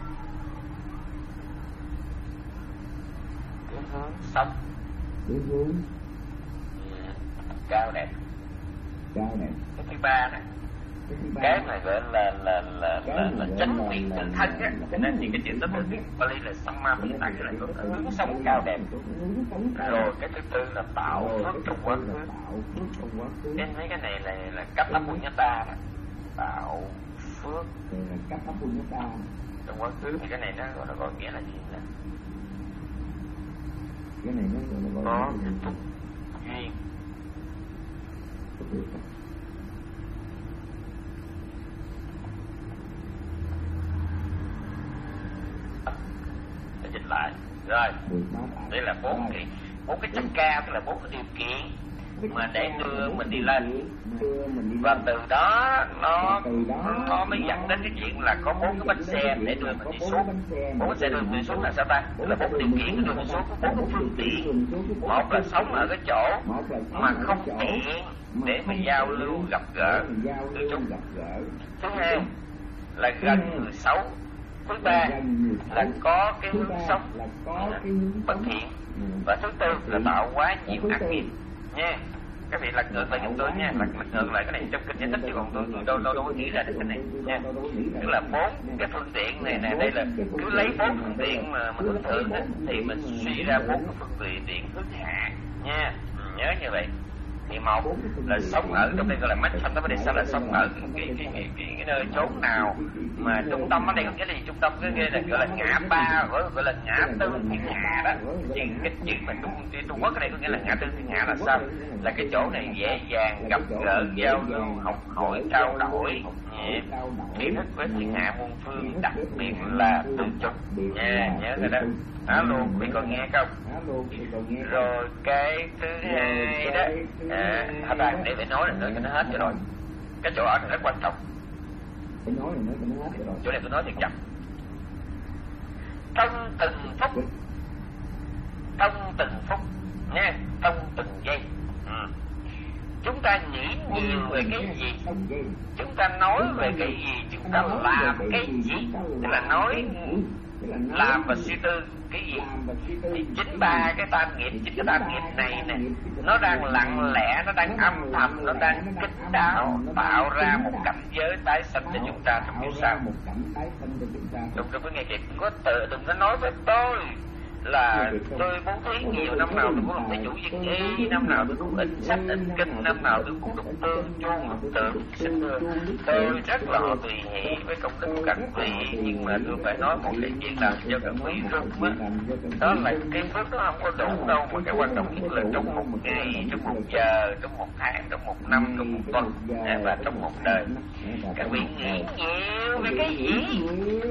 cái hướng sống, cái hướng cao đẹp. cao đẹp. Cái thứ ba này, cái này gọi là là là là, là chánh nguyện tự thân á, cho nên những cái chuyện đó tôi biết Bali là Samma Panihitta, là có cái hướng sống cao đẹp. Rồi cái thứ tư là tạo phước trong quá khứ. Cái mấy cái này là là cấp ấp punyata đó, tạo phước cấp ấp punyata trong quá khứ. Thì cái này nó gọi là gọi nghĩa là gì nè? Cái này nó gọi là có cái tục duyên. Để dịch lại rồi, đây là bốn cái bốn cái chất ca, tức là bốn cái điều kiện mà để đưa mình đi lên, và từ đó nó nó mới dẫn đến cái chuyện là có bốn cái bánh xe để đưa mình đi xuống. Bốn bánh xe đưa mình đi xuống là sao ta? Tức là bốn điều kiện đưa mình xuống, bốn cái phương tiện. Một là sống ở cái chỗ mà không tiện để mà giao lưu gặp gỡ từ chúng. Thứ hai là gần người xấu. Thứ ba là có cái hướng sống bất thiện. Và thứ tư là tạo quá nhiều ác nghiệp nha. Các vị lật ngược lại giùm tôi nha, lật, lật ngược lại cái này trong kinh giải thích chứ còn tôi đâu đâu đâu có nghĩ ra được cái này nha. Tức là bốn cái phương tiện này nè, đây là cứ lấy bốn phương tiện mà mình hướng thượng đó, thì mình suy ra bốn cái phương tiện hướng hạ nha. Nhớ như vậy. Thì một là sống ở trong đây gọi là mắt xanh, đó, sao là sống ở cái cái cái, cái, cái, cái nơi chốn nào mà trung tâm ở đây có nghĩa là gì? Trung tâm cái kia là gọi là ngã ba, gọi, gọi là ngã tư thiên hạ đó. Chứ cái chữ mà Trung Trung Quốc ở đây có nghĩa là ngã tư thiên hạ là sao? Là cái chỗ này dễ dàng gặp gỡ, giao lưu, học hỏi, trao đổi nghiệp, kiến thức với thiên hạ muôn phương, đặc biệt là tư trúc nha, nhớ cái đó. Alo, quý còn nghe không? Rồi cái thứ hai đó, à, thật ra để phải nói nữa cho nó hết cho rồi. Cái chỗ ở này rất quan trọng. Chỗ này tôi nói thiệt chậm. Trong từng phút, trong từng phút nha, trong từng giây, ừ. Chúng ta nghĩ nhiều về cái gì, chúng ta nói về cái gì, chúng ta làm cái gì, tức là nói, làm và suy tư cái gì. Thì chính ba cái tam nghiệp, chính cái tam nghiệp này nè, nó đang lặng lẽ, nó đang âm thầm, nó đang kín đáo tạo ra một cảnh giới tái sanh cho chúng ta trong kiếp sau. Đừng đừng có nghe kịp, đừng có tự, đừng có nói với tôi là tôi muốn thí nhiều, năm nào tôi cũng làm thí chủ viên y, năm nào tôi cũng in sách in kinh, năm nào tôi cũng đọc tương chuông đọc tượng. Xin thưa, tôi rất là tùy hỷ với công đức của các vị, nhưng mà tôi phải nói một cái chuyện làm cho các vị rung á, đó là cái phước nó không có đủ đâu, mà cái quan trọng nhất là trong một ngày, trong một giờ, trong một tháng, trong một năm, trong một tuần và trong một đời. Các vị nghĩ nhiều về cái gì?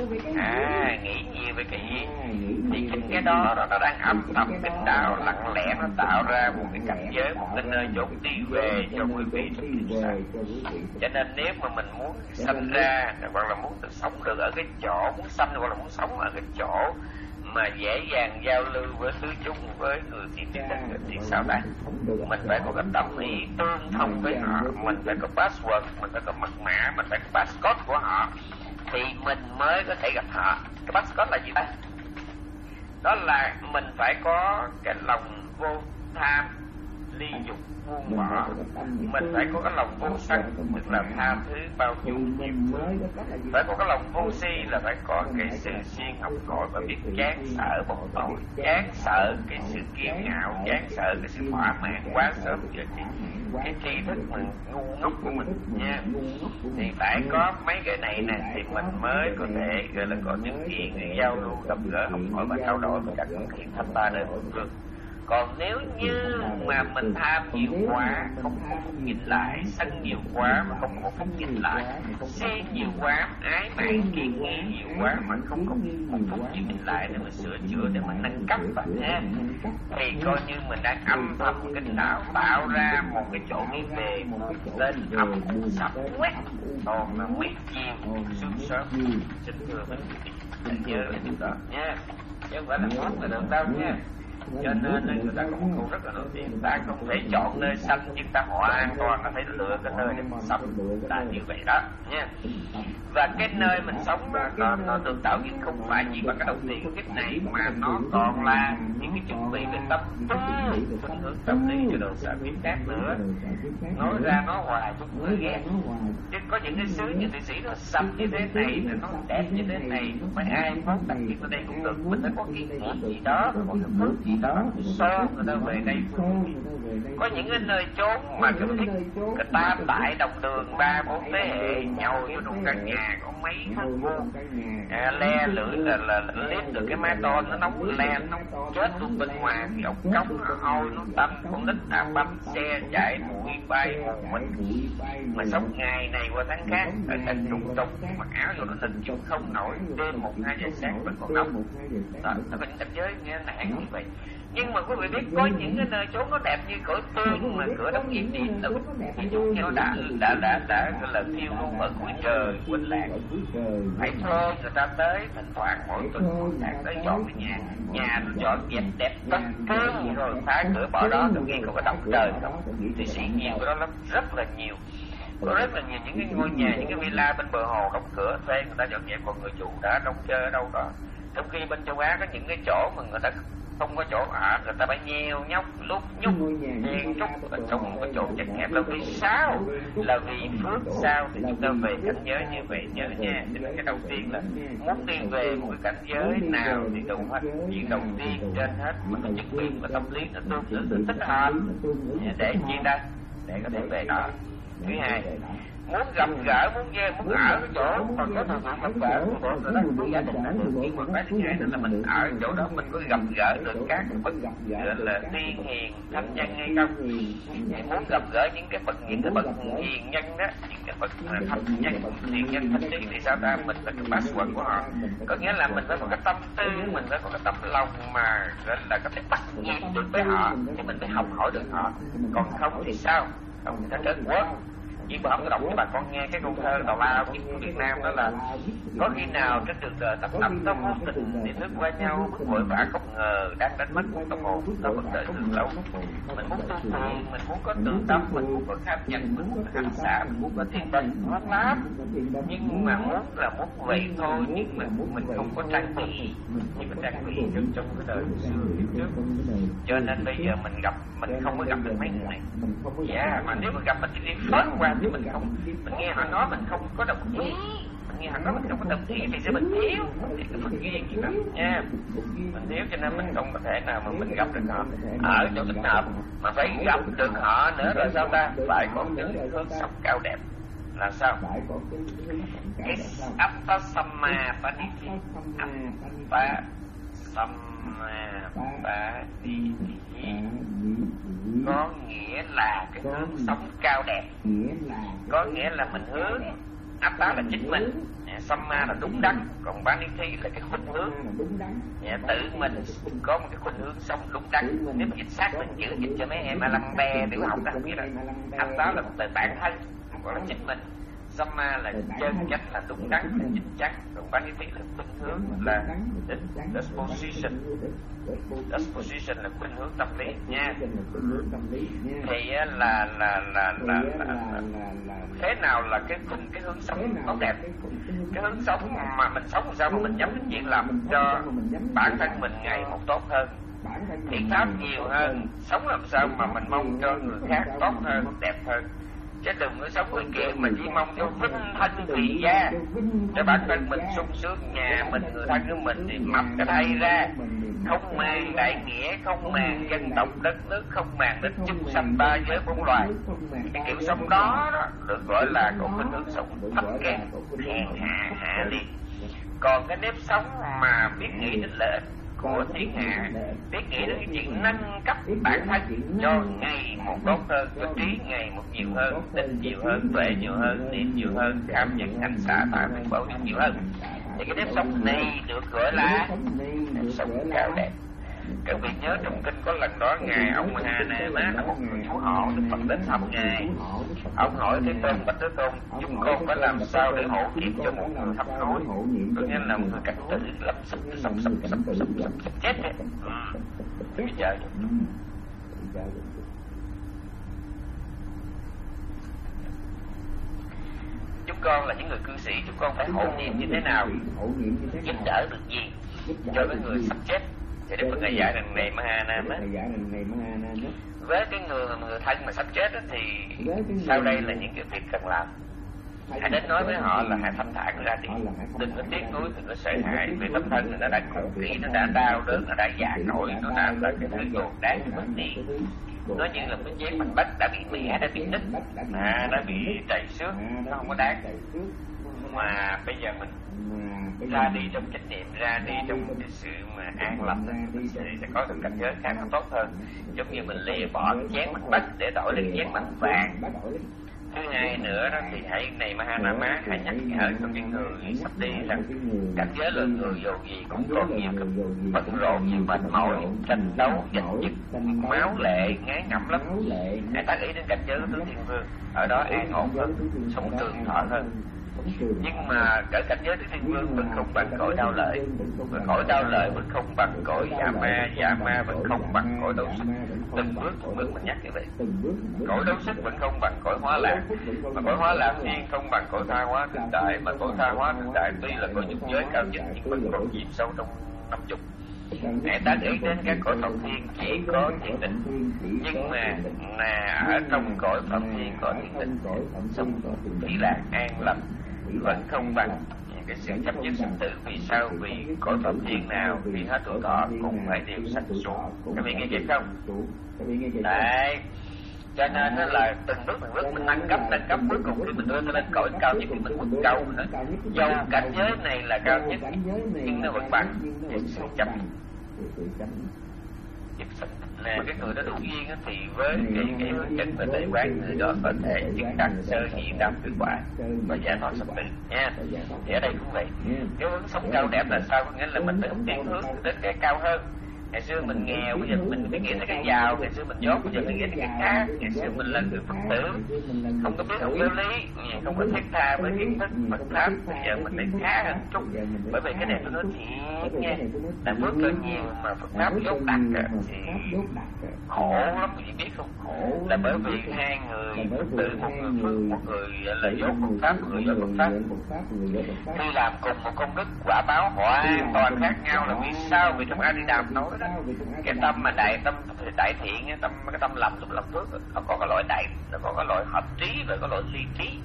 À, nghĩ nhiều về cái gì? Thì chính cái đó đó nó đang âm thầm kín đáo lặng lẽ, nó tạo ra một cái cảnh giới, một cái nơi chốn đi về cho quý vị trong kiếp sau. Cho nên nếu mà mình muốn sanh ra hoặc là muốn sống được ở cái chỗ, muốn sanh hoặc là muốn sống ở cái chỗ mà dễ dàng giao lưu với tứ chúng, với người thiện trên đất thì sao ta? Mình phải có cái tâm ý tương thông với họ, mình phải có password, mình phải có mật mã, mình phải có passcode của họ, thì mình mới có thể gặp họ. Cái passcode là gì ta? Đó là mình phải có cái lòng vô tham ly dục buông bỏ, mình phải có cái lòng vô sân, tức là tha thứ bao dung nhiều phương, phải có cái lòng vô si, là phải có cái sự siêng học hỏi và biết chán sợ một tội, chán sợ cái sự kiêu ngạo, chán sợ cái sự thỏa mãn quá sớm giờ thì cái tri thức mình ngu ngốc của mình nha. Thì phải có mấy cái này nè thì mình mới có thể gọi là có những chuyện giao lưu gặp gỡ học hỏi và trao đổi với các con thiện thánh ta nơi một phương. Còn nếu như mà mình tham nhiều quá, không có phút nhìn lại, sân nhiều quá mà không có phút nhìn lại, si nhiều quá, ái mạn kiên nghi nhiều quá mà không có một phút nhìn lại để mà sửa chữa, để mà nâng cấp và ha, thì coi như mình đang âm thầm kinh đạo tạo ra một cái chỗ đi về, một cái tên âm sắp quét, còn là quét chiều sương sớm. Xin thưa mấy vị nhớ là điều đó nha, chứ không phải là mất là được đâu nha. Cho nên người ta có một câu rất là nổi tiếng, ta không thể chọn nơi sanh nhưng ta họ an toàn, có thể lựa cái nơi để mình sống, là như vậy đó nha. Và cái nơi mình sống đó, nó, nó được tạo dựng không phải chỉ bằng cái đầu tiên của kiếp này, mà nó còn là những cái chuẩn bị về tâm tư, phân hướng tâm lý cho đời sau kiếp khác nữa. Nói ra nó hoài chúng người ghét, chứ có những cái xứ như Thụy Sĩ nó sạch như thế này, nó đẹp như thế này, không phải ai muốn đặc biệt ở đây cũng được, mình phải có cái nghĩ gì đó, có cái phước gì đó, so người ta về đây. Có những cái nơi chốn mà cái thích cái tam đại đồng đường ba bốn thế hệ nhầu vô trong căn nhà có mấy thằng ngu à, le lưỡi là là liếm được cái mái tôn nó nóng le nó chết luôn bên ngoài, thì ống cống nó hôi nó tanh, con nít à bánh xe chạy bụi bay mù mịt, mà sống ngày này qua tháng khác ở thành trung trung mặc áo vô nó hình chung không nổi, đêm một hai giờ sáng vẫn còn nóng. Đó, nó có những cảnh giới nghe nản như vậy. Nhưng mà quý vị biết có những cái nơi chốn nó đẹp như cửa tương mà cửa đóng nhiệm điện là ví dụ như nó đã đã đã đã gọi là thiêu luôn ở cuối trời quỳnh lạc, phải thơ người ta tới thỉnh thoảng mỗi tuần một tháng tới dọn cái nhà nhà dọn dẹp đẹp tất tương rồi phá cửa bỏ đó, tôi nghe có cái đóng trời không thì sĩ nhiều cái đó lắm, rất là nhiều. Có rất là nhiều những cái ngôi nhà, những cái villa bên bờ hồ đóng cửa thuê người ta dọn dẹp, còn người chủ đã đóng chơi ở đâu đó. Trong khi bên châu Á có những cái chỗ mà người ta không có chỗ ở, người ta phải nheo nhóc lúc nhúc chen trúc ở trong một cái chỗ chật hẹp. Là vì sao? Là vì phước sao thì chúng ta về cảnh giới như vậy nhớ nha. Thì cái đầu tiên là muốn đi về một cái cảnh giới nào thì đầu hết, chuyện đầu tiên trên hết mình phải chuẩn bị và tâm lý nó tương tự tự thích hợp để chi đây để có thể về đó. Thứ hai, muốn gặp gỡ, muốn nghe, muốn ở cái chỗ mà có thời gian gặp gỡ của bộ rồi đó, cái gia đình là được. Nhưng mà cái thứ hai nữa là mình ở chỗ đó mình có gặp gỡ được các bậc gọi là tiên hiền thánh nhân hay không? Thì muốn gặp gỡ những cái bậc những cái bậc hiền nhân đó, những cái bậc thánh nhân, hiền nhân thánh trí thì sao ta? Mình phải có password của họ, có nghĩa là mình phải có cái tâm tư, mình phải có cái tâm lòng mà gọi là có thể bắt nhịp được với họ thì mình mới học hỏi được họ. Còn không thì sao? Không thì nó trở quốc. Nhưng mà không có đọc cho bà con nghe cái câu thơ tào lao của Việt Nam, đó là có khi nào trên đường đời tập ấm nó vô tình thì nước qua nhau bước vội vã không ngờ đang đánh mất một tâm hồn nó vẫn đợi từ lâu. Mình muốn tu thiện, mình muốn có tự tâm, mình muốn có tham nhận, mình muốn có hành xả, mình muốn có thiện bệnh hoác lắm, nhưng mà muốn là muốn vậy thôi, nhưng mà mình không có trang bị, nhưng mà trang bị trong trong cái đời xưa kiếp trước. Cho nên bây giờ mình gặp mình không có gặp được mấy người này. Dạ yeah, mà nếu mà gặp mình chỉ đi phớt qua thì mình không, mình nghe họ nói mình không có đồng ý, mình nghe họ nói mình không có đồng ý thì sẽ mình thiếu thì cái phần duyên gì đó nha, mình thiếu cho nên mình không có thể nào mà mình gặp được họ ở chỗ thích hợp, mà phải gặp được họ nữa rồi sao ta? Phải có cái hướng sống cao đẹp là sao? Cái Attasamma Paniti, Attasamma Paniti có nghĩa là cái hướng sống cao đẹp, có nghĩa là mình hướng Atta là chính mình, Samma là đúng đắn, còn Paniti là cái khuynh hướng. Tự mình có một cái khuynh hướng sống đúng đắn. Nếu mà dịch xác mình chữ dịch cho mấy em Alambe tiểu học đã không biết rồi. Atta là một từ bản thân, gọi là chính mình. Samma là chân chánh, là đúng đắn, là chính chắc. Còn Paniti là khuynh hướng, là disposition. Disposition là khuynh hướng tâm lý nha. Thì là là là là thế nào là cái khuynh cái hướng sống tốt đẹp? Cái hướng sống mà mình sống làm sao mà mình nhắm đến chuyện làm cho bản thân mình ngày một tốt hơn, thiện pháp nhiều hơn, sống làm sao mà mình mong cho người khác tốt hơn, đẹp hơn, chứ đừng có sống người kia mà chỉ mong cho vinh thân vì gia, cho bản thân mình sung sướng, nhà mình, người thân của mình thì mập cái thay ra, không màng đại nghĩa, không màng dân tộc đất nước, không màng đến chúng sanh ba giới bốn loài. Cái kiểu sống đó, đó được gọi là có khuynh hướng sống thấp kém, hèn hạ, hạ liệt. Còn cái nếp sống mà biết nghĩ đến lợi ích của thiên hạ, biết nghĩ đến cái chuyện nâng cấp bản thân cho ngày một tốt hơn, có trí ngày một nhiều hơn, tin nhiều hơn, tuệ nhiều hơn, niệm nhiều hơn, cảm nhận hành xả tha nguyện bảo hiểm nhiều hơn, thì cái nếp sống này được gọi là nếp sống cao đẹp. Các vị nhớ trong kinh có lần đó ngài ông Hà Nè Má là một người chú họ được Phật đến thăm ngài. Ông hỏi Thế Tôn, bạch Thế Tôn, chúng con phải làm sao để hộ niệm cho một người thấp nói, có nghĩa là một người cảnh tử lắm sắp sắp sắp sắp sắp sắp sắp chết đấy. Bây giờ chúng con là những người cư sĩ, chúng con phải hộ niệm như thế nào, giúp đỡ được gì cho cái người sắp chết. Thì Đức Phật ngài dạy rằng này Mahanam á, với cái người người thân mà sắp chết á, thì sau đây là những cái việc cần làm. Hãy đến nói với họ là hãy thanh thản ra đi, đừng có tiếc nuối, đừng có sợ hãi, vì tâm thân nó đã cũ kỹ, nó đã đau đớn, nó đã già cỗi, nó đã là cái thứ dồn đáng mất đi. Nó như là cái giấy bằng đất đã bị mẻ, đã bị nứt, à, đã bị trầy xước, nó không có đáng. Mà bây giờ mình ra đi trong chánh niệm, ra đi trong cái sự mà an lành, thì sẽ có được cảnh giới khác nó tốt hơn. Giống như mình lìa bỏ cái chén bằng đất để đổi lấy chén bằng vàng. Thứ hai nữa đó thì hãy này Mahanama hãy nhắc nhở cho cái người sắp đi rằng cảnh giới là người dù gì cũng còn nhiều cái bận rộn, nhiều mệt mỏi, tranh đấu, giành giật, máu lệ, ngái ngẩm lắm. Hãy tác ý đến cảnh giới của Tứ Thiên Vương, ở đó an ổn hơn, sống trường thọ hơn. Nhưng mà cỡ cảnh giới Tứ Thiên Vương vẫn không bằng cõi đau lợi, và cõi đau lợi vẫn không bằng cõi dạ ma, dạ ma vẫn không bằng cõi đấu sức. Từng bước từng bước mình nhắc như vậy. Cõi đấu sức vẫn không bằng cõi hóa lạc, mà cõi hóa lạc thiên không bằng cõi tha hóa thực đại, mà cõi tha hóa thực đại tuy là cõi dục giới cao nhất nhưng vẫn còn chìm sâu trong năm chục. Hãy tác ý đến các cõi Phật thiên chỉ có thiền định, nhưng mà là ở trong cõi Phật thiên có thiền định, sống chỉ là an lành vẫn không bằng cái sự chấp nhất sinh tử. Vì sao? Vì cõi Phật thiên nào khi hết tuổi thọ cũng phải đều sanh xuống. Các vị nghe kịp không? Đấy, Cho nên nó là từng bước từng bước mình nâng cấp nâng cấp, cuối cùng khi mình đưa lên cõi cao nhất thì mình quất cầu nữa. Dầu cảnh giới này là cao nhất nhưng nó vẫn bằng sự chấp. Nè, cái người đó đủ duyên thì với cái cái hướng dẫn và đại quán, người đó có thể chứng đắc sơ nhị tam kết quả và giải thoát sanh tử nha. Thì ở đây cũng vậy. Cái hướng sống cao đẹp là sao? Có nghĩa là mình phải tiến hướng đến cái cao hơn. Ngày xưa mình nghèo, bây giờ mình phải nghĩ tới cái giàu. Ngày xưa mình dốt, bây giờ mình nghĩ tới cái khác. Ngày xưa mình là người Phật tử, không có biết học giáo lý, không có thiết tha với kiến thức Phật pháp. Bây giờ mình phải khá hơn chút. Bởi vì cái này tôi nói thiệt nha, là bước lên nhiều mà Phật pháp dốt đặc thì khổ lắm, quý vị biết không? Là bởi vì hai người Phật tử, một người Phước, một người là dốt Phật pháp, một người dốt Phật pháp, khi làm cùng một công đức quả báo họ hoàn toàn khác nhau. Là vì sao? Vì trong A Di Đà nói đó, cái tâm mà đại tâm đại thiện, tâm cái tâm lầm tâm lòng phước, nó có cái loại đại, nó có cái loại hợp trí và có loại ly trí.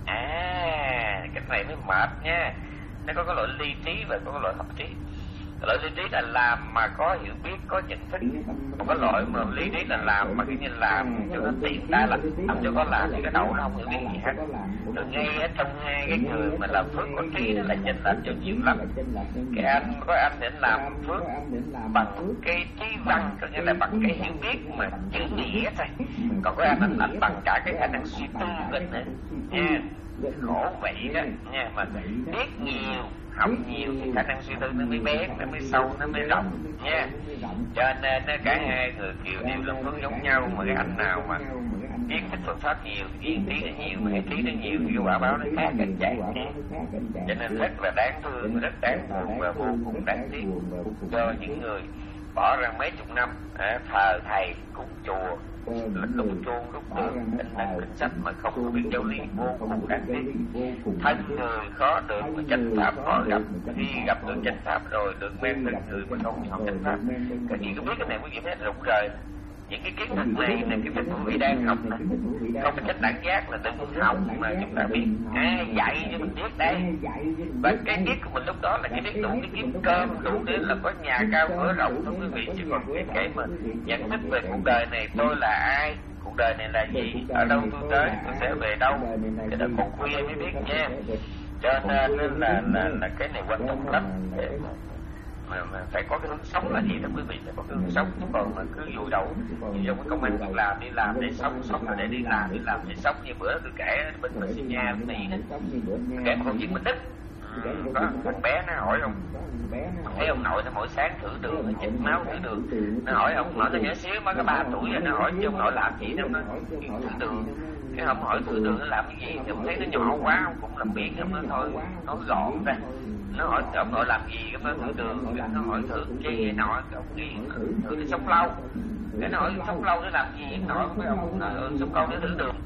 À, cái này mới mệt nha. Nó có cái loại ly trí và có cái loại hợp trí. Loại lý trí là làm mà có hiểu biết, có nhận thức. Một cái loại mà lý trí là làm mà cái như làm cho nó tiện ta, là làm cho có làm thì cái đầu nó không hiểu biết gì hết. Rồi ngay ở trong hai cái người mà làm phước có trí đó là chênh lệch cho nhiều lắm. Cái anh có anh để làm phước bằng cái trí văn, có nghĩa là bằng cái hiểu biết mà chữ nghĩa thôi. Còn có anh anh bằng cả cái khả năng suy tư mình nữa nha. Khổ vậy đó nha, mà biết nhiều học nhiều thì khả năng suy tư nó mới bé, nó mới sâu, nó mới rộng nha. Cho nên cả hai người kiều đều là phước giống nhau, mà cái anh nào mà biết thích Phật pháp nhiều, kiến trí nó nhiều, mà cái trí nó nhiều thì cái quả báo nó khác cảnh chạy nha. Cho nên rất là đáng thương, rất đáng buồn và vô cùng đáng tiếc cho những người bỏ ra mấy chục năm à, thờ thầy cúng chùa, lúc chuông lúc tượng in năng kinh sách mà không có biết giáo lý, vô cùng đáng tiếc. Thân người khó được mà chánh pháp khó gặp, khi gặp được chánh pháp rồi được men thân người mà không học chánh pháp. Các vị có biết cái này quý vị thấy rụng rời. Những cái kiến thức này là cái việc quý vị đang học này, không có chánh đẳng giác là tự mình học mà chúng ta biết. Ai dạy cho mình biết đây. Và cái biết của mình lúc đó là cái biết đủ để kiếm cơm, đủ để là có nhà cao cửa rộng thôi quý vị. Chứ còn cái cái mà nhận thức về cuộc đời này, tôi là ai, cuộc đời này là gì, ở đâu tôi tới, tôi sẽ về đâu, thì là còn khuya mới biết nha. Cho nên là là là cái này quan trọng lắm. Để mà, mà phải có cái hướng sống là gì đó quý vị, phải có cái hướng sống. Chứ còn mà cứ vùi đầu như trong cái công an việc làm, đi làm để sống, sống là để đi làm, đi làm để sống. Như bữa tôi kể bên Malaysia bên Mỹ đó, kể một câu chuyện mình thích. Ừ, có thằng bé nó hỏi ông, thấy ông nội nó mỗi sáng thử đường, nó chích máu thử đường. Nó hỏi ông nội, nó nhỏ xíu mới có ba tuổi rồi, nó hỏi chứ ông nội làm gì đâu, nó thử đường. Cái ông hỏi thử đường nó làm cái gì, thì ông thấy nó nhỏ quá, ông cũng làm biển, ông nói thôi, nó gọn ra. Nó hỏi ông nội làm gì, cái thử đường, nó hỏi thử chi cái nọ, ông đi thử để sống lâu. Cái nó hỏi sống lâu để làm gì, nội với ông nói ừ, sống lâu để thử đường.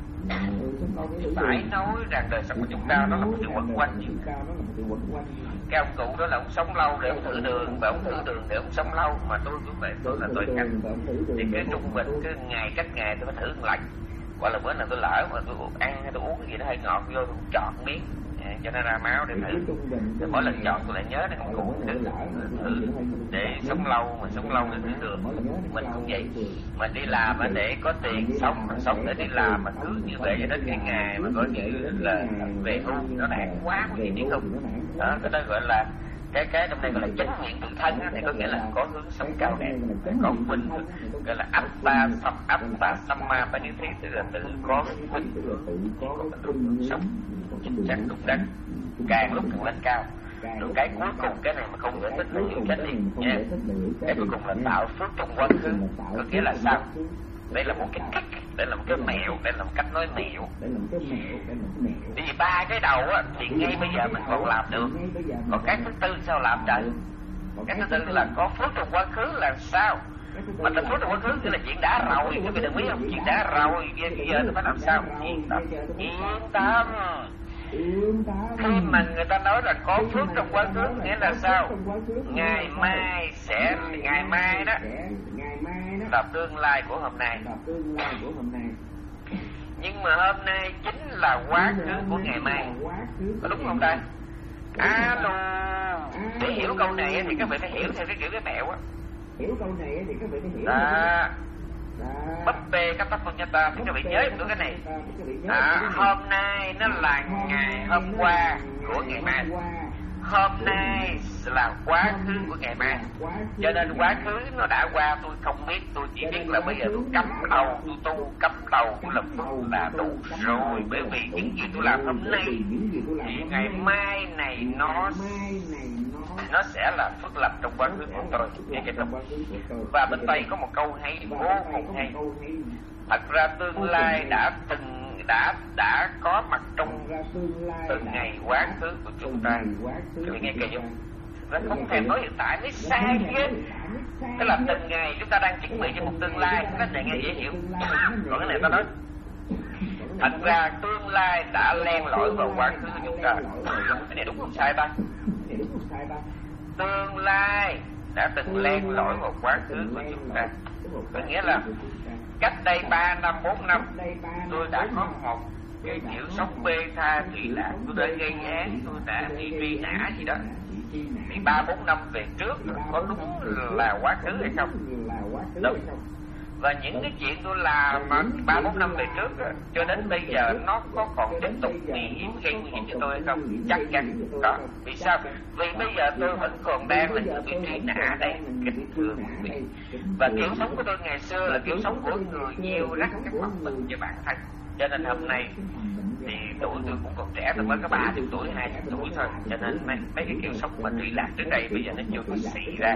Phải nói rằng đời sống của chúng ta nó là một sự quẩn quanh. Cái ông cụ đó là ông sống lâu để ông thử đường, và ông thử đường để ông sống lâu. Mà tôi cũng vậy, tôi là tôi cách. Thì cái trung bình cái ngày cách ngày tôi phải thử một lần. Gọi là bữa nào tôi lỡ mà tôi ăn hay tôi uống cái gì nó hơi ngọt vô, tôi chọt miếng cho nó ra máu để thử. Thì mỗi lần chọn tôi lại nhớ đến ông cụ thử, thử để sống lâu, mà sống lâu để thử đường. Mình cũng vậy, mình đi làm mà để có tiền sống, mà sống để đi làm mà cứ như vậy cho đến cái ngày mà có như là về hưu, nó đáng quá quý vị biết không? Đó, cái đó gọi là cái cái trong đây gọi là chánh niệm tự thân á, thì có nghĩa là có hướng sống cao đẹp, có bình, gọi là ấp ba sắp ấp ba samma ba như thế, tức là tự có bình, có hướng sống chính xác đúng đắn, càng lúc càng lên cao. Rồi cái cuối cùng, cái này mà không giải thích là giữ chánh niệm nha. Cái cuối cùng là tạo phước trong quá khứ, có nghĩa là sao? Đây là một cái cách, đây là một cái mẹo, đây là một cách nói mẹo. Vì ba cái đầu á thì ngay bây giờ mình còn làm được, còn cái thứ tư sao làm trời? Cái thứ tư là có phước trong quá khứ là sao? Mà ta phước trong quá khứ là chuyện đã rồi, các vị đồng ý không? Chuyện đã rồi, bây giờ tôi phải làm sao? Yên tâm, yên tâm. Khi mà người ta nói là có phước trong quá khứ nghĩa là sao? Ngày mai sẽ, ngày mai đó là tương lai của hôm nay. Nhưng mà hôm nay chính là quá khứ của ngày mai, có đúng không ta? Alo, để hiểu câu này thì các vị phải hiểu theo cái kiểu cái mẹo á. Hiểu câu này thì các vị phải hiểu. Đó, Bắp bê cắt tóc con nha ta, thì các vị nhớ được cái này. À, hôm nay nó là ngày hôm qua của ngày mai, hôm nay là quá khứ của ngày mai. Cho nên quá khứ nó đã qua tôi không biết, tôi chỉ biết là bây giờ tôi cắm đầu, tôi tu cắm đầu tôi làm phước là đủ rồi. Bởi vì những gì tôi làm hôm nay thì ngày mai này nó nó sẽ là phước lành trong quá khứ của tôi. Và bên Tây có một câu hay, vô cùng hay. Thật ra tương lai đã từng đã đã có mặt trong từng ngày quá khứ của chúng ta. Các vị nghe kìa không? Nó không thèm nói hiện tại, nó sai ghê. Tức là từng ngày chúng ta đang chuẩn bị cho một tương lai. Cái này nghe dễ hiểu. Còn cái này ta nói thật ra tương lai đã len lỏi vào quá khứ của chúng ta. Cái này đúng không sai ta? Tương lai đã từng len lỏi vào quá khứ của chúng ta. Có nghĩa là cách đây ba năm, bốn năm tôi đã có một cái kiểu sống bê tha thủy lạc, tôi đã gây án, tôi đã bị truy nã gì đó. Thì ba bốn năm về trước có đúng là quá khứ hay không? Đúng. Và những cái chuyện tôi làm mà ba bốn năm về trước đó, cho đến bây giờ nó có còn tiếp tục nguy hiểm, gây nguy hiểm cho tôi hay không? Chắc chắn đó. Vì sao? Vì bây giờ tôi vẫn còn đang là người bị truy nã đây, kính thưa quý vị. Và kiểu sống của tôi ngày xưa là kiểu sống của người nhiều rắc các mặt bệnh cho bản thân. Cho nên hôm nay thì tuổi tôi cũng còn trẻ, tôi mới có ba mươi tuổi, hai mươi tuổi thôi. Cho nên mấy, mấy cái kiểu sống mà truy lạc trước đây bây giờ nó chưa có xảy ra.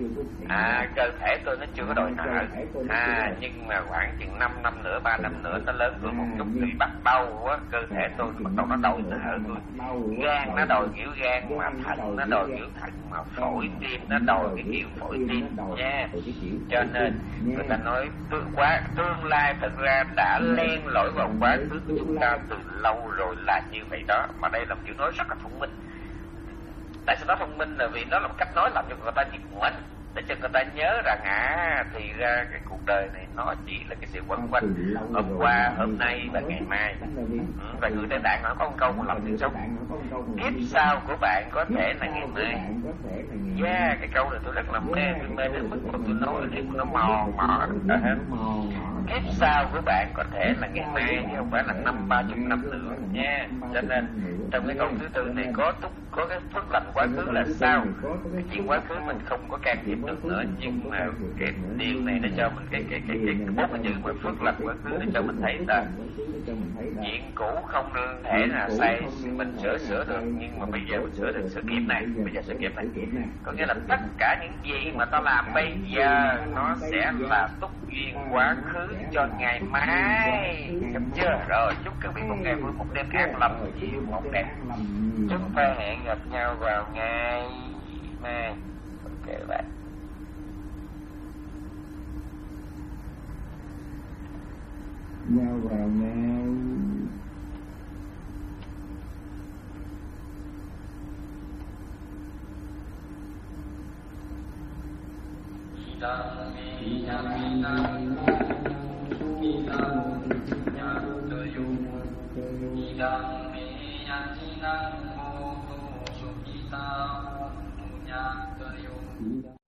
À, cơ thể tôi nó chưa có đòi nợ. À, nhưng mà khoảng chừng năm năm nữa, ba năm nữa nó lớn tuổi một chút thì bắt đầu á, cơ thể tôi bắt đầu nó đòi nợ tôi. Gan nó đòi kiểu gan, mà thận nó đòi kiểu thận, mà phổi tim nó đòi cái kiểu phổi tim nha. Cho nên người ta nói tương, quá, tương lai thật ra đã len lỏi vào quá khứ của chúng ta từ lâu rồi là như vậy đó. Mà đây là một kiểu nói rất là thông minh. Tại sao nó thông minh? Là vì nó là một cách nói làm cho người ta nhiệt huyết, để cho người ta nhớ rằng à thì ra cái cuộc đời này nó chỉ là cái sự quẩn quanh hôm qua, hôm nay và ngày mai. Ừ, và người Tây Tạng nói có một câu làm tiếng sống: kiếp sau của bạn có thể là ngày mai. Yeah, cái câu này tôi rất là mê, tôi mê đến mức mà tôi nói thì nó mòn mỏ. Kiếp sau của bạn có thể là ngày mai chứ không phải là năm ba chục năm nữa nha. Cho nên trong cái câu thứ tư này có túc có cái phước lành quá khứ là sao? Cái chuyện quá khứ mình không có can thiệp được nữa, nhưng mà cái điều này nó cho mình cái cái cái cái bốn cái chữ mà phước lành quá khứ để cho mình thấy là chuyện cũ không thể là sai mình sửa sửa được, nhưng mà bây giờ mình sửa được sự nghiệp này, bây giờ sự nghiệp này có nghĩa là tất cả những gì mà ta làm bây giờ nó sẽ là túc duyên quá khứ cho ngày mai. Đúng chưa? Rồi chúc các vị một ngày vui, một đêm an lành, chiều một đẹp. Chúng ta hẹn gặp nhau vào ngày mai. Ok bạn. Nhau vào nhau. Idam mi yaminam idam nyantayo idam mi yaminam motu sukita nyantayo.